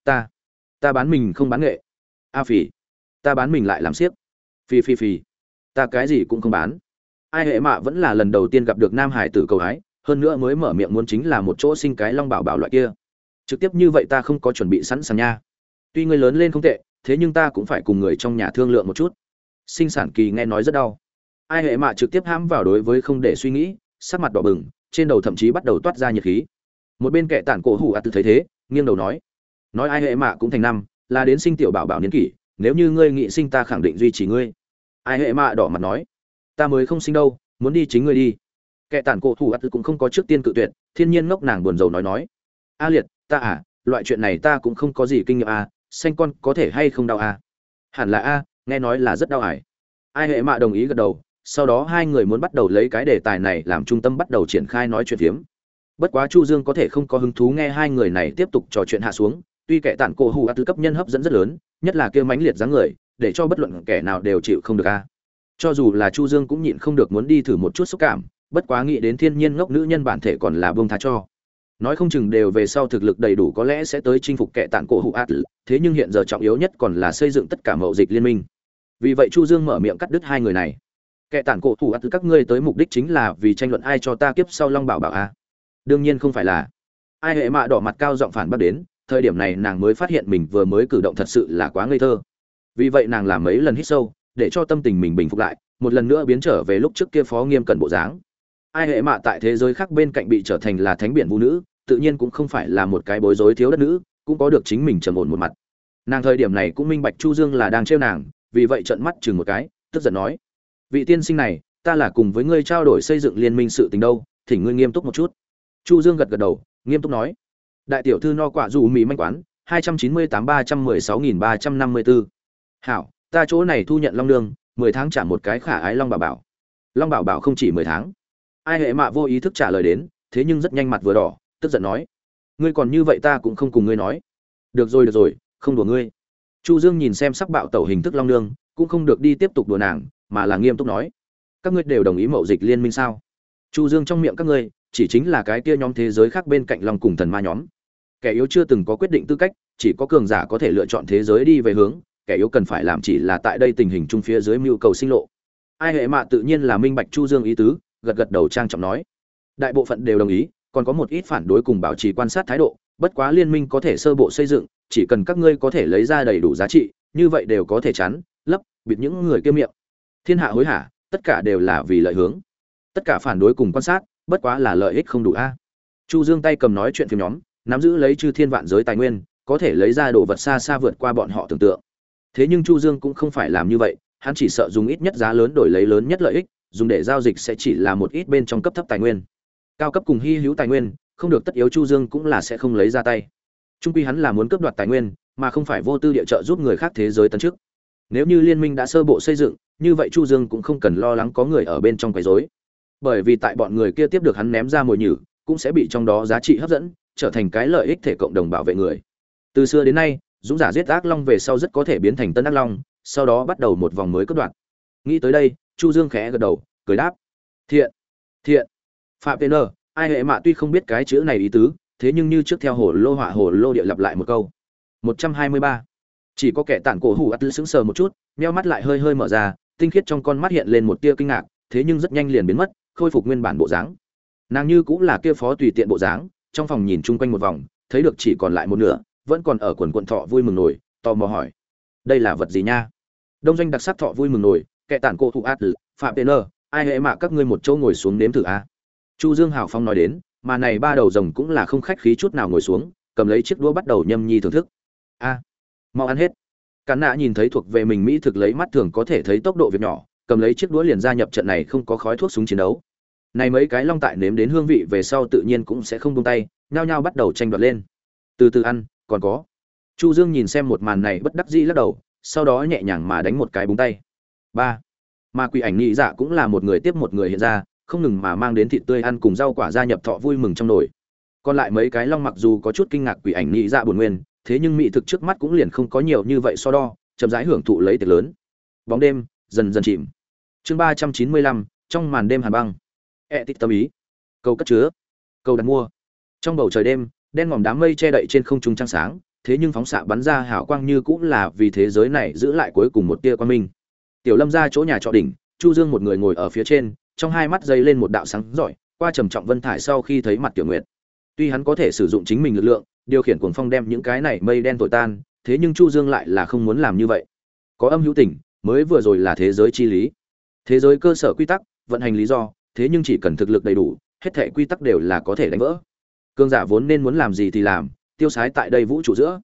ta bán mình không bán nghệ." "A phỉ, ta bán mình lại làm xiếc." Phì, ta cái gì cũng không bán." Ai hệ mạ vẫn là lần đầu tiên gặp được nam hải tử cầu hái, hơn nữa mới mở miệng muốn chính là một chỗ sinh cái long bảo bảo loại kia. Trực tiếp như vậy ta không có chuẩn bị sẵn sàng nha. Tuy ngươi lớn lên không tệ, thế nhưng ta cũng phải cùng người trong nhà thương lượng một chút. Sinh sản kỳ nghe nói rất đau. Ai hệ mạ trực tiếp hãm vào đối với không để suy nghĩ, sắc mặt đỏ bừng, trên đầu thậm chí bắt đầu toát ra nhiệt khí. Một bên kệ tản cổ hủ ạt tự thấy thế, nghiêng đầu nói: "Nói ai hệ mạ cũng thành năm, là đến sinh tiểu bảo bảo niên kỷ, nếu như ngươi nghị sinh ta khẳng định duy trì ngươi. Ai hệ mạ đỏ mặt nói, ta mới không sinh đâu, muốn đi chính ngươi đi. Kẻ tản cổ thủ ắt cũng không có trước tiên cự tuyệt, thiên nhiên ngốc nàng buồn rầu nói, a liệt, ta loại chuyện này ta cũng không có gì kinh nghiệm sinh con có thể hay không đau hẳn là nghe nói là rất đau ải. Ai hệ mạ đồng ý gật đầu, sau đó hai người muốn bắt đầu lấy cái đề tài này làm trung tâm bắt đầu triển khai nói chuyện phiếm. Bất quá Chu Dương có thể không có hứng thú nghe hai người này tiếp tục trò chuyện hạ xuống, tuy kẻ tản cổ hù tư cấp nhân hấp dẫn rất lớn, nhất là kia mãnh liệt dáng người, để cho bất luận kẻ nào đều chịu không được cho dù là Chu Dương cũng nhịn không được muốn đi thử một chút xúc cảm, bất quá nghĩ đến thiên nhiên ngốc nữ nhân bản thể còn là buông tha cho. Nói không chừng đều về sau thực lực đầy đủ có lẽ sẽ tới chinh phục kẻ tản cổ hù thế nhưng hiện giờ trọng yếu nhất còn là xây dựng tất cả mậu dịch liên minh. Vì vậy Chu Dương mở miệng cắt đứt hai người này. Kẻ tản cổ hù các ngươi tới mục đích chính là vì tranh luận ai cho ta kiếp sau Long Bảo Bảo đương nhiên không phải là. Ai hệ mạ đỏ mặt cao giọng phản bác đến, thời điểm này nàng mới phát hiện mình vừa mới cử động thật sự là quá ngây thơ. Vì vậy nàng làm mấy lần hít sâu, để cho tâm tình mình bình phục lại, một lần nữa biến trở về lúc trước kia phó nghiêm cẩn bộ dáng. Ai hệ mạ tại thế giới khác bên cạnh bị trở thành là thánh biển vũ nữ, tự nhiên cũng không phải là một cái bối rối thiếu đất nữ, cũng có được chính mình trầm ổn một mặt. Nàng thời điểm này cũng minh bạch Chu Dương là đang trêu nàng, vì vậy trợn mắt chừng một cái, tức giận nói: "Vị tiên sinh này, ta là cùng với ngươi trao đổi xây dựng liên minh sự tình đâu, thỉnh ngươi nghiêm túc một chút." Chu Dương gật gật đầu, nghiêm túc nói: "Đại tiểu thư no quả dù mì manh quán, 298-316.354. Hảo, ta chỗ này thu nhận long nương, 10 tháng trả một cái khả ái long bảo bảo." Long bảo bảo không chỉ 10 tháng. Ai hệ mạ vô ý thức trả lời đến, thế nhưng rất nhanh mặt vừa đỏ, tức giận nói: "Ngươi còn như vậy ta cũng không cùng ngươi nói." Được rồi, không đùa ngươi." Chu Dương nhìn xem sắc bạo tẩu hình thức long nương, cũng không được đi tiếp tục đùa nàng, mà là nghiêm túc nói: "Các ngươi đều đồng ý mậu dịch liên minh sao?" Chu Dương trong miệng các ngươi, chỉ chính là cái kia nhóm thế giới khác bên cạnh long cùng thần ma nhóm. Kẻ yếu chưa từng có quyết định tư cách, chỉ có cường giả có thể lựa chọn thế giới đi về hướng, kẻ yếu cần phải làm chỉ là tại đây tình hình chung phía dưới mưu cầu sinh lộ. Ai hệ mạ tự nhiên là minh bạch Chu Dương ý tứ, gật gật đầu trang trọng nói: "Đại bộ phận đều đồng ý, còn có một ít phản đối cùng bảo trì quan sát thái độ, bất quá liên minh có thể sơ bộ xây dựng, chỉ cần các ngươi có thể lấy ra đầy đủ giá trị, như vậy đều có thể chắn, lấp, bịt những người kia miệng. Thiên hạ hối hả, tất cả đều là vì lợi hướng. Tất cả phản đối cùng quan sát, bất quá là lợi ích không đủ Chu Dương tay cầm nói chuyện phim nhóm, nắm giữ lấy chư thiên vạn giới tài nguyên, có thể lấy ra đồ vật xa xa vượt qua bọn họ tưởng tượng. Thế nhưng Chu Dương cũng không phải làm như vậy, hắn chỉ sợ dùng ít nhất giá lớn đổi lấy lớn nhất lợi ích, dùng để giao dịch sẽ chỉ là một ít bên trong cấp thấp tài nguyên. Cao cấp cùng hy hữu tài nguyên, không được tất yếu Chu Dương cũng là sẽ không lấy ra tay. Trung quy hắn là muốn cướp đoạt tài nguyên, mà không phải vô tư địa trợ giúp người khác thế giới tấn trước. Nếu như liên minh đã sơ bộ xây dựng, như vậy Chu Dương cũng không cần lo lắng có người ở bên trong quấy rối. Bởi vì tại bọn người kia tiếp được hắn ném ra mồi nhử, cũng sẽ bị trong đó giá trị hấp dẫn, trở thành cái lợi ích thể cộng đồng bảo vệ người. Từ xưa đến nay, dũng giả giết ác long về sau rất có thể biến thành tân ác long, sau đó bắt đầu một vòng mới cướp đoạt. Nghĩ tới đây, Chu Dương khẽ gật đầu, cười đáp: "Thiện, thiện." Phạm Tên, ai hệ mạ tuy không biết cái chữ này ý tứ, thế nhưng như trước theo hồ lô họa hồ lô địa lặp lại một câu. 123. Chỉ có kẻ tản cổ hủ ắt sững sờ một chút, nheo mắt lại hơi hơi mở ra, tinh khiết trong con mắt hiện lên một tia kinh ngạc, thế nhưng rất nhanh liền biến mất, khôi phục nguyên bản bộ dáng. Nàng như cũng là kia phó tùy tiện bộ dáng, trong phòng nhìn chung quanh một vòng, thấy được chỉ còn lại một nửa, vẫn còn ở quần quần thọ vui mừng nổi, tò mò hỏi: "Đây là vật gì nha?" Đông doanh đặc sắc thọ vui mừng nổi, kẻ tản cổ hủ ắt, Phạm Tên, ai hệ mạ các ngươi một chỗ ngồi xuống nếm thử Chu Dương hào phong nói đến, mà này ba đầu rồng cũng là không khách khí chút nào ngồi xuống, cầm lấy chiếc đũa bắt đầu nhâm nhi thưởng thức. Mau ăn hết. Cản Nạ nhìn thấy thuộc về mình mỹ thực lấy mắt thường có thể thấy tốc độ việc nhỏ, cầm lấy chiếc đũa liền gia nhập trận này không có khói thuốc súng chiến đấu. Này mấy cái long tại nếm đến hương vị về sau tự nhiên cũng sẽ không buông tay, nhao nhao bắt đầu tranh đoạt lên. Từ từ ăn, còn có. Chu Dương nhìn xem một màn này bất đắc dĩ lắc đầu, sau đó nhẹ nhàng mà đánh một cái búng tay. Mà Quỷ Ảnh Nhị Dạ cũng là một người tiếp một người hiện ra, không ngừng mà mang đến thịt tươi ăn cùng rau quả gia nhập thọ vui mừng trong nồi. Còn lại mấy cái long mặc dù có chút kinh ngạc Quỷ Ảnh Nhị Dạ buồn nguyên, thế nhưng mỹ thực trước mắt cũng liền không có nhiều như vậy so đo, chậm rãi hưởng thụ lấy tiệc lớn. Bóng đêm dần dần chìm. Chương 395, trong màn đêm hàn băng. Tích tâm ý. Câu cất chứa. Câu đặt mua. Trong bầu trời đêm, đen ngòm đám mây che đậy trên không trung trăng sáng, thế nhưng phóng xạ bắn ra hào quang như cũng là vì thế giới này giữ lại cuối cùng một tia quang minh. Tiểu Lâm ra chỗ nhà trọ đỉnh, Chu Dương một người ngồi ở phía trên, trong hai mắt dấy lên một đạo sáng rọi, qua trầm trọng vân thải sau khi thấy mặt Tiểu Nguyệt. Tuy hắn có thể sử dụng chính mình lực lượng, điều khiển cuồng phong đem những cái này mây đen thổi tan, thế nhưng Chu Dương lại là không muốn làm như vậy. Có âm hữu tình, mới vừa rồi là thế giới chi lý. Thế giới cơ sở quy tắc, vận hành lý do, thế nhưng chỉ cần thực lực đầy đủ, hết thảy quy tắc đều là có thể đánh vỡ. Cương giả vốn nên muốn làm gì thì làm, tiêu sái tại đây vũ trụ giữa.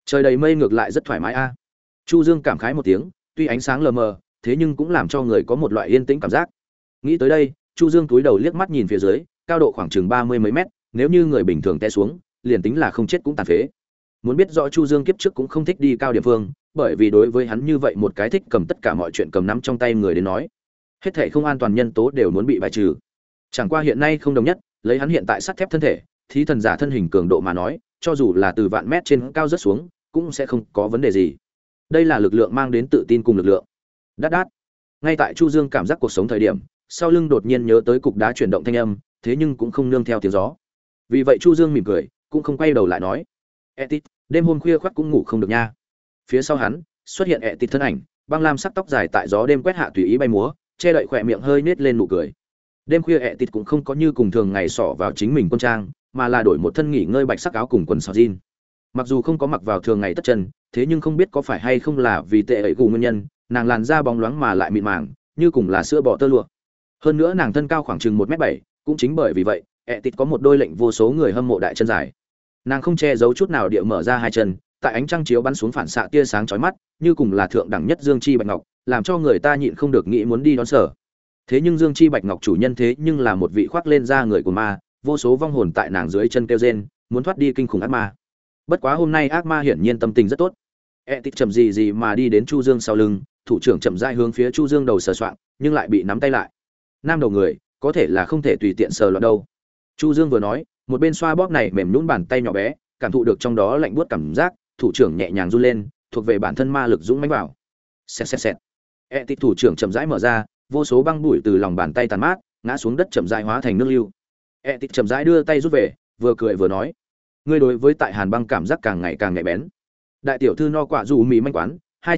Trời đầy mây ngược lại rất thoải mái a. Chu Dương cảm khái một tiếng, tuy ánh sáng lờ mờ, thế nhưng cũng làm cho người có một loại yên tĩnh cảm giác. Nghĩ tới đây, Chu Dương cúi đầu liếc mắt nhìn phía dưới, cao độ khoảng chừng 30 mấy mét, nếu như người bình thường té xuống, liền tính là không chết cũng tàn phế. Muốn biết rõ Chu Dương kiếp trước cũng không thích đi cao địa phương, bởi vì đối với hắn như vậy một cái thích cầm tất cả mọi chuyện cầm nắm trong tay người đến nói, hết thảy không an toàn nhân tố đều muốn bị bài trừ. Chẳng qua hiện nay không đồng nhất, lấy hắn hiện tại sắt thép thân thể, thí thần giả thân hình cường độ mà nói, cho dù là từ vạn mét trên cao rớt xuống, cũng sẽ không có vấn đề gì. Đây là lực lượng mang đến tự tin cùng lực lượng. Đát đát. Ngay tại Chu Dương cảm giác cuộc sống thời điểm, sau lưng đột nhiên nhớ tới cục đá chuyển động thanh âm, thế nhưng cũng không nương theo tiếng gió. Vì vậy Chu Dương mỉm cười, cũng không quay đầu lại nói: "Etit, đêm hôm khuya khoắt cũng ngủ không được nha." Phía sau hắn xuất hiện Etit thân ảnh, băng lam sắc tóc dài tại gió đêm quét hạ tùy ý bay múa, che đậy khỏe miệng hơi nết lên nụ cười. Đêm khuya Etit cũng không có như cùng thường ngày xỏ vào chính mình quân trang, mà là đổi một thân nghỉ ngơi bạch sắc áo cùng quần sọt jean. Mặc dù không có mặc vào thường ngày tất chân, thế nhưng không biết có phải hay không là vì tệ ấy gù nguyên nhân, nàng làn da bóng loáng mà lại mịn màng, như cùng là sữa bò tơ lụa. Hơn nữa nàng thân cao khoảng chừng 1m7, cũng chính bởi vì vậy, Etit có một đôi lệnh vô số người hâm mộ đại chân dài. Nàng không che giấu chút nào địa mở ra hai chân, tại ánh trăng chiếu bắn xuống phản xạ tia sáng chói mắt, như cùng là thượng đẳng nhất dương chi bạch ngọc, làm cho người ta nhịn không được nghĩ muốn đi đón sở. Thế nhưng dương chi bạch ngọc chủ nhân thế nhưng là một vị khoác lên da người của ma, vô số vong hồn tại nàng dưới chân kêu rên, muốn thoát đi kinh khủng ác ma. Bất quá hôm nay ác ma hiển nhiên tâm tình rất tốt. Etit chậm gì mà đi đến Chu Dương sau lưng, thủ trưởng chậm rãi hướng phía Chu Dương đầu sờ soạng, nhưng lại bị nắm tay lại. Nam đầu người, có thể là không thể tùy tiện sờ loạn đâu. Chu Dương vừa nói, một bên xoa bóp này mềm nhũn bàn tay nhỏ bé, cảm thụ được trong đó lạnh buốt cảm giác, thủ trưởng nhẹ nhàng run lên, thuộc về bản thân ma lực dũng mãnh vào. Xẹt xẹt xẹt. Etit thủ trưởng chậm rãi mở ra, vô số băng bụi từ lòng bàn tay tàn mát, ngã xuống đất chậm rãi hóa thành nước lưu. Etit chậm rãi đưa tay rút về, vừa cười vừa nói: "Ngươi đối với tại Hàn Băng cảm giác càng ngày càng nhạy bén." Đại tiểu thư no quả dù mì manh quán,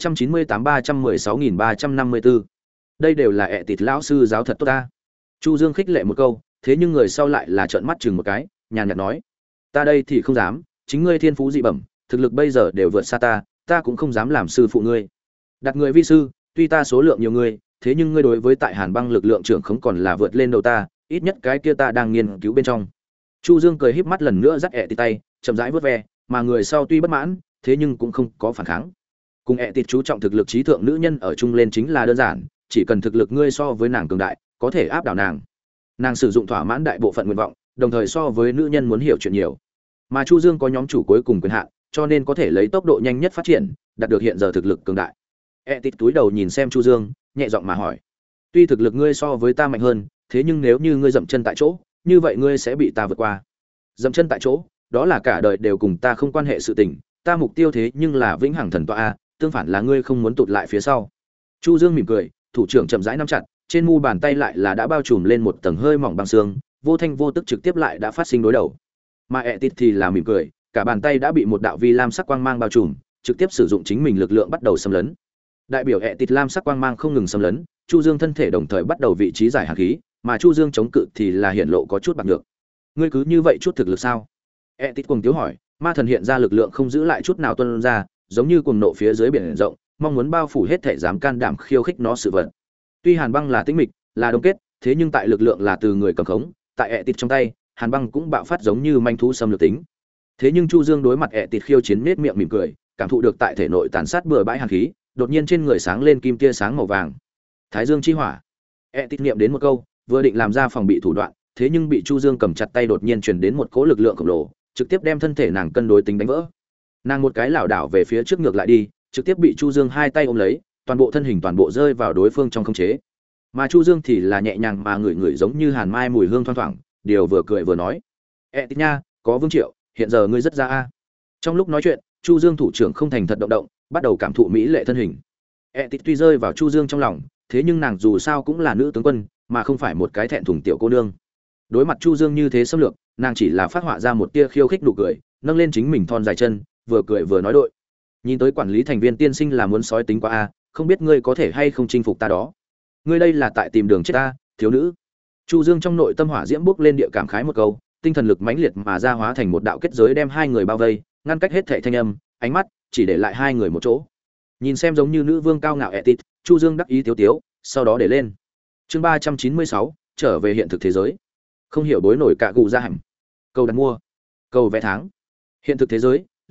298-316.354. Đây đều là Etit lão sư giáo thật tốt ta. Chu Dương khích lệ một câu, thế nhưng người sau lại là trợn mắt chừng một cái, nhàn nhạt nói: "Ta đây thì không dám, chính ngươi thiên phú dị bẩm, thực lực bây giờ đều vượt xa ta cũng không dám làm sư phụ ngươi. Đặt người vi sư, tuy ta số lượng nhiều người, thế nhưng ngươi đối với tại Hàn Băng lực lượng trưởng không còn là vượt lên đầu ta, ít nhất cái kia ta đang nghiên cứu bên trong." Chu Dương cười híp mắt lần nữa dắt Etit tay, chậm rãi vớt ve, mà người sau tuy bất mãn, thế nhưng cũng không có phản kháng. Cùng Etit chú trọng thực lực trí thượng nữ nhân ở chung lên chính là đơn giản, chỉ cần thực lực ngươi so với nàng cường đại, có thể áp đảo nàng. Nàng sử dụng thỏa mãn đại bộ phận nguyện vọng, đồng thời so với nữ nhân muốn hiểu chuyện nhiều. Mà Chu Dương có nhóm chủ cuối cùng quyền hạn, cho nên có thể lấy tốc độ nhanh nhất phát triển, đạt được hiện giờ thực lực cường đại. Etit túi đầu nhìn xem Chu Dương, nhẹ giọng mà hỏi: "Tuy thực lực ngươi so với ta mạnh hơn, thế nhưng nếu như ngươi dậm chân tại chỗ, như vậy ngươi sẽ bị ta vượt qua." "Dậm chân tại chỗ, đó là cả đời đều cùng ta không quan hệ sự tình, ta mục tiêu thế nhưng là vĩnh hằng thần tọa a, tương phản là ngươi không muốn tụt lại phía sau." Chu Dương mỉm cười, thủ trưởng chậm rãi nắm chặt, trên mu bàn tay lại là đã bao trùm lên một tầng hơi mỏng băng xương, vô thanh vô tức trực tiếp lại đã phát sinh đối đầu. Mà Etit thì là mỉm cười, cả bàn tay đã bị một đạo vi lam sắc quang mang bao trùm, trực tiếp sử dụng chính mình lực lượng bắt đầu xâm lấn. Đại biểu Etit lam sắc quang mang không ngừng xâm lấn, Chu Dương thân thể đồng thời bắt đầu vị trí giải hàn khí, mà Chu Dương chống cự thì là hiện lộ có chút bạc nhược. "Ngươi cứ như vậy chút thực lực sao?" Etit cuồng tiếu hỏi, ma thần hiện ra lực lượng không giữ lại chút nào tuôn ra, giống như cuồng nộ phía dưới biển rộng, mong muốn bao phủ hết thể dám can đảm khiêu khích nó sự vật. Tuy Hàn Băng là tĩnh mịch, là đông kết, thế nhưng tại lực lượng là từ người cầm khống, tại Etit trong tay, Hàn Băng cũng bạo phát giống như manh thú xâm lược tính. Thế nhưng Chu Dương đối mặt Etit khiêu chiến nết miệng mỉm cười, cảm thụ được tại thể nội tàn sát bừa bãi hàn khí, đột nhiên trên người sáng lên kim tia sáng màu vàng. Thái Dương chi hỏa. Etit niệm đến một câu, vừa định làm ra phòng bị thủ đoạn, thế nhưng bị Chu Dương cầm chặt tay đột nhiên truyền đến một cỗ lực lượng khổng lồ, trực tiếp đem thân thể nàng cân đối tính đánh vỡ. Nàng một cái lảo đảo về phía trước ngược lại đi, trực tiếp bị Chu Dương hai tay ôm lấy, toàn bộ thân hình toàn bộ rơi vào đối phương trong khống chế. Mà Chu Dương thì là nhẹ nhàng mà ngửi giống như hàn mai mùi hương thoang thoảng, điều vừa cười vừa nói: "Etit nha, có Vương Triệu, hiện giờ ngươi rất ra a." Trong lúc nói chuyện, Chu Dương thủ trưởng không thành thật động, bắt đầu cảm thụ mỹ lệ thân hình. Etit tuy rơi vào Chu Dương trong lòng, thế nhưng nàng dù sao cũng là nữ tướng quân, mà không phải một cái thẹn thùng tiểu cô nương. Đối mặt Chu Dương như thế xâm lược, nàng chỉ là phát họa ra một tia khiêu khích nụ cười, nâng lên chính mình thon dài chân, vừa cười vừa nói đội: "Nhìn tới quản lý thành viên tiên sinh là muốn sói tính quá a, không biết ngươi có thể hay không chinh phục ta đó. Ngươi đây là tại tìm đường chết ta, thiếu nữ." Chu Dương trong nội tâm hỏa diễm bốc lên địa cảm khái một câu, tinh thần lực mãnh liệt mà ra hóa thành một đạo kết giới đem hai người bao vây, ngăn cách hết thảy thanh âm, ánh mắt chỉ để lại hai người một chỗ. Nhìn xem giống như nữ vương cao ngạo Etit, Chu Dương đắc ý tiếu tiếu, sau đó để lên. Chương 396, trở về hiện thực thế giới. Không hiểu bối nổi cả gù ra hẳn. Cầu đặt mua, cầu vé tháng. Hiện thực thế giới,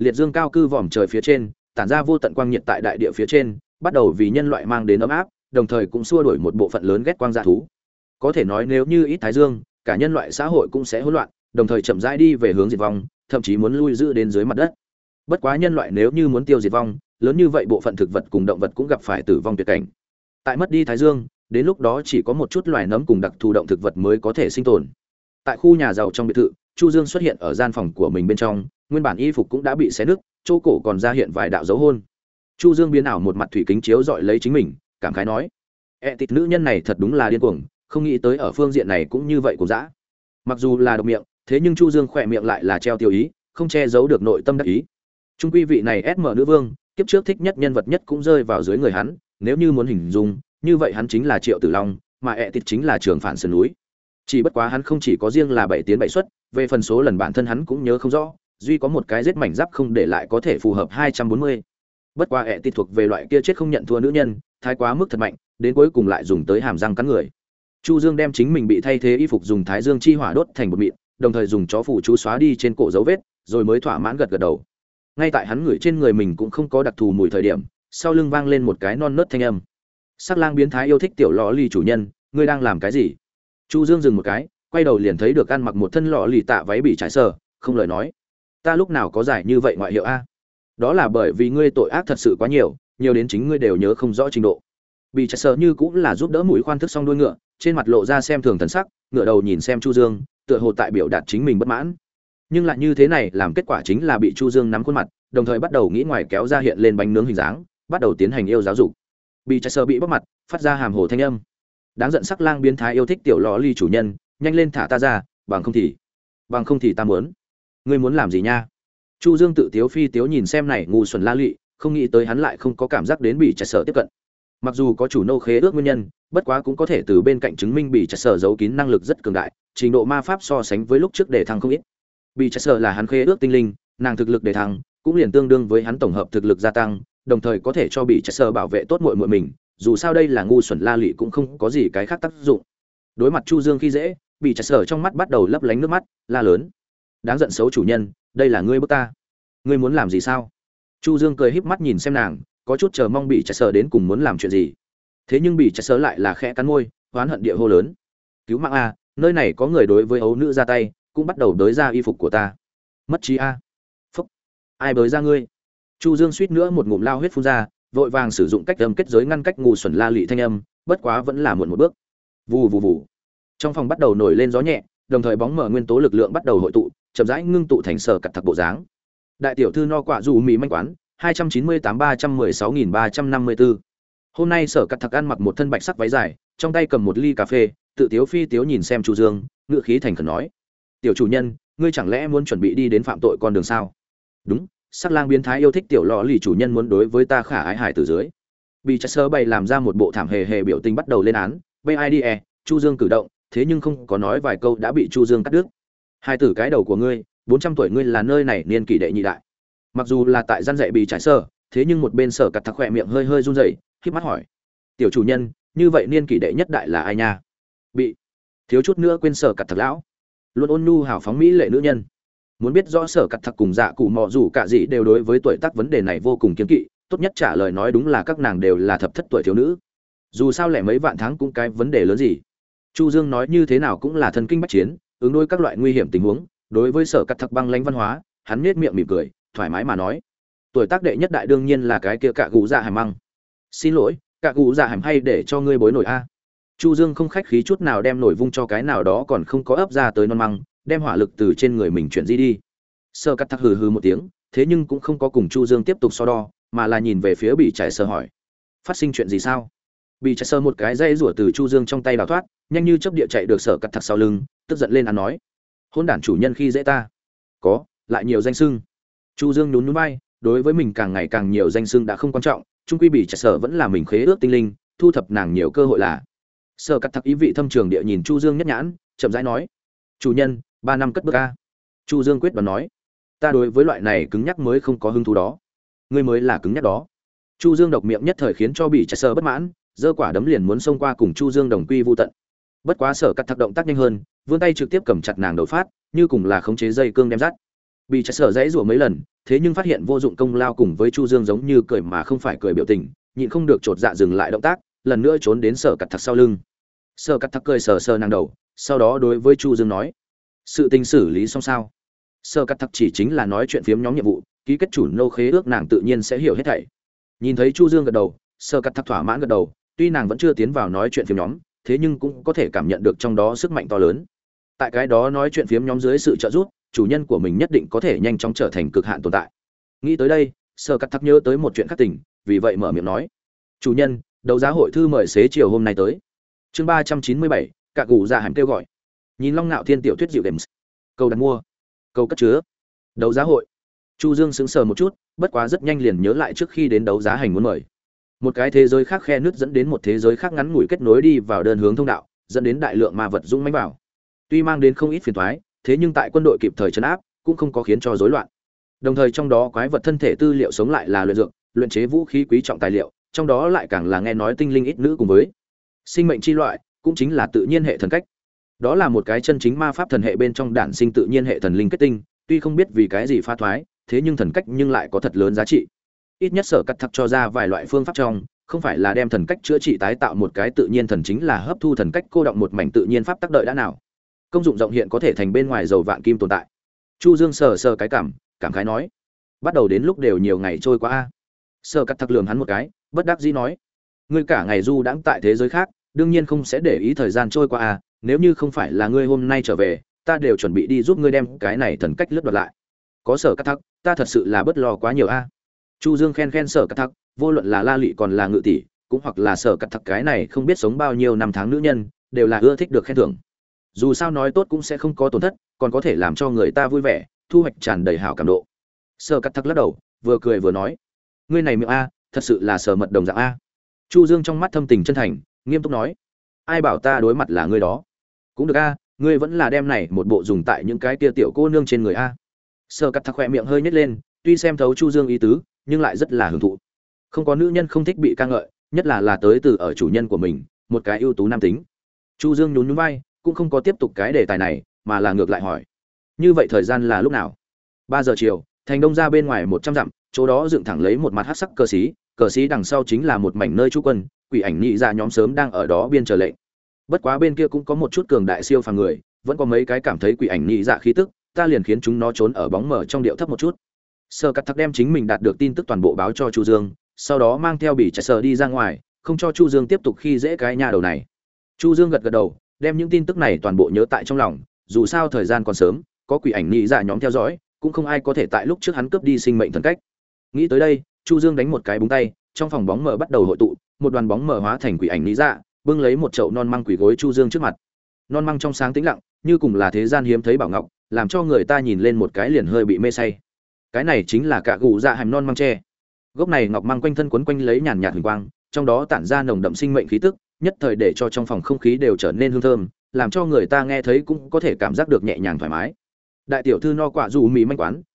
liệt dương cao cư vòm trời phía trên, tản ra vô tận quang nhiệt tại đại địa phía trên, bắt đầu vì nhân loại mang đến ấm áp, đồng thời cũng xua đuổi một bộ phận lớn ghét quang dã thú. Có thể nói nếu như ít thái dương, cả nhân loại xã hội cũng sẽ hỗn loạn, đồng thời chậm rãi đi về hướng diệt vong, thậm chí muốn lui giữ đến dưới mặt đất. Bất quá nhân loại nếu như muốn tiêu diệt vong, lớn như vậy bộ phận thực vật cùng động vật cũng gặp phải tử vong tuyệt cảnh. Tại mất đi thái dương, đến lúc đó chỉ có một chút loài nấm cùng đặc thù động thực vật mới có thể sinh tồn. Tại khu nhà giàu trong biệt thự, Chu Dương xuất hiện ở gian phòng của mình bên trong, nguyên bản y phục cũng đã bị xé nứt, chỗ cổ còn ra hiện vài đạo dấu hôn. Chu Dương biến ảo một mặt thủy kính chiếu dọi lấy chính mình, cảm khái nói: "Tịt nữ nhân này thật đúng là điên cuồng, không nghĩ tới ở phương diện này cũng như vậy cùng dã." Mặc dù là độc miệng, thế nhưng Chu Dương khỏe miệng lại là treo tiêu ý, không che giấu được nội tâm đắc ý. Trung quy vị này SM nữ vương, kiếp trước thích nhất nhân vật nhất cũng rơi vào dưới người hắn, nếu như muốn hình dung, như vậy hắn chính là Triệu Tử Long, mà Tịt chính là Trường Phản Sơn núi. Chỉ bất quá hắn không chỉ có riêng là 7 tiến 7 xuất, về phần số lần bản thân hắn cũng nhớ không rõ, duy có một cái giết mảnh giáp không để lại có thể phù hợp 240. Bất quá Tịt thuộc về loại kia chết không nhận thua nữ nhân, thái quá mức thật mạnh, đến cuối cùng lại dùng tới hàm răng cắn người. Chu Dương đem chính mình bị thay thế y phục dùng thái dương chi hỏa đốt thành bột mịn, đồng thời dùng chó phủ chú xóa đi trên cổ dấu vết, rồi mới thỏa mãn gật gật đầu. Ngay tại hắn ngửi trên người mình cũng không có đặc thù mùi thời điểm, sau lưng vang lên một cái non nớt thanh âm. Sắc lang biến thái yêu thích tiểu lọ lì chủ nhân, ngươi đang làm cái gì? Chu Dương dừng một cái, quay đầu liền thấy được ăn mặc một thân lọ lì tạ váy bị trải sờ, không lời nói. Ta lúc nào có giải như vậy ngoại hiệu a? Đó là bởi vì ngươi tội ác thật sự quá nhiều, nhiều đến chính ngươi đều nhớ không rõ trình độ. Bị trải sờ như cũng là giúp đỡ mũi khoan thức xong đuôi ngựa, trên mặt lộ ra xem thường thần sắc, ngựa đầu nhìn xem Chu Dương, tựa hồ tại biểu đạt chính mình bất mãn. Nhưng lại như thế này làm kết quả chính là bị Chu Dương nắm khuôn mặt, đồng thời bắt đầu nghĩ ngoài kéo ra hiện lên bánh nướng hình dáng, bắt đầu tiến hành yêu giáo dục. Bị trải sờ bị bóc mặt, phát ra hàm hồ thanh âm. Đáng giận sắc lang biến thái yêu thích tiểu lọ ly chủ nhân, nhanh lên thả ta ra, bằng không thì ta muốn. Ngươi muốn làm gì nha? Chu Dương tự tiếu phi tiếu nhìn xem này ngu xuẩn la lị, không nghĩ tới hắn lại không có cảm giác đến bị trải sờ tiếp cận. Mặc dù có chủ nô khế ước nguyên nhân, bất quá cũng có thể từ bên cạnh chứng minh bị trải sờ giấu kín năng lực rất cường đại, trình độ ma pháp so sánh với lúc trước để thăng không ít. Bị trải sờ là hắn khế ước tinh linh, nàng thực lực để thăng cũng liền tương đương với hắn tổng hợp thực lực gia tăng, đồng thời có thể cho bị trải sờ bảo vệ tốt muội muội mình, dù sao đây là ngu xuẩn la lị cũng không có gì cái khác tác dụng. Đối mặt Chu Dương khi dễ, bị trải sờ trong mắt bắt đầu lấp lánh nước mắt, la lớn: đáng giận xấu chủ nhân, đây là ngươi bức ta, ngươi muốn làm gì sao? Chu Dương cười híp mắt nhìn xem nàng, có chút chờ mong bị trải sờ đến cùng muốn làm chuyện gì. Thế nhưng bị trải sờ lại là khẽ cắn môi, oán hận địa hô lớn: cứu mạng a, nơi này có người đối với ấu nữ ra tay, cũng bắt đầu đới ra y phục của ta. Mất trí a. Phúc, ai bới ra ngươi? Chu Dương suýt nữa một ngụm lao huyết phun ra, vội vàng sử dụng cách âm kết giới ngăn cách ngu xuẩn la lị thanh âm, bất quá vẫn là muộn một bước. Vù vù vù. Trong phòng bắt đầu nổi lên gió nhẹ, đồng thời bóng mở nguyên tố lực lượng bắt đầu hội tụ, chậm rãi ngưng tụ thành sở cật thật bộ dáng. Đại tiểu thư no quả dù mì manh quán, 298-316.354. Hôm nay sở cật thật ăn mặc một thân bạch sắc váy dài, trong tay cầm một ly cà phê, tự tiếu phi tiếu nhìn xem Chu Dương, ngựa khí thành khẩn nói: tiểu chủ nhân, ngươi chẳng lẽ muốn chuẩn bị đi đến phạm tội con đường sao? Đúng, sắc lang biến thái yêu thích tiểu lọ lì chủ nhân muốn đối với ta khả ái hải từ dưới. Bị Chester sơ bày làm ra một bộ thảm hề hề biểu tình bắt đầu lên án, BIDE, Chu Dương cử động, thế nhưng không có nói vài câu đã bị Chu Dương cắt đứt. Hai tử cái đầu của ngươi, 400 tuổi ngươi là nơi này niên kỷ đệ nhị đại. Mặc dù là tại gian dạy bị trải sơ, thế nhưng một bên sở cật thắc khỏe miệng hơi hơi run rẩy, khép mắt hỏi: tiểu chủ nhân, như vậy niên kỷ đệ nhất đại là ai nha? Bị thiếu chút nữa quên sở cật thắc lão, luôn ôn nhu hào phóng mỹ lệ nữ nhân. Muốn biết rõ sở cật thắc cùng dạ cụ mọ rủ cả gì đều đối với tuổi tác vấn đề này vô cùng kiêng kỵ, tốt nhất trả lời nói đúng là các nàng đều là thập thất tuổi thiếu nữ. Dù sao lẻ mấy vạn tháng cũng cái vấn đề lớn gì. Chu Dương nói như thế nào cũng là thần kinh bách chiến, ứng đối các loại nguy hiểm tình huống, đối với sở cật thắc băng lãnh văn hóa, hắn nhếch miệng mỉm cười, thoải mái mà nói: tuổi tác đệ nhất đại đương nhiên là cái kia cạ gù dạ hàm măng. Xin lỗi, cạ gù dạ hàm hay để cho ngươi bối nổi a. Chu Dương không khách khí chút nào đem nổi vung cho cái nào đó còn không có ấp ra tới non măng, đem hỏa lực từ trên người mình chuyển di đi. Sở cật thắc hừ hừ một tiếng, thế nhưng cũng không có cùng Chu Dương tiếp tục so đo, mà là nhìn về phía bị trải sơ hỏi: phát sinh chuyện gì sao? Bị trải sơ một cái dây rủa từ Chu Dương trong tay đào thoát, nhanh như chớp địa chạy được sở cật thắc sau lưng, tức giận lên ăn nói: hôn đản chủ nhân khi dễ ta. Có, lại nhiều danh xưng. Chu Dương nhún nhún vai, đối với mình càng ngày càng nhiều danh xưng đã không quan trọng, chung quy bị trải sở vẫn là mình khế ước tinh linh, thu thập nàng nhiều cơ hội là. Sở cật thắc ý vị thâm trường địa nhìn Chu Dương nhất nhãn, chậm rãi nói: chủ nhân, 3 năm cất bước a. Chu Dương quyết đoán nói: ta đối với loại này cứng nhắc mới không có hứng thú đó. Ngươi mới là cứng nhắc đó. Chu Dương độc miệng nhất thời khiến cho bị trải sở bất mãn, giơ quả đấm liền muốn xông qua cùng Chu Dương đồng quy vu tận. Bất quá sở cật thắc động tác nhanh hơn, vươn tay trực tiếp cầm chặt nàng đầu phát, như cùng là khống chế dây cương đem dắt. Bị trải sở dãy rủa mấy lần, thế nhưng phát hiện vô dụng công lao cùng với Chu Dương giống như cười mà không phải cười biểu tình, nhịn không được chột dạ dừng lại động tác, lần nữa trốn đến Sở Cắt Thặc sau lưng. Sở Cắt Thặc cười sờ sờ nàng đầu, sau đó đối với Chu Dương nói: "Sự tình xử lý xong sao?" Sở Cắt Thặc chỉ chính là nói chuyện phiếm nhóm nhiệm vụ, ký kết chủ nô khế ước nàng tự nhiên sẽ hiểu hết thảy. Nhìn thấy Chu Dương gật đầu, Sở Cắt Thặc thỏa mãn gật đầu, tuy nàng vẫn chưa tiến vào nói chuyện phiếm nhóm, thế nhưng cũng có thể cảm nhận được trong đó sức mạnh to lớn. Tại cái đó nói chuyện phiếm nhóm dưới sự trợ giúp, chủ nhân của mình nhất định có thể nhanh chóng trở thành cực hạn tồn tại. Nghĩ tới đây, Sở Cắt Thặc nhớ tới một chuyện khác tình, vì vậy mở miệng nói: "Chủ nhân, đấu giá hội thư mời xế chiều hôm nay tới." Chương 397, cả gù dạ hàm kêu gọi. Nhìn Long Nạo Thiên tiểu thuyết dịu games. Câu đặt mua, câu cất chứa. Đấu giá hội. Chu Dương sững sờ một chút, bất quá rất nhanh liền nhớ lại trước khi đến đấu giá hành muốn mời. Một cái thế giới khác khe nứt dẫn đến một thế giới khác ngắn ngủi kết nối đi vào đơn hướng thông đạo, dẫn đến đại lượng ma vật dũng mãnh vào. Tuy mang đến không ít phiền toái, thế nhưng tại quân đội kịp thời trấn áp, cũng không có khiến cho rối loạn. Đồng thời trong đó quái vật thân thể tư liệu sống lại là luyện dược, luyện chế vũ khí quý trọng tài liệu, trong đó lại càng là nghe nói tinh linh ít nữ cùng với sinh mệnh chi loại, cũng chính là tự nhiên hệ thần cách. Đó là một cái chân chính ma pháp thần hệ bên trong đản sinh tự nhiên hệ thần linh kết tinh, tuy không biết vì cái gì phá thoái, thế nhưng thần cách nhưng lại có thật lớn giá trị. Ít nhất Sở Cắt Thặc cho ra vài loại phương pháp trong, không phải là đem thần cách chữa trị tái tạo một cái tự nhiên thần, chính là hấp thu thần cách cô động một mảnh tự nhiên pháp tác đợi đã nào. Công dụng rộng hiện có thể thành bên ngoài dầu vạn kim tồn tại. Chu Dương sờ sờ cái cảm khái nói: "Bắt đầu đến lúc đều nhiều ngày trôi qua a." Sở Cắt Thặc lườm hắn một cái, bất đắc dĩ nói: "Ngươi cả ngày du đãng tại thế giới khác, đương nhiên không sẽ để ý thời gian trôi qua a, nếu như không phải là ngươi hôm nay trở về, ta đều chuẩn bị đi giúp ngươi đem cái này thần cách lướt đoạt lại. Có Sở Cắt Thặc, ta thật sự là bất lo quá nhiều a." Chu Dương khen Sở Cắt Thặc, vô luận là La Lệ còn là Ngự tỷ, cũng hoặc là Sở Cắt Thặc cái này không biết sống bao nhiêu năm tháng nữ nhân, đều là ưa thích được khen thưởng. Dù sao nói tốt cũng sẽ không có tổn thất, còn có thể làm cho người ta vui vẻ, thu hoạch tràn đầy hảo cảm độ. Sở Cắt Thặc lắc đầu, vừa cười vừa nói: "Ngươi này miệng a, thật sự là sở mật đồng dạng a." Chu Dương trong mắt thâm tình chân thành, nghiêm túc nói: "Ai bảo ta đối mặt là ngươi đó? Cũng được a, ngươi vẫn là đem này một bộ dùng tại những cái kia tiểu cô nương trên người a." Sở Cắt Thặc khẽ miệng hơi nhếch lên, tuy xem thấu Chu Dương ý tứ, nhưng lại rất là hưởng thụ. Không có nữ nhân không thích bị ca ngợi, nhất là tới từ ở chủ nhân của mình, một cái ưu tú nam tính. Chu Dương nhún nhún vai, cũng không có tiếp tục cái đề tài này, mà là ngược lại hỏi: "Như vậy thời gian là lúc nào?" 3 giờ chiều, thành đông ra bên ngoài 100 dặm, chỗ đó dựng thẳng lấy một mặt hắc sắc cờ xí đằng sau chính là một mảnh nơi trú quân, quỷ ảnh nhị ra nhóm sớm đang ở đó biên chờ lệnh. Bất quá bên kia cũng có một chút cường đại siêu phàm người, vẫn có mấy cái cảm thấy quỷ ảnh nhị dạ khí tức, ta liền khiến chúng nó trốn ở bóng mờ trong điệu thấp một chút. Sở Cắt Thặc đem chính mình đạt được tin tức toàn bộ báo cho Chu Dương, sau đó mang theo bỉ chạy sở đi ra ngoài, không cho Chu Dương tiếp tục khi dễ cái nhà đầu này. Chu Dương gật gật đầu, đem những tin tức này toàn bộ nhớ tại trong lòng, dù sao thời gian còn sớm, có quỷ ảnh nhị dạ nhóm theo dõi, cũng không ai có thể tại lúc trước hắn cướp đi sinh mệnh thần cách. Nghĩ tới đây, Chu Dương đánh một cái búng tay, trong phòng bóng mờ bắt đầu hội tụ, một đoàn bóng mờ hóa thành quỷ ảnh nhị dạ, bưng lấy một chậu non măng quỷ gối Chu Dương trước mặt. Non măng trong sáng tĩnh lặng, như cùng là thế gian hiếm thấy bảo ngọc, làm cho người ta nhìn lên một cái liền hơi bị mê say. Cái này chính là cả gù dạ hàm non măng tre. Gốc này ngọc măng quanh thân quấn quanh lấy nhàn nhạt huỳnh quang, trong đó tản ra nồng đậm sinh mệnh khí tức, nhất thời để cho trong phòng không khí đều trở nên hương thơm, làm cho người ta nghe thấy cũng có thể cảm giác được nhẹ nhàng thoải mái. Đại tiểu thư no quả dù mì manh quán,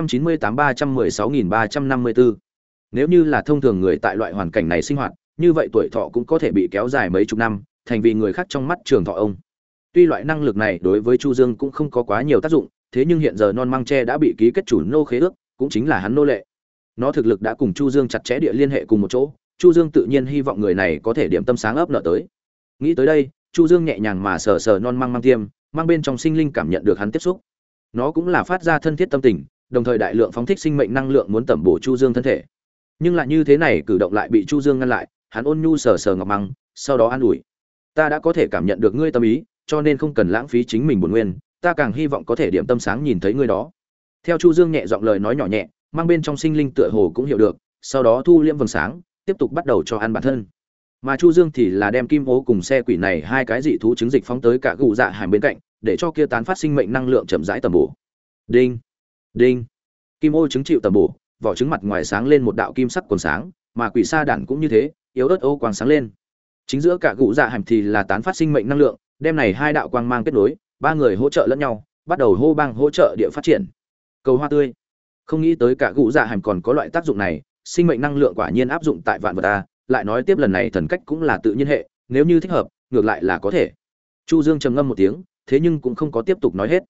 298-316.354. Nếu như là thông thường người tại loại hoàn cảnh này sinh hoạt, như vậy tuổi thọ cũng có thể bị kéo dài mấy chục năm, thành vì người khác trong mắt trường thọ ông. Tuy loại năng lực này đối với Chu Dương cũng không có quá nhiều tác dụng, thế nhưng hiện giờ non măng tre đã bị ký kết chủ nô khế ước, cũng chính là hắn nô lệ. Nó thực lực đã cùng Chu Dương chặt chẽ địa liên hệ cùng một chỗ, Chu Dương tự nhiên hy vọng người này có thể điểm tâm sáng ấp nợ tới. Nghĩ tới đây, Chu Dương nhẹ nhàng mà sờ sờ non măng tiêm, mang bên trong sinh linh cảm nhận được hắn tiếp xúc. Nó cũng là phát ra thân thiết tâm tình, đồng thời đại lượng phóng thích sinh mệnh năng lượng muốn tẩm bổ Chu Dương thân thể. Nhưng lại như thế này cử động lại bị Chu Dương ngăn lại, hắn ôn nhu sờ sờ ngọc măng, sau đó an ủi: "Ta đã có thể cảm nhận được ngươi tâm ý, cho nên không cần lãng phí chính mình bổn nguyên, ta càng hy vọng có thể điểm tâm sáng nhìn thấy ngươi đó." Theo Chu Dương nhẹ giọng lời nói nhỏ nhẹ, mang bên trong sinh linh tựa hồ cũng hiểu được, sau đó thu liễm vầng sáng, tiếp tục bắt đầu cho ăn bản thân. Mà Chu Dương thì là đem kim ố cùng xe quỷ này hai cái dị thú trứng dịch phóng tới cả gù dạ hàm bên cạnh, để cho kia tán phát sinh mệnh năng lượng chậm rãi tầm bổ. Đinh, đinh. Kim ô trứng chịu tầm bổ, vỏ trứng mặt ngoài sáng lên một đạo kim sắc quần sáng, mà quỷ sa đản cũng như thế, yếu ớt ô quang sáng lên. Chính giữa cả gù dạ hàm thì là tán phát sinh mệnh năng lượng, đem này hai đạo quang mang kết nối, ba người hỗ trợ lẫn nhau, bắt đầu hô bang hỗ trợ địa phát triển. Cầu hoa tươi. Không nghĩ tới cả gù dạ hàm còn có loại tác dụng này, sinh mệnh năng lượng quả nhiên áp dụng tại vạn vật ta, lại nói tiếp lần này thần cách cũng là tự nhiên hệ, nếu như thích hợp, ngược lại là có thể. Chu Dương trầm ngâm một tiếng, thế nhưng cũng không có tiếp tục nói hết.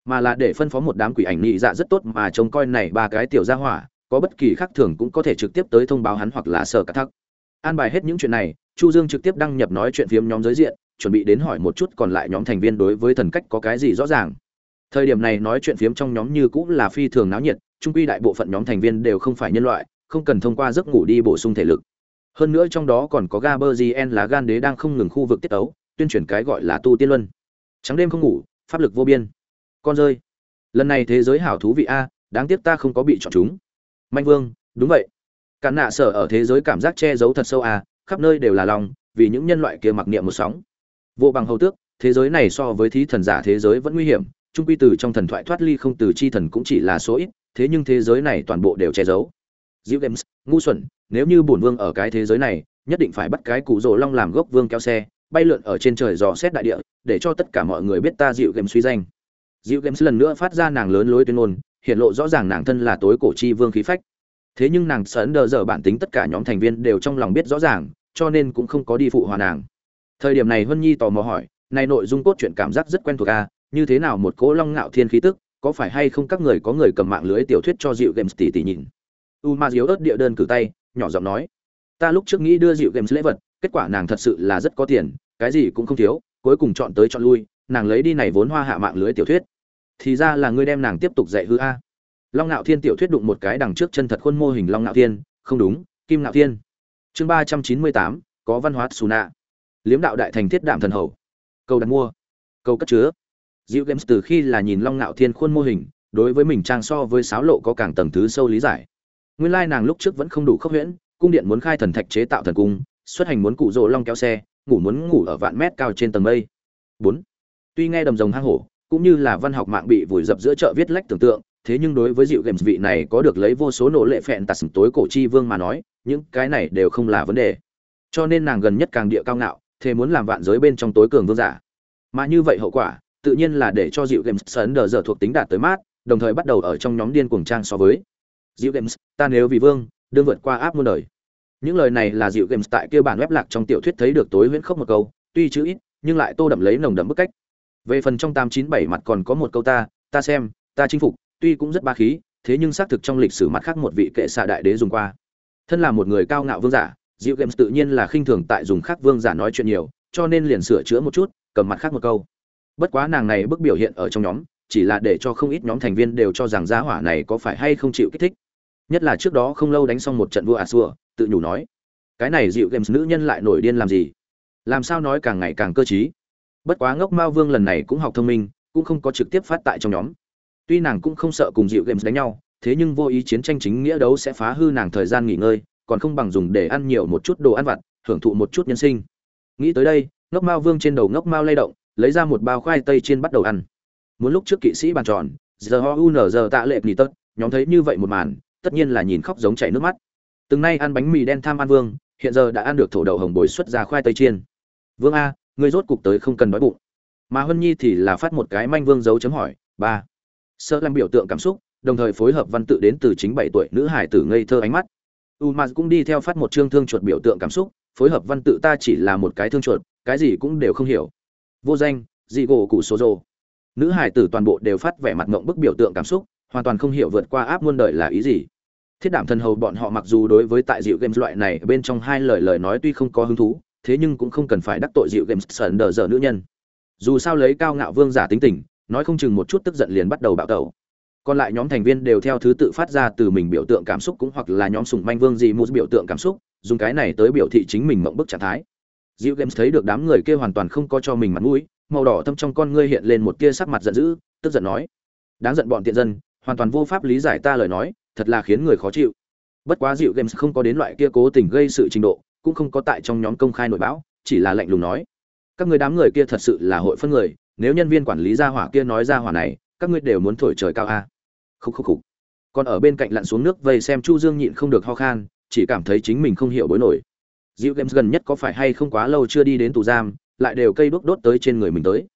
mà là để phân phó một đám quỷ ảnh nhị dạ rất tốt mà trông coi này ba cái tiểu gia hỏa, có bất kỳ khác thường cũng có thể trực tiếp tới thông báo hắn hoặc là sở cả thắc. An bài hết những chuyện này, Chu Dương trực tiếp đăng nhập nói chuyện phiếm nhóm giới diện, chuẩn bị đến hỏi một chút còn lại nhóm thành viên đối với thần cách có cái gì rõ ràng. Thời điểm này nói chuyện phiếm trong nhóm như cũng là phi thường náo nhiệt, chung quy đại bộ phận nhóm thành viên đều không phải nhân loại, không cần thông qua giấc ngủ đi bổ sung thể lực. Hơn nữa trong đó còn có Gaberzien là gan đế đang không ngừng khu vực tiết ấu, tuyên truyền cái gọi là tu tiên luân. Trắng đêm không ngủ, pháp lực vô biên. Con rơi. Lần này thế giới hảo thú vị a, đáng tiếc ta không có bị chọn chúng. Manh Vương, đúng vậy. Cản nạ sở ở thế giới cảm giác che giấu thật sâu a, khắp nơi đều là lòng, vì những nhân loại kia mặc niệm một sóng. Vô bằng hầu tước, thế giới này so với thí thần giả thế giới vẫn nguy hiểm, chung quy từ trong thần thoại thoát ly không từ chi thần cũng chỉ là số ít, thế nhưng thế giới này toàn bộ đều che giấu. Diệu Games, ngu xuẩn, nếu như bổn vương ở cái thế giới này, nhất định phải bắt cái cụ rồ long làm gốc vương kéo xe, bay lượn ở trên trời dò xét đại địa, để cho tất cả mọi người biết ta Diệu Games suy danh. Diệu Games lần nữa phát ra nàng lớn lối tuyên ngôn, hiện lộ rõ ràng nàng thân là tối cổ chi vương khí phách. Thế nhưng nàng sấn đờ giờ bản tính tất cả nhóm thành viên đều trong lòng biết rõ ràng, cho nên cũng không có đi phụ hòa nàng. Thời điểm này Huân Nhi tò mò hỏi, này nội dung cốt truyện cảm giác rất quen thuộc a, như thế nào một cỗ long ngạo thiên khí tức, có phải hay không các người có người cầm mạng lưới tiểu thuyết cho Diệu Games tỷ nhìn. Ma Diếu ớt địa đơn cử tay, nhỏ giọng nói, ta lúc trước nghĩ đưa Diệu Games lễ vật, kết quả nàng thật sự là rất có tiền, cái gì cũng không thiếu, cuối cùng chọn tới chọn lui, nàng lấy đi này vốn hoa hạ mạng lưới tiểu thuyết. Thì ra là ngươi đem nàng tiếp tục dạy hư a. Long Nạo Thiên tiểu thuyết đụng một cái đằng trước chân thật khuôn mô hình Long Nạo Thiên, không đúng, Kim Nạo Thiên. Chương 398, có văn hóa Suna. Liếm đạo đại thành thiết đạm thần hầu. Câu đặt mua, câu cất chứa. Diệu Games từ khi là nhìn Long Nạo Thiên khuôn mô hình, đối với mình trang so với sáo lộ có càng tầng thứ sâu lý giải. Nguyên lai nàng lúc trước vẫn không đủ khốc huyễn, cung điện muốn khai thần thạch chế tạo thần cung, xuất hành muốn cụ rồ long kéo xe, ngủ muốn ngủ ở vạn mét cao trên tầng mây. 4. Tuy nghe đầm rồng hang hổ, cũng như là văn học mạng bị vùi dập giữa chợ viết lách tưởng tượng, thế nhưng đối với Diệu Games vị này có được lấy vô số nỗ lệ phèn tạt tối cổ chi vương mà nói, những cái này đều không là vấn đề. Cho nên nàng gần nhất càng địa cao ngạo, thế muốn làm vạn giới bên trong tối cường vương giả. Mà như vậy hậu quả, tự nhiên là để cho Diệu Games sấn đờ giờ thuộc tính đạt tới mát, đồng thời bắt đầu ở trong nhóm điên cuồng trang so với Diệu Games, ta nếu vì vương, đương vượt qua áp muôn đời. Những lời này là Diệu Games tại kia bản web lạc trong tiểu thuyết thấy được tối huyễn khốc một câu, tuy chữ ít, nhưng lại tô đậm lấy nồng đậm bức cách. Về phần trong 897 mặt còn có một câu ta xem, ta chinh phục, tuy cũng rất ba khí, thế nhưng xác thực trong lịch sử mặt khác một vị kệ xạ đại đế dùng qua. Thân là một người cao ngạo vương giả, Diệu Games tự nhiên là khinh thường tại dùng khác vương giả nói chuyện nhiều, cho nên liền sửa chữa một chút, cầm mặt khác một câu. Bất quá nàng này bức biểu hiện ở trong nhóm, chỉ là để cho không ít nhóm thành viên đều cho rằng giá hỏa này có phải hay không chịu kích thích. Nhất là trước đó không lâu đánh xong một trận vua Asua, tự nhủ nói, cái này Diệu Games nữ nhân lại nổi điên làm gì? Làm sao nói càng ngày càng cơ trí. Bất quá ngốc Mao Vương lần này cũng học thông minh, cũng không có trực tiếp phát tại trong nhóm. Tuy nàng cũng không sợ cùng Diệu Games đánh nhau, thế nhưng vô ý chiến tranh chính nghĩa đấu sẽ phá hư nàng thời gian nghỉ ngơi, còn không bằng dùng để ăn nhiều một chút đồ ăn vặt, hưởng thụ một chút nhân sinh. Nghĩ tới đây, ngốc Mao Vương trên đầu ngốc Mao lay động, lấy ra một bao khoai tây chiên bắt đầu ăn. Muốn lúc trước kỵ sĩ bàn tròn, giờ ho tạ lệ nghỉ tớt, nhóm thấy như vậy một màn, tất nhiên là nhìn khóc giống chảy nước mắt. Từng nay ăn bánh mì đen tham ăn Vương, hiện giờ đã ăn được thổ đậu hồng bồi xuất ra khoai tây chiên. Vương a, ngươi rốt cục tới không cần đói bụng. Mà Huân Nhi thì là phát một cái manh Vương dấu chấm hỏi, ba. Sơ làm biểu tượng cảm xúc, đồng thời phối hợp văn tự đến từ chính 7 tuổi nữ hải tử ngây thơ ánh mắt. Umaz cũng đi theo phát một chương thương chuột biểu tượng cảm xúc, phối hợp văn tự ta chỉ là một cái thương chuột, cái gì cũng đều không hiểu. Vô danh, dị gỗ cụ số rồ. Nữ hải tử toàn bộ đều phát vẻ mặt ngộng bức biểu tượng cảm xúc, hoàn toàn không hiểu vượt qua áp muôn đời là ý gì. Thiết đảm thần hầu bọn họ mặc dù đối với tại Diệu Games loại này bên trong hai lời nói tuy không có hứng thú, thế nhưng cũng không cần phải đắc tội Diệu Games sờn đờ giờ nữ nhân. Dù sao lấy cao ngạo vương giả tính tình, nói không chừng một chút tức giận liền bắt đầu bạo tẩu. Còn lại nhóm thành viên đều theo thứ tự phát ra từ mình biểu tượng cảm xúc cũng hoặc là nhóm sùng manh vương gì một biểu tượng cảm xúc, dùng cái này tới biểu thị chính mình mộng bức trạng thái. Diệu Games thấy được đám người kia hoàn toàn không có cho mình mặt mũi, màu đỏ thâm trong con ngươi hiện lên một tia sắc mặt giận dữ, tức giận nói: đáng giận bọn tiện dân, hoàn toàn vô pháp lý giải ta lời nói, thật là khiến người khó chịu. Bất quá Diệu Games không có đến loại kia cố tình gây sự trình độ, cũng không có tại trong nhóm công khai nổi bão, chỉ là lạnh lùng nói: các người đám người kia thật sự là hội phân người, nếu nhân viên quản lý gia hỏa kia nói ra hỏa này, các ngươi đều muốn thổi trời cao a. Khục. Còn ở bên cạnh lặn xuống nước vây xem Chu Dương nhịn không được ho khan, chỉ cảm thấy chính mình không hiểu bối nổi. Diệu Games gần nhất có phải hay không quá lâu chưa đi đến tù giam, lại đều cây đuốc đốt tới trên người mình tới.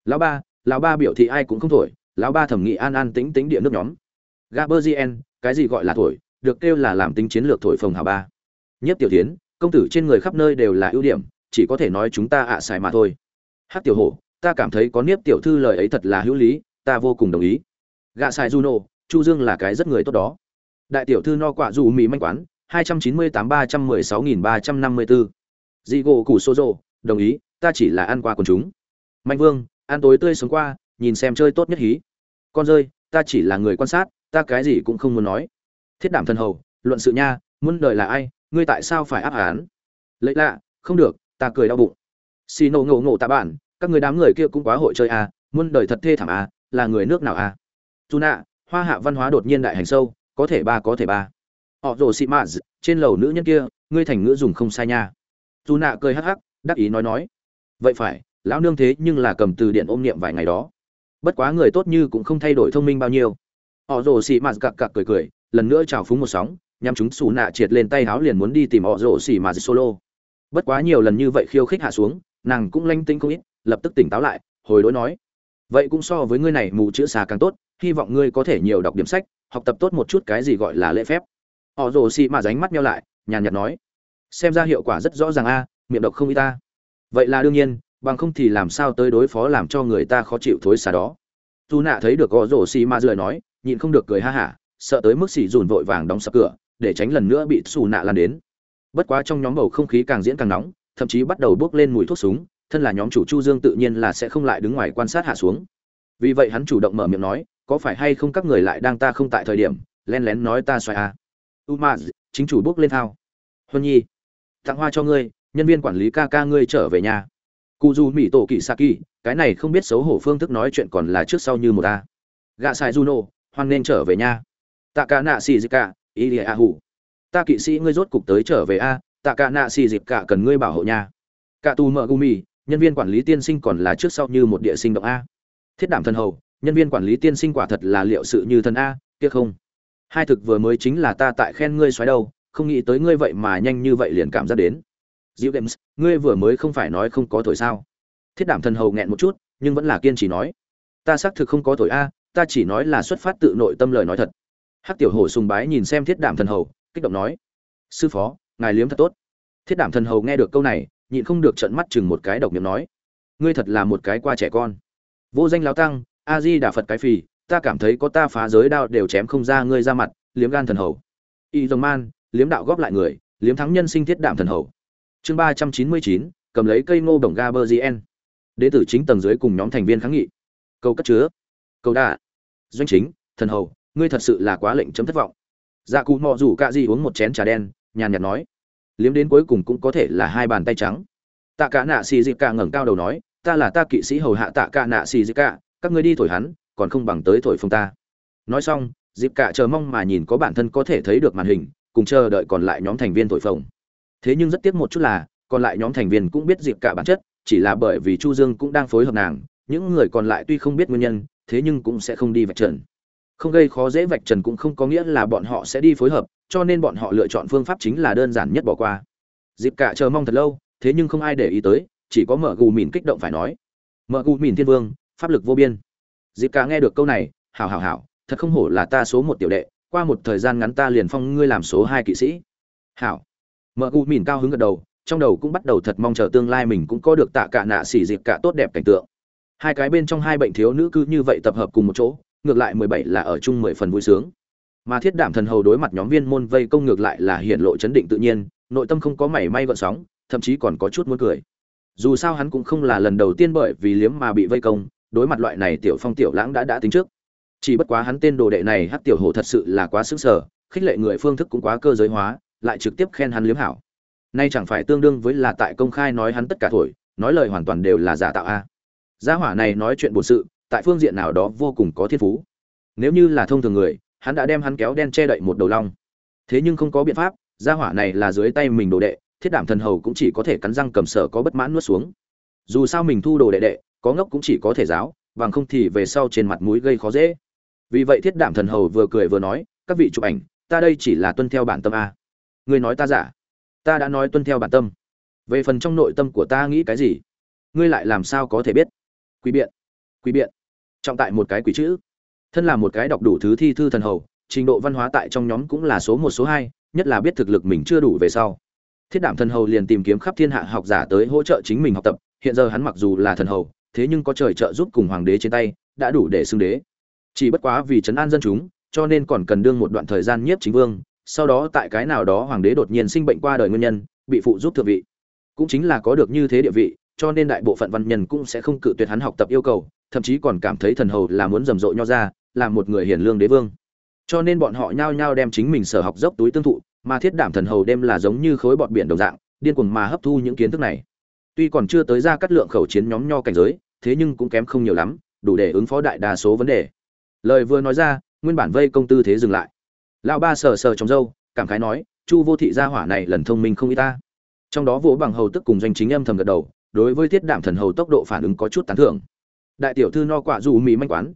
Lão ba biểu thị ai cũng không thổi, lão ba thẩm nghị an an tĩnh tĩnh địa nước nhóm. Gaberzien, cái gì gọi là thổi, được kêu là làm tính chiến lược thổi phồng hào ba. Nhất Tiểu Thiến, công tử trên người khắp nơi đều là ưu điểm, chỉ có thể nói chúng ta xài mà thôi. Hắc Tiểu Hổ, ta cảm thấy có Niếp tiểu thư lời ấy thật là hữu lý, ta vô cùng đồng ý. Gạ sai Juno, Chu Dương là cái rất người tốt đó. Đại tiểu thư no quả dù mì manh quán, 298-316.354. Dị gỗ củ Sozo, đồng ý, ta chỉ là ăn qua quần chúng. Mạnh Vương, ăn tối tươi sống qua, nhìn xem chơi tốt nhất hí. Con rơi, ta chỉ là người quan sát, ta cái gì cũng không muốn nói. Thiết Đảm Thần Hầu, luận sự nha, muốn đời là ai, ngươi tại sao phải áp án? Lấy lạ, không được, ta cười đau bụng. Xì nổ ngộ ngộ tạ bạn, các người đám người kia cũng quá hội chơi à, muốn đời thật thê thảm à, là người nước nào à? Juna, hoa hạ văn hóa đột nhiên đại hành sâu, có thể ba. Họ rồ xị mạ trên lầu nữ nhân kia, ngươi thành ngữ dùng không sai nha. Juna cười hắc hắc, đắc ý nói. Vậy phải, lão nương thế nhưng là cầm từ điện ôm niệm vài ngày đó. Bất quá người tốt như cũng không thay đổi thông minh bao nhiêu. Họ rồ xị mạ cặc cặc cười, lần nữa chào phúng một sóng, nhằm chúng xù nạ triệt lên tay háo liền muốn đi tìm họ rồ xị mạ solo. Bất quá nhiều lần như vậy khiêu khích hạ xuống, nàng cũng lanh tinh không ít, lập tức tỉnh táo lại, hồi đối nói. Vậy cũng so với ngươi này mù chữ xà càng tốt, hy vọng ngươi có thể nhiều đọc điểm sách, học tập tốt một chút cái gì gọi là lễ phép. Họ rồ xị mạ ránh mắt nheo lại, nhàn nhạt nói. Xem ra hiệu quả rất rõ ràng a, miệng độc không ít ta. Vậy là đương nhiên, bằng không thì làm sao tới đối phó làm cho người ta khó chịu thối xà đó. Dù nạ thấy được họ rồ xị mạ rời nói, nhịn không được cười ha hả, sợ tới mức xì dùn vội vàng đóng sập cửa, để tránh lần nữa bị xù nạ lan đến. Bất quá trong nhóm bầu không khí càng diễn càng nóng, thậm chí bắt đầu bốc lên mùi thuốc súng, thân là nhóm chủ Chu Dương tự nhiên là sẽ không lại đứng ngoài quan sát hạ xuống. Vì vậy hắn chủ động mở miệng nói, có phải hay không các người lại đang ta không tại thời điểm, lén lén nói ta xoay a. Umaz, chính chủ bốc lên thao. Huân Nhi, tặng hoa cho ngươi, nhân viên quản lý ca ngươi trở về nhà. Kuzu Mỹ Tổ Kỳ Saki, cái này không biết xấu hổ phương thức nói chuyện còn là trước sau như một a. Gạ sai Juno, hoan nên trở về nhà. Tạ cả nạ xì dịch cả, Ilia Ahu. Ta kỵ sĩ ngươi rốt cục tới trở về a, tạ cả nạ xì dịch cả cần ngươi bảo hộ nhà. Cả tù mở gumi, nhân viên quản lý tiên sinh còn là trước sau như một địa sinh động a. Thiết Đảm Thần Hầu, nhân viên quản lý tiên sinh quả thật là liệu sự như thần a, kia không. Hai thực vừa mới chính là ta tại khen ngươi xoáy đâu, không nghĩ tới ngươi vậy mà nhanh như vậy liền cảm giác đến. Diệu Games, ngươi vừa mới không phải nói không có thổi sao? Thiết Đảm Thần Hầu nghẹn một chút, nhưng vẫn là kiên trì nói, ta xác thực không có thổi a, ta chỉ nói là xuất phát tự nội tâm lời nói thật. Hắc Tiểu Hổ sùng bái nhìn xem Thiết Đảm Thần Hầu, kích động nói, sư phó, ngài liếm thật tốt. Thiết Đảm Thần Hầu nghe được câu này, nhịn không được trợn mắt chừng một cái độc miệng nói, ngươi thật là một cái qua trẻ con. Vô danh lão tăng, A Di Đà Phật cái phì, ta cảm thấy có ta phá giới đao đều chém không ra ngươi ra mặt, liếm gan thần hầu. Y Dòng Man, liếm đạo góp lại người, liếm thắng nhân sinh Thiết Đảm Thần Hầu. Chương 399, cầm lấy cây ngô đồng Gaberzien. Đệ tử chính tầng dưới cùng nhóm thành viên kháng nghị. Câu cất chứa. Câu đa. Doanh chính, thần hầu, ngươi thật sự là quá lệnh chấm thất vọng. Dạ Cụ Mọ rủ Cạ Di uống một chén trà đen, nhàn nhạt nói, liếm đến cuối cùng cũng có thể là hai bàn tay trắng. Tạ Cả Nạ Xì Dịch Cả ngẩng cao đầu nói, ta là ta kỵ sĩ hầu hạ Tạ Cả Nạ Xì Dịch Cả, các ngươi đi thổi hắn, còn không bằng tới thổi phồng ta. Nói xong, Dịch Cả chờ mong mà nhìn có bản thân có thể thấy được màn hình, cùng chờ đợi còn lại nhóm thành viên thổi phồng. Thế nhưng rất tiếc một chút là, còn lại nhóm thành viên cũng biết Dịch Cả bản chất, chỉ là bởi vì Chu Dương cũng đang phối hợp nàng, những người còn lại tuy không biết nguyên nhân, thế nhưng cũng sẽ không đi vạch trần. Không gây khó dễ vạch trần cũng không có nghĩa là bọn họ sẽ đi phối hợp, cho nên bọn họ lựa chọn phương pháp chính là đơn giản nhất bỏ qua. Dịp cả chờ mong thật lâu, thế nhưng không ai để ý tới, chỉ có Mở Gù Mìn kích động phải nói. Mở Gù Mìn thiên vương, pháp lực vô biên. Dịp cả nghe được câu này, hảo, thật không hổ là ta số 1 tiểu đệ, qua một thời gian ngắn ta liền phong ngươi làm số 2 kỵ sĩ. Hảo. Mở Gù Mìn cao hứng gật đầu, trong đầu cũng bắt đầu thật mong chờ tương lai mình cũng có được Tạ Cả Nạ xỉ Dịp cả tốt đẹp cảnh tượng. Hai cái bên trong hai bệnh thiếu nữ cứ như vậy tập hợp cùng một chỗ, ngược lại 17 là ở chung 10 phần vui sướng. Mà Thiết Đảm Thần Hầu đối mặt nhóm viên môn vây công ngược lại là hiển lộ chấn định tự nhiên, nội tâm không có mảy may gợn sóng, thậm chí còn có chút muốn cười. Dù sao hắn cũng không là lần đầu tiên bởi vì liếm mà bị vây công, đối mặt loại này tiểu phong tiểu lãng đã tính trước. Chỉ bất quá hắn tên đồ đệ này Hắc Tiểu Hổ thật sự là quá sững sờ, khích lệ người phương thức cũng quá cơ giới hóa, lại trực tiếp khen hắn liếm hảo. Nay chẳng phải tương đương với là tại công khai nói hắn tất cả thổi, nói lời hoàn toàn đều là giả tạo a. Gia hỏa này nói chuyện bổn sự, tại phương diện nào đó vô cùng có thiên phú. Nếu như là thông thường người, hắn đã đem hắn kéo đen che đậy một đầu long. Thế nhưng không có biện pháp, gia hỏa này là dưới tay mình đồ đệ, Thiết Đảm Thần Hầu cũng chỉ có thể cắn răng cầm sở có bất mãn nuốt xuống. Dù sao mình thu đồ đệ đệ, có ngốc cũng chỉ có thể giáo, bằng không thì về sau trên mặt mũi gây khó dễ. Vì vậy Thiết Đảm Thần Hầu vừa cười vừa nói, các vị chụp ảnh, ta đây chỉ là tuân theo bản tâm a. Ngươi nói ta giả? Ta đã nói tuân theo bản tâm. Về phần trong nội tâm của ta nghĩ cái gì, ngươi lại làm sao có thể biết? Quý biện. Trọng tại một cái quỷ chữ. Thân là một cái đọc đủ thứ thi thư thần hầu, trình độ văn hóa tại trong nhóm cũng là số 1 số 2, nhất là biết thực lực mình chưa đủ về sau. Thiết Đảm Thần Hầu liền tìm kiếm khắp thiên hạ học giả tới hỗ trợ chính mình học tập, hiện giờ hắn mặc dù là thần hầu, thế nhưng có trời trợ giúp cùng hoàng đế trên tay, đã đủ để xưng đế. Chỉ bất quá vì trấn an dân chúng, cho nên còn cần đương một đoạn thời gian nhiếp chính vương, sau đó tại cái nào đó hoàng đế đột nhiên sinh bệnh qua đời nguyên nhân, bị phụ giúp thượng vị. Cũng chính là có được như thế địa vị, cho nên đại bộ phận văn nhân cũng sẽ không cự tuyệt hắn học tập yêu cầu, thậm chí còn cảm thấy thần hầu là muốn rầm rộ nho ra, làm một người hiền lương đế vương. Cho nên bọn họ nhao nhao đem chính mình sở học dốc túi tương thụ, mà Thiết Đảm thần hầu đem là giống như khối bọt biển đồng dạng, điên cuồng mà hấp thu những kiến thức này. Tuy còn chưa tới ra cắt lượng khẩu chiến nhóm nho cảnh giới, thế nhưng cũng kém không nhiều lắm, đủ để ứng phó đại đa số vấn đề. Lời vừa nói ra, nguyên bản vây công tư thế dừng lại. Lão ba sờ sờ trong râu, cảm khái nói, Chu Vô Thị gia hỏa này lần thông minh không ít ta. Trong đó Vũ Bằng hầu tức cùng Doanh Chính âm thầm gật đầu, đối với Thiết Đảm thần hầu tốc độ phản ứng có chút tán thưởng. Đại tiểu thư no quả dù mì manh quán,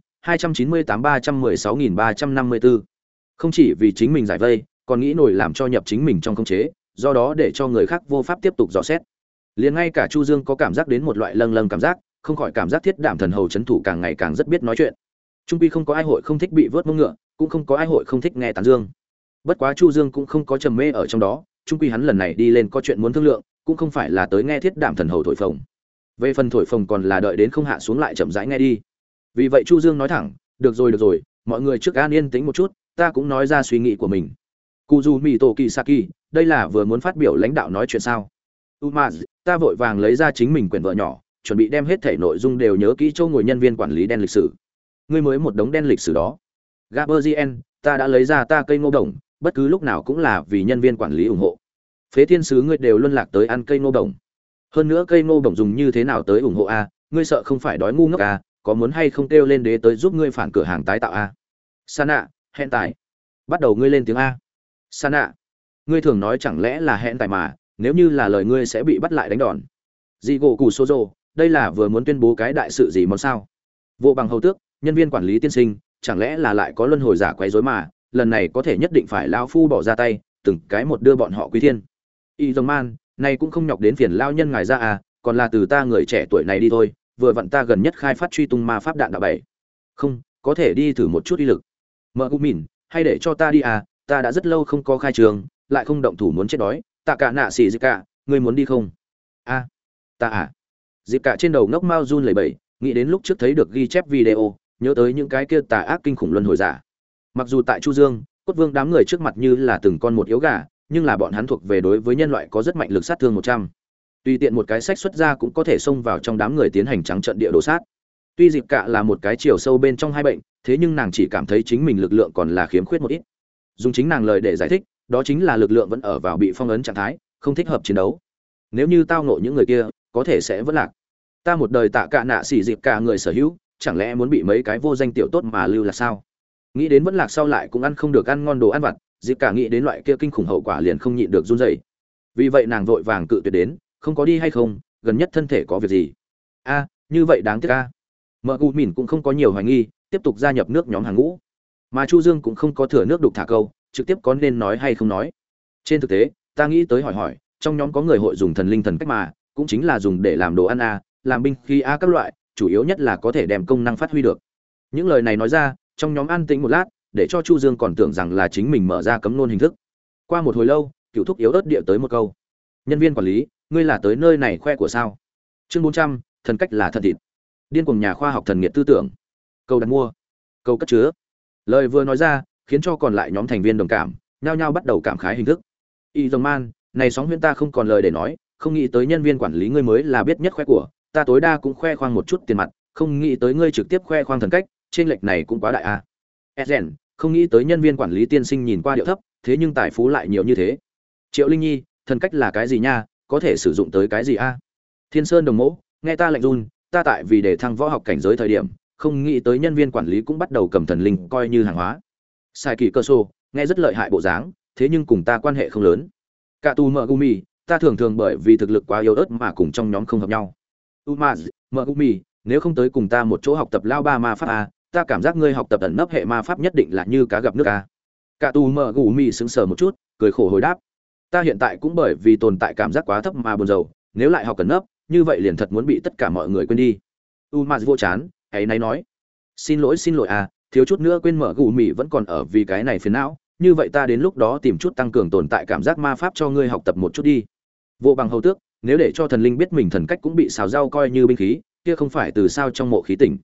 298-316.354. Không chỉ vì chính mình giải vây, còn nghĩ nổi làm cho nhập chính mình trong khống chế, do đó để cho người khác vô pháp tiếp tục dò xét. Liền ngay cả Chu Dương có cảm giác đến một loại lâng lâng cảm giác, không khỏi cảm giác Thiết Đảm thần hầu trấn thủ càng ngày càng rất biết nói chuyện. Trung quy không có ai hội không thích bị vớt mông ngựa, cũng không có ai hội không thích nghe tán dương. Bất quá Chu Dương cũng không có trầm mê ở trong đó, trung quy hắn lần này đi lên có chuyện muốn thương lượng, cũng không phải là tới nghe Thiết Đảm thần hầu thổi phồng. Về phần thổi phồng còn là đợi đến không hạ xuống lại chậm rãi nghe đi. Vì vậy Chu Dương nói thẳng, được rồi, mọi người trước an yên tĩnh một chút, ta cũng nói ra suy nghĩ của mình. Kuzumi Tokisaki, đây là vừa muốn phát biểu lãnh đạo nói chuyện sao? Umaz, ta vội vàng lấy ra chính mình quyển vợ nhỏ, chuẩn bị đem hết thể nội dung đều nhớ kỹ châu ngồi nhân viên quản lý đen lịch sử. Ngươi mới một đống đen lịch sử đó. Gaberzien, ta đã lấy ra ta cây ngô đồng, bất cứ lúc nào cũng là vì nhân viên quản lý ủng hộ. Phế thiên sứ ngươi đều luân lạc tới ăn cây ngô đồng. Hơn nữa cây ngô đồng dùng như thế nào tới ủng hộ a, ngươi sợ không phải đói ngu ngốc a, có muốn hay không kêu lên đế tới giúp ngươi phản cửa hàng tái tạo a. Sana, hẹn tài. Bắt đầu ngươi lên tiếng a. Sana, ngươi thường nói chẳng lẽ là hẹn tài mà, nếu như là lời ngươi sẽ bị bắt lại đánh đòn. Dị gỗ cù Sozo, đây là vừa muốn tuyên bố cái đại sự gì món sao? Vô Bằng hầu tước, nhân viên quản lý tiên sinh, chẳng lẽ là lại có luân hồi giả quấy rối mà, lần này có thể nhất định phải lão phu bỏ ra tay, từng cái một đưa bọn họ quý thiên. Y Dòng Man, này cũng không nhọc đến phiền lao nhân ngài ra à, còn là từ ta người trẻ tuổi này đi thôi, vừa vặn ta gần nhất khai phát truy tung ma pháp đạn đạo bảy. Không, có thể đi thử một chút uy lực. Mở Gu Mìn, hay để cho ta đi à, ta đã rất lâu không có khai trường, lại không động thủ muốn chết đói, tạ cả nạ xỉ dịch cả, ngươi muốn đi không? A, ta à. Dịch cả trên đầu ngốc mau run lẩy bẩy, nghĩ đến lúc trước thấy được ghi chép video, nhớ tới những cái kia tà ác kinh khủng luân hồi giả. Mặc dù tại Chu Dương, Cốt Vương đám người trước mặt như là từng con một yếu gà, nhưng là bọn hắn thuộc về đối với nhân loại có rất mạnh lực sát thương 100. Tùy tiện một cái sách xuất ra cũng có thể xông vào trong đám người tiến hành trắng trận địa đồ sát. Tuy Diệp Cạ là một cái chiều sâu bên trong hai bệnh, thế nhưng nàng chỉ cảm thấy chính mình lực lượng còn là khiếm khuyết một ít. Dùng chính nàng lời để giải thích, đó chính là lực lượng vẫn ở vào bị phong ấn trạng thái, không thích hợp chiến đấu. Nếu như tao ngộ những người kia, có thể sẽ vẫn lạc. Ta một đời tạ cạ nạ xỉ Diệp Cạ người sở hữu, chẳng lẽ muốn bị mấy cái vô danh tiểu tốt mà lưu là sao? Nghĩ đến vẫn lạc sau lại cũng ăn không được ăn ngon đồ ăn vặt, Diệp Cạ nghĩ đến loại kia kinh khủng hậu quả liền không nhịn được run rẩy. Vì vậy nàng vội vàng cự tuyệt đến, không có đi hay không, gần nhất thân thể có việc gì? A, như vậy đáng tiếc a. Mợ Gu Mìn cũng không có nhiều hoài nghi, tiếp tục gia nhập nước nhóm hàng ngũ. Mà Chu Dương cũng không có thừa nước đục thả câu, trực tiếp có nên nói hay không nói. Trên thực tế, ta nghĩ tới hỏi, trong nhóm có người hội dùng thần linh thần cách mà, cũng chính là dùng để làm đồ ăn a, làm binh khí a các loại, chủ yếu nhất là có thể đem công năng phát huy được. Những lời này nói ra, trong nhóm an tĩnh một lát, để cho Chu Dương còn tưởng rằng là chính mình mở ra cấm nôn hình thức. Qua một hồi lâu, Cửu Thúc yếu ớt địa tới một câu: "Nhân viên quản lý, ngươi là tới nơi này khoe của sao?" Chương 400, thần cách là thần thịt. Điên cuồng nhà khoa học thần nghiệt tư tưởng. Câu đặt mua, câu cất chứa. Lời vừa nói ra, khiến cho còn lại nhóm thành viên đồng cảm, nhao nhao bắt đầu cảm khái hình thức. Y Dòng Man, này sóng huyễn ta không còn lời để nói, không nghĩ tới nhân viên quản lý ngươi mới là biết nhất khoe của, ta tối đa cũng khoe khoang một chút tiền mặt, không nghĩ tới ngươi trực tiếp khoe khoang thần cách, trên lệch này cũng quá đại a. Ezen, không nghĩ tới nhân viên quản lý tiên sinh nhìn qua điệu thấp, thế nhưng tài phú lại nhiều như thế. Triệu Linh Nhi, thần cách là cái gì nha, có thể sử dụng tới cái gì a? Thiên Sơn Đồng Mỗ, nghe ta lạnh run, ta tại vì để thăng võ học cảnh giới thời điểm, không nghĩ tới nhân viên quản lý cũng bắt đầu cầm thần linh coi như hàng hóa. Sai kỳ cơ sô, nghe rất lợi hại bộ dáng, thế nhưng cùng ta quan hệ không lớn. Cả tu mở gumi, ta thường thường bởi vì thực lực quá yếu ớt mà cùng trong nhóm không hợp nhau. Umaz, mở gumi, nếu không tới cùng ta một chỗ học tập lao ba ma pháp a, ta cảm giác ngươi học tập ẩn nấp hệ ma pháp nhất định là như cá gặp nước a. Cả tu mở gumi sững sờ một chút, cười khổ hồi đáp: ta hiện tại cũng bởi vì tồn tại cảm giác quá thấp mà buồn rầu, nếu lại học ẩn nấp, như vậy liền thật muốn bị tất cả mọi người quên đi. Umaz vô chán, ấy nay nói: xin lỗi à, thiếu chút nữa quên mở gù mì vẫn còn ở vì cái này phiền não, như vậy ta đến lúc đó tìm chút tăng cường tồn tại cảm giác ma pháp cho ngươi học tập một chút đi. Vô Bằng hầu tước, nếu để cho thần linh biết mình thần cách cũng bị xào rau coi như binh khí, kia không phải từ sao trong mộ khí tỉnh.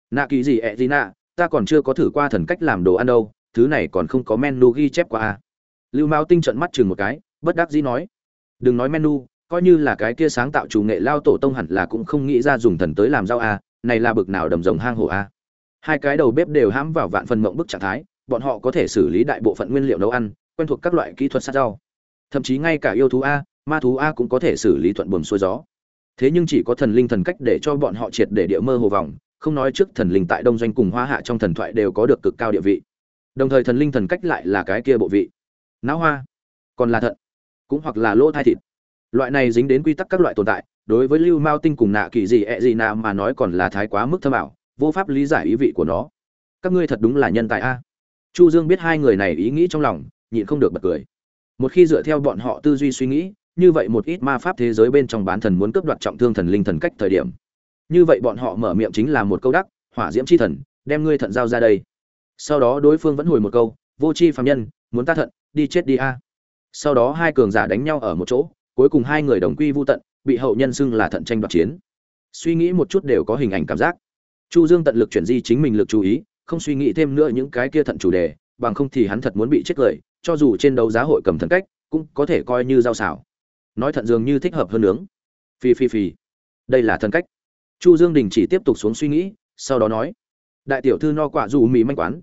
Nạ kỳ gì ẹ gì nạ, ta còn chưa có thử qua thần cách làm đồ ăn đâu, thứ này còn không có menu ghi chép qua à. Lưu Mao Tinh trợn mắt chừng một cái, bất đắc dĩ nói, đừng nói menu, coi như là cái kia sáng tạo chủ nghệ lao tổ tông hẳn là cũng không nghĩ ra dùng thần tới làm rau à, này là bực nào đầm rồng hang hổ à. Hai cái đầu bếp đều hãm vào vạn phần mộng bức trạng thái, bọn họ có thể xử lý đại bộ phận nguyên liệu nấu ăn, quen thuộc các loại kỹ thuật sát rau. Thậm chí ngay cả yêu thú a, ma thú a cũng có thể xử lý thuận buồm xuôi gió. Thế nhưng chỉ có thần linh thần cách để cho bọn họ triệt để địa mơ hồ vòng, không nói trước thần linh tại đông doanh cùng hoa hạ trong thần thoại đều có được cực cao địa vị. Đồng thời thần linh thần cách lại là cái kia bộ vị. Não hoa, còn là thận, cũng hoặc là lỗ thai thịt. Loại này dính đến quy tắc các loại tồn tại, đối với Lưu Mao Tinh cùng Nạ Kỳ gì ẹ gì nào mà nói còn là thái quá mức thâm ảo, vô pháp lý giải ý vị của nó. Các ngươi thật đúng là nhân tài a. Chu Dương biết hai người này ý nghĩ trong lòng, nhịn không được bật cười. Một khi dựa theo bọn họ tư duy suy nghĩ, như vậy một ít ma pháp thế giới bên trong bán thần muốn cướp đoạt trọng thương thần linh thần cách thời điểm, như vậy bọn họ mở miệng chính là một câu đắc, hỏa diễm chi thần, đem ngươi thận giao ra đây. Sau đó đối phương vẫn hồi một câu, vô tri phàm nhân, muốn ta thận, đi chết đi a. Sau đó hai cường giả đánh nhau ở một chỗ, cuối cùng hai người đồng quy vu tận, bị hậu nhân xưng là thận tranh đoạt chiến. Suy nghĩ một chút đều có hình ảnh cảm giác. Chu Dương tận lực chuyển di chính mình lực chú ý, không suy nghĩ thêm nữa những cái kia thận chủ đề, bằng không thì hắn thật muốn bị chết cười, cho dù trên đấu giá hội cầm thần cách, cũng có thể coi như rau xào. Nói thận dường như thích hợp hơn nướng. Phi phi phi. Đây là thần cách. Chu Dương đình chỉ tiếp tục xuống suy nghĩ, sau đó nói: "Đại tiểu thư no quả dù mì manh quán,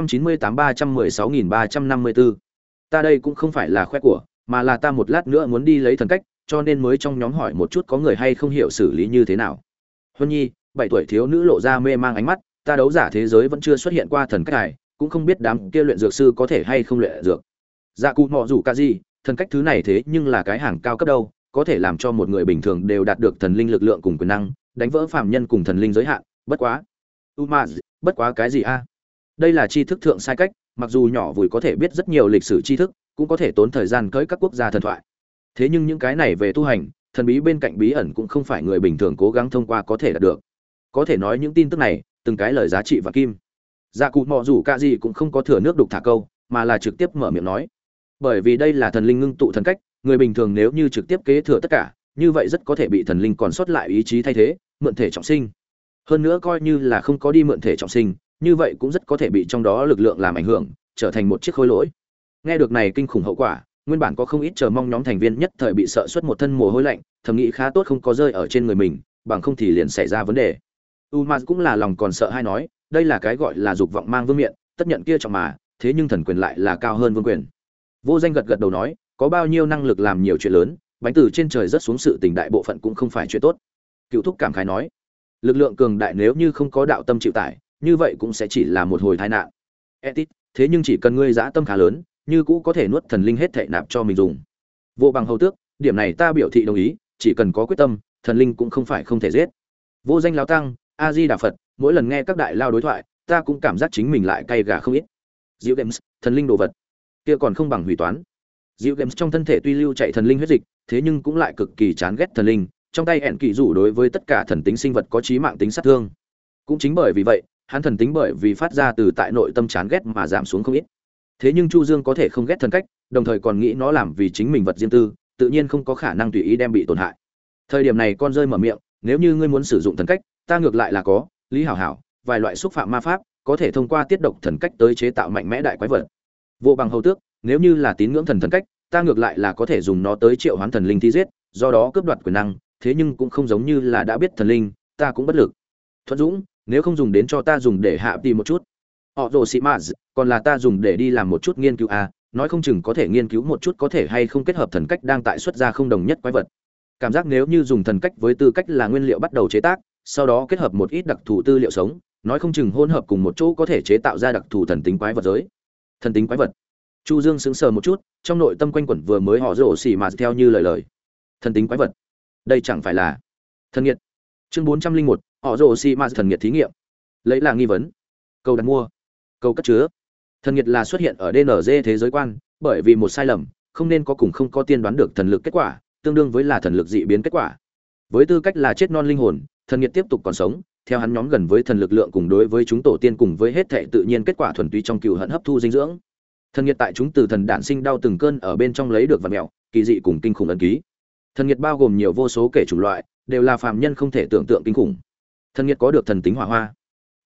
298-316.354. Ta đây cũng không phải là khoe của, mà là ta một lát nữa muốn đi lấy thần cách, cho nên mới trong nhóm hỏi một chút có người hay không hiểu xử lý như thế nào." Huân Nhi, 7 tuổi thiếu nữ lộ ra mê mang ánh mắt, ta đấu giả thế giới vẫn chưa xuất hiện qua thần cách này, cũng không biết đám kia luyện dược sư có thể hay không luyện dược. Dạ cụ mọ rủ ca gì, thần cách thứ này thế nhưng là cái hàng cao cấp đâu, có thể làm cho một người bình thường đều đạt được thần linh lực lượng cùng quyền năng, đánh vỡ phàm nhân cùng thần linh giới hạn, bất quá. Bất quá cái gì a? Đây là tri thức thượng sai cách, mặc dù nhỏ vùi có thể biết rất nhiều lịch sử tri thức, cũng có thể tốn thời gian cưỡi các quốc gia thần thoại. Thế nhưng những cái này về tu hành, thần bí bên cạnh bí ẩn cũng không phải người bình thường cố gắng thông qua có thể đạt được. Có thể nói những tin tức này, từng cái lời giá trị và kim. Dạ cụ mọ rủ ca gì cũng không có thừa nước đục thả câu, mà là trực tiếp mở miệng nói. Bởi vì đây là thần linh ngưng tụ thần cách, người bình thường nếu như trực tiếp kế thừa tất cả, như vậy rất có thể bị thần linh còn sót lại ý chí thay thế, mượn thể trọng sinh. Hơn nữa coi như là không có đi mượn thể trọng sinh, như vậy cũng rất có thể bị trong đó lực lượng làm ảnh hưởng, trở thành một chiếc khối lỗi. Nghe được này kinh khủng hậu quả, nguyên bản có không ít chờ mong nhóm thành viên nhất thời bị sợ xuất một thân mồ hôi lạnh, thầm nghĩ khá tốt không có rơi ở trên người mình, bằng không thì liền xảy ra vấn đề. Umaz cũng là lòng còn sợ hay nói, đây là cái gọi là dục vọng mang vương miện, tất nhận kia trọng mà, thế nhưng thần quyền lại là cao hơn vương quyền. Vô Danh gật gật đầu nói, có bao nhiêu năng lực làm nhiều chuyện lớn, bánh từ trên trời rất xuống sự tình đại bộ phận cũng không phải chuyện tốt. Cựu thúc cảm khái nói, lực lượng cường đại nếu như không có đạo tâm chịu tải, như vậy cũng sẽ chỉ là một hồi tai nạn. Etit, thế nhưng chỉ cần ngươi dã tâm khá lớn, như cũ có thể nuốt thần linh hết thảy nạp cho mình dùng. Vô Bằng hầu tước, điểm này ta biểu thị đồng ý, chỉ cần có quyết tâm, thần linh cũng không phải không thể giết. Vô Danh lão tăng, A Di Đà Phật, mỗi lần nghe các đại lao đối thoại, ta cũng cảm giác chính mình lại cay gà không ít. Diệu Games, thần linh đồ vật, kia còn không bằng hủy toán. Diệu Games trong thân thể tuy lưu chạy thần linh huyết dịch, thế nhưng cũng lại cực kỳ chán ghét thần linh, trong tay ẻn kỳ rủ đối với tất cả thần tính sinh vật có chí mạng tính sát thương. Cũng chính bởi vì vậy, hắn thần tính bởi vì phát ra từ tại nội tâm chán ghét mà giảm xuống không ít. Thế nhưng Chu Dương có thể không ghét thần cách, đồng thời còn nghĩ nó làm vì chính mình vật riêng tư, tự nhiên không có khả năng tùy ý đem bị tổn hại. Thời điểm này con rơi mở miệng, nếu như ngươi muốn sử dụng thần cách, ta ngược lại là có, Lý Hảo Hảo, vài loại xúc phạm ma pháp, có thể thông qua tiết độc thần cách tới chế tạo mạnh mẽ đại quái vật. Vô Bằng hầu tước, nếu như là tín ngưỡng thần thần cách, ta ngược lại là có thể dùng nó tới triệu hoán thần linh thi giết, do đó cướp đoạt quyền năng, thế nhưng cũng không giống như là đã biết thần linh, ta cũng bất lực. Thuận Dũng, nếu không dùng đến cho ta dùng để hạ đi một chút. Họ rồ xị mã, còn là ta dùng để đi làm một chút nghiên cứu a, nói không chừng có thể nghiên cứu một chút có thể hay không kết hợp thần cách đang tại xuất ra không đồng nhất quái vật. Cảm giác nếu như dùng thần cách với tư cách là nguyên liệu bắt đầu chế tác, sau đó kết hợp một ít đặc thù tư liệu sống, nói không chừng hỗn hợp cùng một chỗ có thể chế tạo ra đặc thù thần tính quái vật giới. Thần tính quái vật. Chu Dương sững sờ một chút, trong nội tâm quanh quẩn vừa mới họ rồ xì mà theo như lời. Thần tính quái vật. Đây chẳng phải là thần nghiệt. Chương 401, họ rồ xì mà thần nghiệt thí nghiệm. Lấy là nghi vấn. Câu đặt mua. Câu cất chứa. Thần nghiệt là xuất hiện ở DNG thế giới quan, bởi vì một sai lầm, không nên có cùng không có tiên đoán được thần lực kết quả, tương đương với là thần lực dị biến kết quả. Với tư cách là chết non linh hồn, thần nghiệt tiếp tục còn sống, theo hắn nhóm gần với thần lực lượng cùng đối với chúng tổ tiên cùng với hết thảy tự nhiên kết quả thuần túy trong cừu hận hấp thu dinh dưỡng. Thần nghiệt tại chúng từ thần đản sinh đau từng cơn ở bên trong lấy được vật mèo, kỳ dị cùng kinh khủng ấn ký. Thần nghiệt bao gồm nhiều vô số kể chủng loại, đều là phàm nhân không thể tưởng tượng kinh khủng. Thần nghiệt có được thần tính hỏa hoa.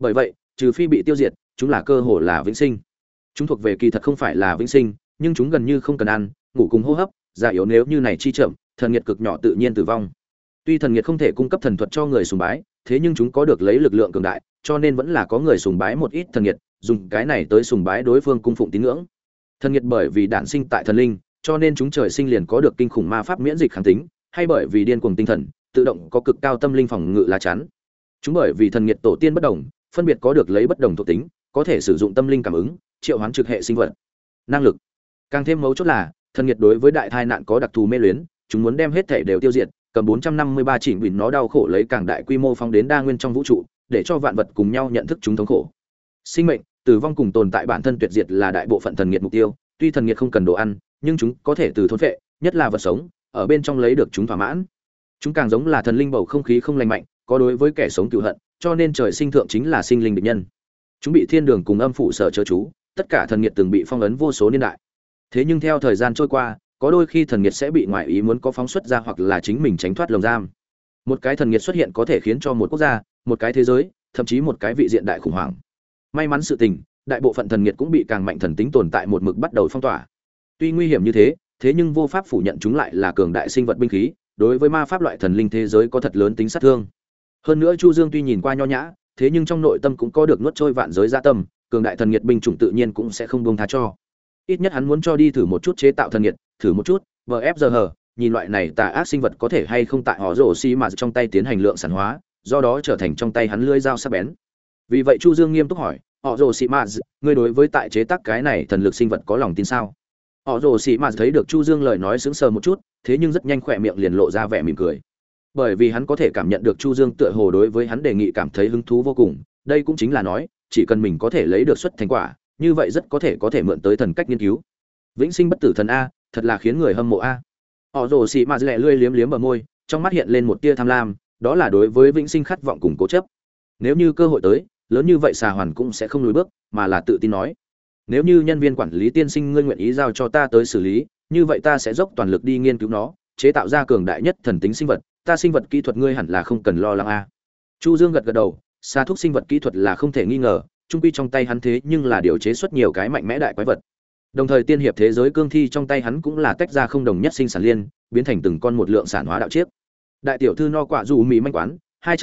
Bởi vậy, trừ phi bị tiêu diệt, chúng là cơ hồ là vĩnh sinh. Chúng thuộc về kỳ thật không phải là vĩnh sinh, nhưng chúng gần như không cần ăn, ngủ cùng hô hấp, già yếu nếu như này chi chậm, thần nghiệt cực nhỏ tự nhiên tử vong. Tuy thần nghiệt không thể cung cấp thần thuật cho người sùng bái, thế nhưng chúng có được lấy lực lượng cường đại, cho nên vẫn là có người sùng bái một ít thần nghiệt, dùng cái này tới sùng bái đối phương cung phụng tín ngưỡng. Thần nghiệt bởi vì đản sinh tại thần linh, cho nên chúng trời sinh liền có được kinh khủng ma pháp miễn dịch kháng tính, hay bởi vì điên cuồng tinh thần, tự động có cực cao tâm linh phòng ngự lá chắn. Chúng bởi vì thần nghiệt tổ tiên bất đồng, phân biệt có được lấy bất đồng thuộc tính, có thể sử dụng tâm linh cảm ứng, triệu hoán trực hệ sinh vật. Năng lực. Càng thêm mấu chốt là, thần nghiệt đối với đại tai nạn có đặc thù mê luyến, chúng muốn đem hết thể đều tiêu diệt, cầm 453 chỉnh bình nó đau khổ lấy càng đại quy mô phóng đến đa nguyên trong vũ trụ, để cho vạn vật cùng nhau nhận thức chúng thống khổ. Sinh mệnh, tử vong cùng tồn tại bản thân tuyệt diệt là đại bộ phận thần nghiệt mục tiêu, tuy thần nghiệt không cần đồ ăn, nhưng chúng có thể từ thôn phệ, nhất là vật sống, ở bên trong lấy được chúng thỏa mãn. Chúng càng giống là thần linh bầu không khí không lành mạnh, có đối với kẻ sống cừu hận, cho nên trời sinh thượng chính là sinh linh địch nhân. Chúng bị thiên đường cùng âm phủ sở chớ chú, tất cả thần nghiệt từng bị phong ấn vô số niên đại. Thế nhưng theo thời gian trôi qua, có đôi khi thần nghiệt sẽ bị ngoại ý muốn có phóng xuất ra hoặc là chính mình tránh thoát lồng giam. Một cái thần nghiệt xuất hiện có thể khiến cho một quốc gia, một cái thế giới, thậm chí một cái vị diện đại khủng hoảng. May mắn sự tình, đại bộ phận thần nghiệt cũng bị càng mạnh thần tính tồn tại một mực bắt đầu phong tỏa. Tuy nguy hiểm như thế, thế nhưng vô pháp phủ nhận chúng lại là cường đại sinh vật binh khí, đối với ma pháp loại thần linh thế giới có thật lớn tính sát thương. Hơn nữa Chu Dương tuy nhìn qua nho nhã, thế nhưng trong nội tâm cũng có được nuốt trôi vạn giới dạ tâm, cường đại thần nghiệt binh chủng tự nhiên cũng sẽ không buông tha cho. Ít nhất hắn muốn cho đi thử một chút chế tạo thần nghiệt, thử một chút, VFGH, nhìn loại này tà ác sinh vật có thể hay không tại họ rổ xi mà trong tay tiến hành lượng sản hóa, do đó trở thành trong tay hắn lưỡi dao sắc bén. Vì vậy Chu Dương nghiêm túc hỏi, họ rổ xi mà, ngươi đối với tại chế tác cái này thần lực sinh vật có lòng tin sao? Họ rồ xì mà thấy được Chu Dương lời nói sững sờ một chút, thế nhưng rất nhanh khỏe miệng liền lộ ra vẻ mỉm cười. Bởi vì hắn có thể cảm nhận được Chu Dương tựa hồ đối với hắn đề nghị cảm thấy hứng thú vô cùng, đây cũng chính là nói, chỉ cần mình có thể lấy được xuất thành quả, như vậy rất có thể mượn tới thần cách nghiên cứu. Vĩnh sinh bất tử thần a, thật là khiến người hâm mộ a. Họ rồ xì mà lẹ lươi liếm liếm bờ môi, trong mắt hiện lên một tia tham lam, đó là đối với vĩnh sinh khát vọng cùng cố chấp. Nếu như cơ hội tới, lớn như vậy xà hoàn cũng sẽ không lùi bước, mà là tự tin nói. Nếu như nhân viên quản lý tiên sinh ngươi nguyện ý giao cho ta tới xử lý, như vậy ta sẽ dốc toàn lực đi nghiên cứu nó, chế tạo ra cường đại nhất thần tính sinh vật, ta sinh vật kỹ thuật ngươi hẳn là không cần lo lắng a. Chu Dương gật gật đầu, xa thuốc sinh vật kỹ thuật là không thể nghi ngờ, trung quy trong tay hắn thế nhưng là điều chế xuất nhiều cái mạnh mẽ đại quái vật. Đồng thời tiên hiệp thế giới cương thi trong tay hắn cũng là tách ra không đồng nhất sinh sản liên, biến thành từng con một lượng sản hóa đạo chiếc. Đại tiểu thư no quả dù mỹ manh quán,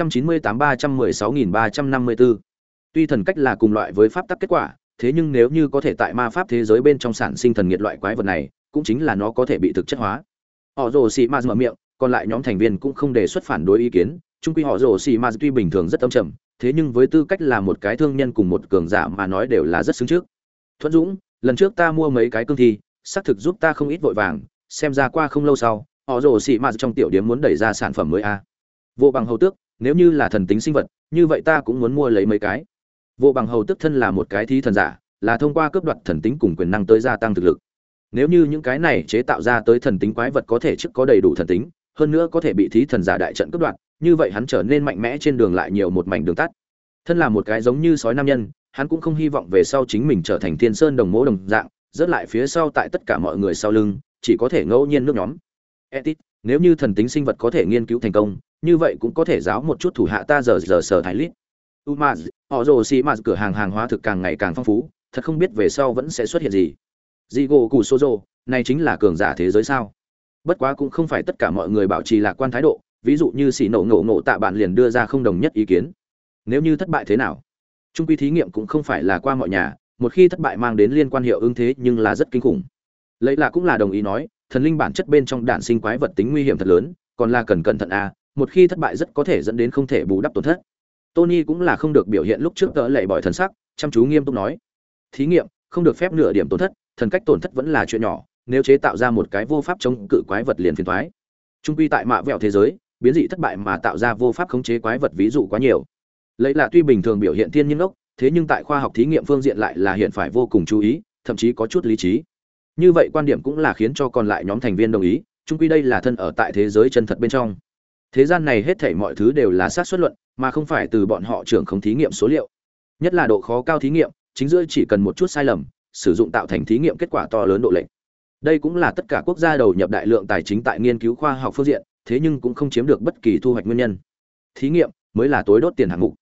298-316.354. Tuy thần cách là cùng loại với pháp tắc kết quả, thế nhưng nếu như có thể tại ma pháp thế giới bên trong sản sinh thần nghiệt loại quái vật này, cũng chính là nó có thể bị thực chất hóa. Họ rồ xì ma mở miệng, còn lại nhóm thành viên cũng không đề xuất phản đối ý kiến. Trung quy họ rồ xì ma tuy bình thường rất âm trầm, thế nhưng với tư cách là một cái thương nhân cùng một cường giả mà nói đều là rất xứng trước. Thuận Dũng, lần trước ta mua mấy cái cương thi, xác thực giúp ta không ít vội vàng, xem ra qua không lâu sau, họ rồ xì ma trong tiểu điểm muốn đẩy ra sản phẩm mới a. Vô bằng hầu tước, nếu như là thần tính sinh vật, như vậy ta cũng muốn mua lấy mấy cái. Vô bằng hầu tức thân là một cái thí thần giả, là thông qua cướp đoạt thần tính cùng quyền năng tới gia tăng thực lực. Nếu như những cái này chế tạo ra tới thần tính quái vật có thể trước có đầy đủ thần tính, hơn nữa có thể bị thí thần giả đại trận cướp đoạt, như vậy hắn trở nên mạnh mẽ trên đường lại nhiều một mảnh đường tắt. Thân là một cái giống như sói nam nhân, hắn cũng không hy vọng về sau chính mình trở thành Thiên Sơn đồng mỗ đồng dạng, rớt lại phía sau tại tất cả mọi người sau lưng, chỉ có thể ngẫu nhiên nước nhóm. Etit, nếu như thần tính sinh vật có thể nghiên cứu thành công, như vậy cũng có thể giáo một chút thủ hạ ta giờ sở thái lít. Umaz, họ rồ xì mà cửa hàng hàng hóa thực càng ngày càng phong phú, thật không biết về sau vẫn sẽ xuất hiện gì. Jigo Kusozo, này chính là cường giả thế giới sao? Bất quá cũng không phải tất cả mọi người bảo trì lạc quan thái độ, ví dụ như xỉ nổ tạ bạn liền đưa ra không đồng nhất ý kiến. Nếu như thất bại thế nào? Trung quy thí nghiệm cũng không phải là qua mọi nhà, một khi thất bại mang đến liên quan hiệu ứng thế nhưng là rất kinh khủng. Lấy là cũng là đồng ý nói, thần linh bản chất bên trong đản sinh quái vật tính nguy hiểm thật lớn, còn là cần cẩn thận a, một khi thất bại rất có thể dẫn đến không thể bù đắp tổn thất. Tony cũng là không được biểu hiện lúc trước tớ lệ bỏi thần sắc, chăm chú nghiêm túc nói: thí nghiệm không được phép nửa điểm tổn thất, thần cách tổn thất vẫn là chuyện nhỏ, nếu chế tạo ra một cái vô pháp chống cự quái vật liền phiền toái. Trung quy tại mạ vẹo thế giới, biến dị thất bại mà tạo ra vô pháp khống chế quái vật ví dụ quá nhiều. Lấy là tuy bình thường biểu hiện thiên nhiên ốc, thế nhưng tại khoa học thí nghiệm phương diện lại là hiện phải vô cùng chú ý, thậm chí có chút lý trí. Như vậy quan điểm cũng là khiến cho còn lại nhóm thành viên đồng ý, trung quy đây là thân ở tại thế giới chân thật bên trong. Thế gian này hết thảy mọi thứ đều là xác suất luận, mà không phải từ bọn họ trưởng không thí nghiệm số liệu. Nhất là độ khó cao thí nghiệm, chính giữa chỉ cần một chút sai lầm, sử dụng tạo thành thí nghiệm kết quả to lớn độ lệch. Đây cũng là tất cả quốc gia đầu nhập đại lượng tài chính tại nghiên cứu khoa học phương diện, thế nhưng cũng không chiếm được bất kỳ thu hoạch nguyên nhân. Thí nghiệm mới là tối đốt tiền hạng mục.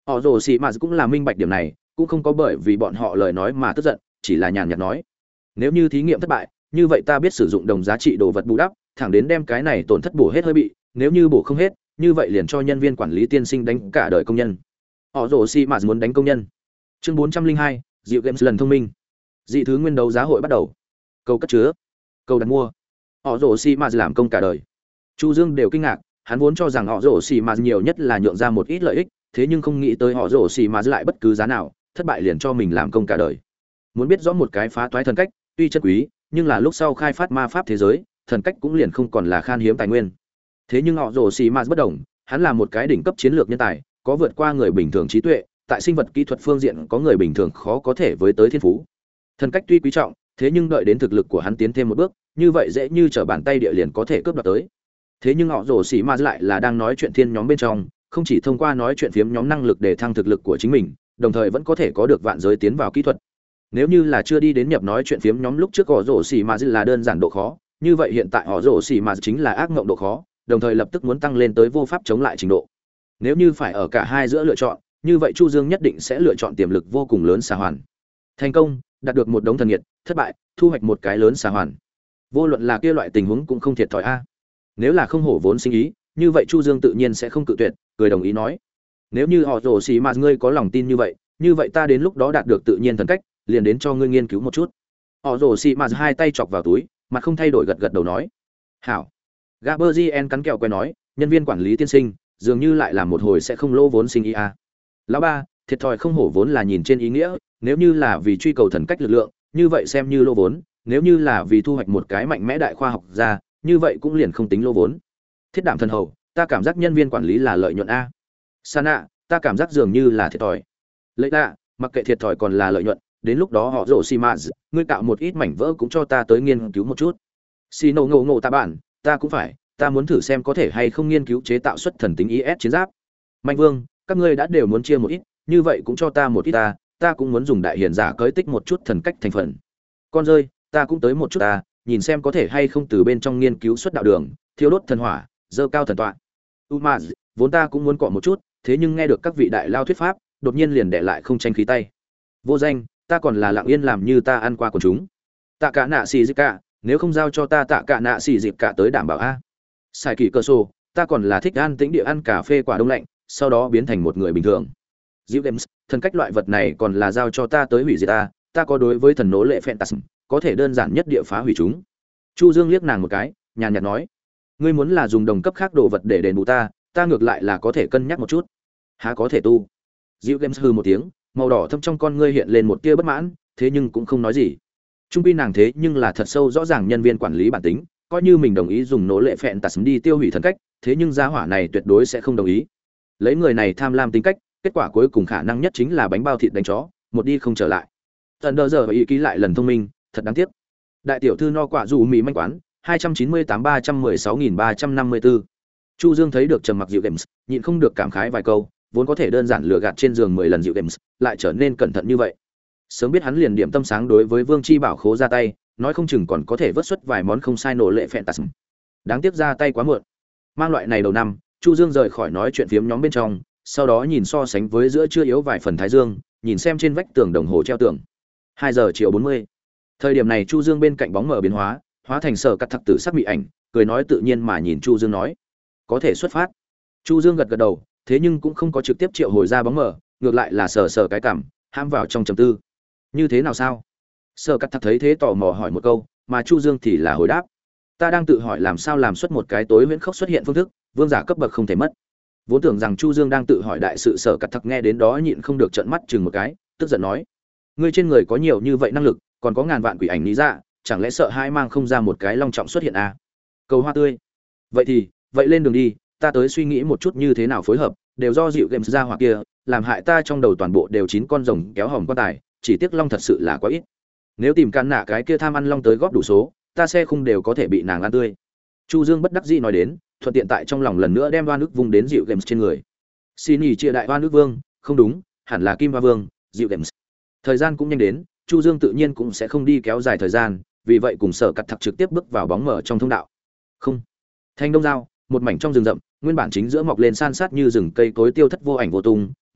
họ rồ xì mà cũng là minh bạch điểm này, cũng không có bởi vì bọn họ lời nói mà tức giận, chỉ là nhàn nhạt nói, nếu như thí nghiệm thất bại, như vậy ta biết sử dụng đồng giá trị đồ vật bù đắp, thẳng đến đem cái này tổn thất bổ hết hơi bị, nếu như bổ không hết, như vậy liền cho nhân viên quản lý tiên sinh đánh cả đời công nhân. Họ rồ xì mà muốn đánh công nhân. Chương 402, Diệu Games lần thông minh. Dị thứ nguyên đấu giá hội bắt đầu. Cầu cất chứa, cầu đặt mua. Họ rồ xì mà làm công cả đời. Chu Dương đều kinh ngạc, hắn vốn cho rằng họ rồ xì mà nhiều nhất là nhượng ra một ít lợi ích, thế nhưng không nghĩ tới họ rồ xì mà lại bất cứ giá nào, thất bại liền cho mình làm công cả đời. Muốn biết rõ một cái phá toái thần cách, tuy chân quý, nhưng là lúc sau khai phát ma pháp thế giới, thần cách cũng liền không còn là khan hiếm tài nguyên. Thế nhưng họ rồ xì mà bất đồng, hắn là một cái đỉnh cấp chiến lược nhân tài, có vượt qua người bình thường trí tuệ, tại sinh vật kỹ thuật phương diện có người bình thường khó có thể với tới thiên phú. Thần cách tuy quý trọng, thế nhưng đợi đến thực lực của hắn tiến thêm một bước, như vậy dễ như trở bàn tay địa liền có thể cướp đoạt tới. Thế nhưng họ rồ xì mà lại là đang nói chuyện thiên nhóm bên trong, không chỉ thông qua nói chuyện phiếm nhóm năng lực để thăng thực lực của chính mình, đồng thời vẫn có thể có được vạn giới tiến vào kỹ thuật. Nếu như là chưa đi đến nhập nói chuyện phiếm nhóm lúc trước họ rồ xì mà là đơn giản độ khó, như vậy hiện tại họ rồ xì mà chính là ác ngộng độ khó, đồng thời lập tức muốn tăng lên tới vô pháp chống lại trình độ. Nếu như phải ở cả hai giữa lựa chọn, như vậy Chu Dương nhất định sẽ lựa chọn tiềm lực vô cùng lớn xà hoàn. Thành công, đạt được một đống thần nghiệt, thất bại, thu hoạch một cái lớn xà hoàn. Vô luận là kia loại tình huống cũng không thiệt thòi a. Nếu là không hổ vốn sinh ý, như vậy Chu Dương tự nhiên sẽ không cự tuyệt, cười đồng ý nói: "Nếu như họ rồ xì mà ngươi có lòng tin như vậy ta đến lúc đó đạt được tự nhiên thần cách, liền đến cho ngươi nghiên cứu một chút." Họ rồ xì mà hai tay chọc vào túi, mặt không thay đổi gật gật đầu nói: "Hảo." Gaberzien cắn kẹo quay nói: "Nhân viên quản lý tiên sinh, dường như lại là một hồi sẽ không lỗ vốn sinh ý a." Lão ba, thiệt thòi không hổ vốn là nhìn trên ý nghĩa, nếu như là vì truy cầu thần cách lực lượng, như vậy xem như lỗ vốn, nếu như là vì thu hoạch một cái mạnh mẽ đại khoa học gia, như vậy cũng liền không tính lỗ vốn. Thiết Đảm thần hầu, ta cảm giác nhân viên quản lý là lợi nhuận a. Sana, ta cảm giác dường như là thiệt thòi. Lấy ta, mặc kệ thiệt thòi còn là lợi nhuận, đến lúc đó họ rổ xi mã, ngươi cạo một ít mảnh vỡ cũng cho ta tới nghiên cứu một chút. Xino ngộ ta bạn, ta cũng phải, ta muốn thử xem có thể hay không nghiên cứu chế tạo xuất thần tính IS chiến giáp. Mạnh Vương, các ngươi đã đều muốn chia một ít, như vậy cũng cho ta một ít ta cũng muốn dùng đại hiền giả cới tích một chút thần cách thành phần. Con rơi, ta cũng tới một chút ta, nhìn xem có thể hay không từ bên trong nghiên cứu xuất đạo đường, thiêu đốt thần hỏa, dơ cao thần tọa. Umaz, vốn ta cũng muốn cọ một chút, thế nhưng nghe được các vị đại lao thuyết pháp, đột nhiên liền để lại không tranh khí tay. Vô danh, ta còn là lặng yên làm như ta ăn qua của chúng. Tạ cả nạ xì dịp cả, nếu không giao cho ta tạ cả nạ xì dịp cả tới đảm bảo a. Sai kỳ cơ sổ, ta còn là thích an tĩnh địa ăn cà phê quả đông lạnh, sau đó biến thành một người bình thường. Diệu Games, thần cách loại vật này còn là giao cho ta tới hủy diệt ta có đối với thần nỗ lệ Phantasm, có thể đơn giản nhất địa phá hủy chúng. Chu Dương liếc nàng một cái, nhàn nhạt nói: "Ngươi muốn là dùng đồng cấp khác đồ vật để đền bù ta ngược lại là có thể cân nhắc một chút." Há có thể tu. Diệu Games hừ một tiếng, màu đỏ thâm trong con ngươi hiện lên một tia bất mãn, thế nhưng cũng không nói gì. Trung quy nàng thế nhưng là thật sâu rõ ràng nhân viên quản lý bản tính, coi như mình đồng ý dùng nỗ lệ Phantasm đi tiêu hủy thần cách, thế nhưng gia hỏa này tuyệt đối sẽ không đồng ý. Lấy người này tham lam tính cách, kết quả cuối cùng khả năng nhất chính là bánh bao thịt đánh chó, một đi không trở lại. Tần đờ giờ ý ký lại lần thông minh, thật đáng tiếc. Đại tiểu thư no quả dù mì manh quán, 298-316.354. Chu Dương thấy được trầm mặc Diệu Games, nhịn không được cảm khái vài câu, vốn có thể đơn giản lừa gạt trên giường 10 lần Diệu Games, lại trở nên cẩn thận như vậy. Sớm biết hắn liền điểm tâm sáng đối với Vương Chi Bảo khố ra tay, nói không chừng còn có thể vớt xuất vài món không sai nổ lệ Phantasm. Đáng tiếc ra tay quá muộn. Mang loại này đầu năm, Chu Dương rời khỏi nói chuyện phiếm nhóm bên trong, sau đó nhìn so sánh với giữa trưa yếu vài phần thái dương, nhìn xem trên vách tường đồng hồ treo tường. 2 giờ chiều 40. Thời điểm này Chu Dương bên cạnh bóng mờ biến hóa, hóa thành sở cắt thật tử sắc mị ảnh, cười nói tự nhiên mà nhìn Chu Dương nói: "Có thể xuất phát." Chu Dương gật gật đầu, thế nhưng cũng không có trực tiếp triệu hồi ra bóng mờ, ngược lại là sờ cái cằm, ham vào trong trầm tư. "Như thế nào sao?" Sở cắt thật thấy thế tò mò hỏi một câu, mà Chu Dương thì là hồi đáp: "Ta đang tự hỏi làm sao làm xuất một cái tối huyễn khốc xuất hiện phương thức, vương giả cấp bậc không thể mất." Vốn tưởng rằng Chu Dương đang tự hỏi đại sự, Sở cắt thật nghe đến đó nhịn không được trợn mắt chừng một cái, tức giận nói: "Ngươi trên người có nhiều như vậy năng lực, còn có ngàn vạn quỷ ảnh lý dạ, chẳng lẽ sợ hai mang không ra một cái long trọng xuất hiện à?" Cầu hoa tươi. Vậy lên đường đi, ta tới suy nghĩ một chút như thế nào phối hợp, đều do Diệu Games ra hoặc kia, làm hại ta trong đầu toàn bộ đều 9 con rồng kéo hòm quan tài, chỉ tiếc long thật sự là quá ít. Nếu tìm can nạ cái kia tham ăn long tới góp đủ số, ta xe khung đều có thể bị nàng ăn tươi. Chu Dương bất đắc dĩ nói đến, thuận tiện tại trong lòng lần nữa đem oan ức vung đến Diệu Games trên người. Xin nhỉ chia đại oan ức vương, không đúng, hẳn là Kim Hoa Vương, Diệu Games. Thời gian cũng nhanh đến, Chu Dương tự nhiên cũng sẽ không đi kéo dài thời gian, vì vậy cùng Sở Cắt Thặc trực tiếp bước vào bóng mờ trong thông đạo. Không. Thanh Đông Giao, một mảnh trong rừng rậm, nguyên bản chính giữa mọc lên san sát như rừng cây cối tiêu thất vô ảnh vô tung,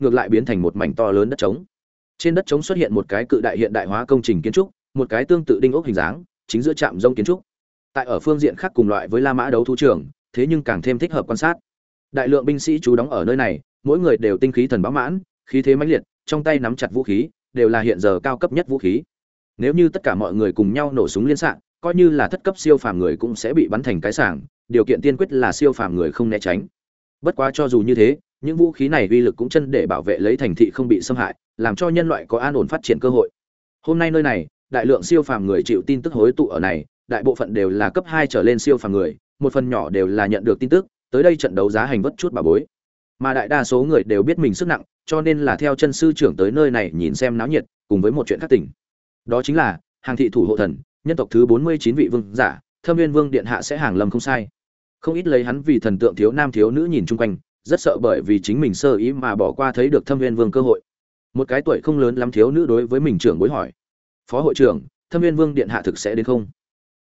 ngược lại biến thành một mảnh to lớn đất trống. Trên đất trống xuất hiện một cái cự đại hiện đại hóa công trình kiến trúc, một cái tương tự đinh ốc hình dáng, chính giữa trạm rông kiến trúc. Tại ở phương diện khác cùng loại với La Mã đấu thú trường, thế nhưng càng thêm thích hợp quan sát. Đại lượng binh sĩ trú đóng ở nơi này, mỗi người đều tinh khí thần bão mãn, khí thế mãnh liệt, trong tay nắm chặt vũ khí, đều là hiện giờ cao cấp nhất vũ khí. Nếu như tất cả mọi người cùng nhau nổ súng liên xạ, coi như là thất cấp siêu phàm người cũng sẽ bị bắn thành cái sảng, điều kiện tiên quyết là siêu phàm người không né tránh. Bất quá cho dù như thế, những vũ khí này uy lực cũng chân để bảo vệ lấy thành thị không bị xâm hại, làm cho nhân loại có an ổn phát triển cơ hội. Hôm nay nơi này, đại lượng siêu phàm người chịu tin tức hối tụ ở này, đại bộ phận đều là cấp 2 trở lên siêu phàm người, một phần nhỏ đều là nhận được tin tức, tới đây trận đấu giá hành vất chút bà bối. Mà đại đa số người đều biết mình sức nặng, cho nên là theo chân sư trưởng tới nơi này nhìn xem náo nhiệt, cùng với một chuyện khác tỉnh. Đó chính là, hàng thị thủ hộ thần, nhân tộc thứ 49 vị vương giả, Thâm Viên Vương điện hạ sẽ hàng lâm không sai. Không ít lấy hắn vì thần tượng thiếu nam thiếu nữ nhìn chung quanh, rất sợ bởi vì chính mình sơ ý mà bỏ qua thấy được Thâm Viên Vương cơ hội. Một cái tuổi không lớn lắm thiếu nữ đối với mình trưởng bối hỏi: "Phó hội trưởng, Thâm Viên Vương điện hạ thực sẽ đến không?"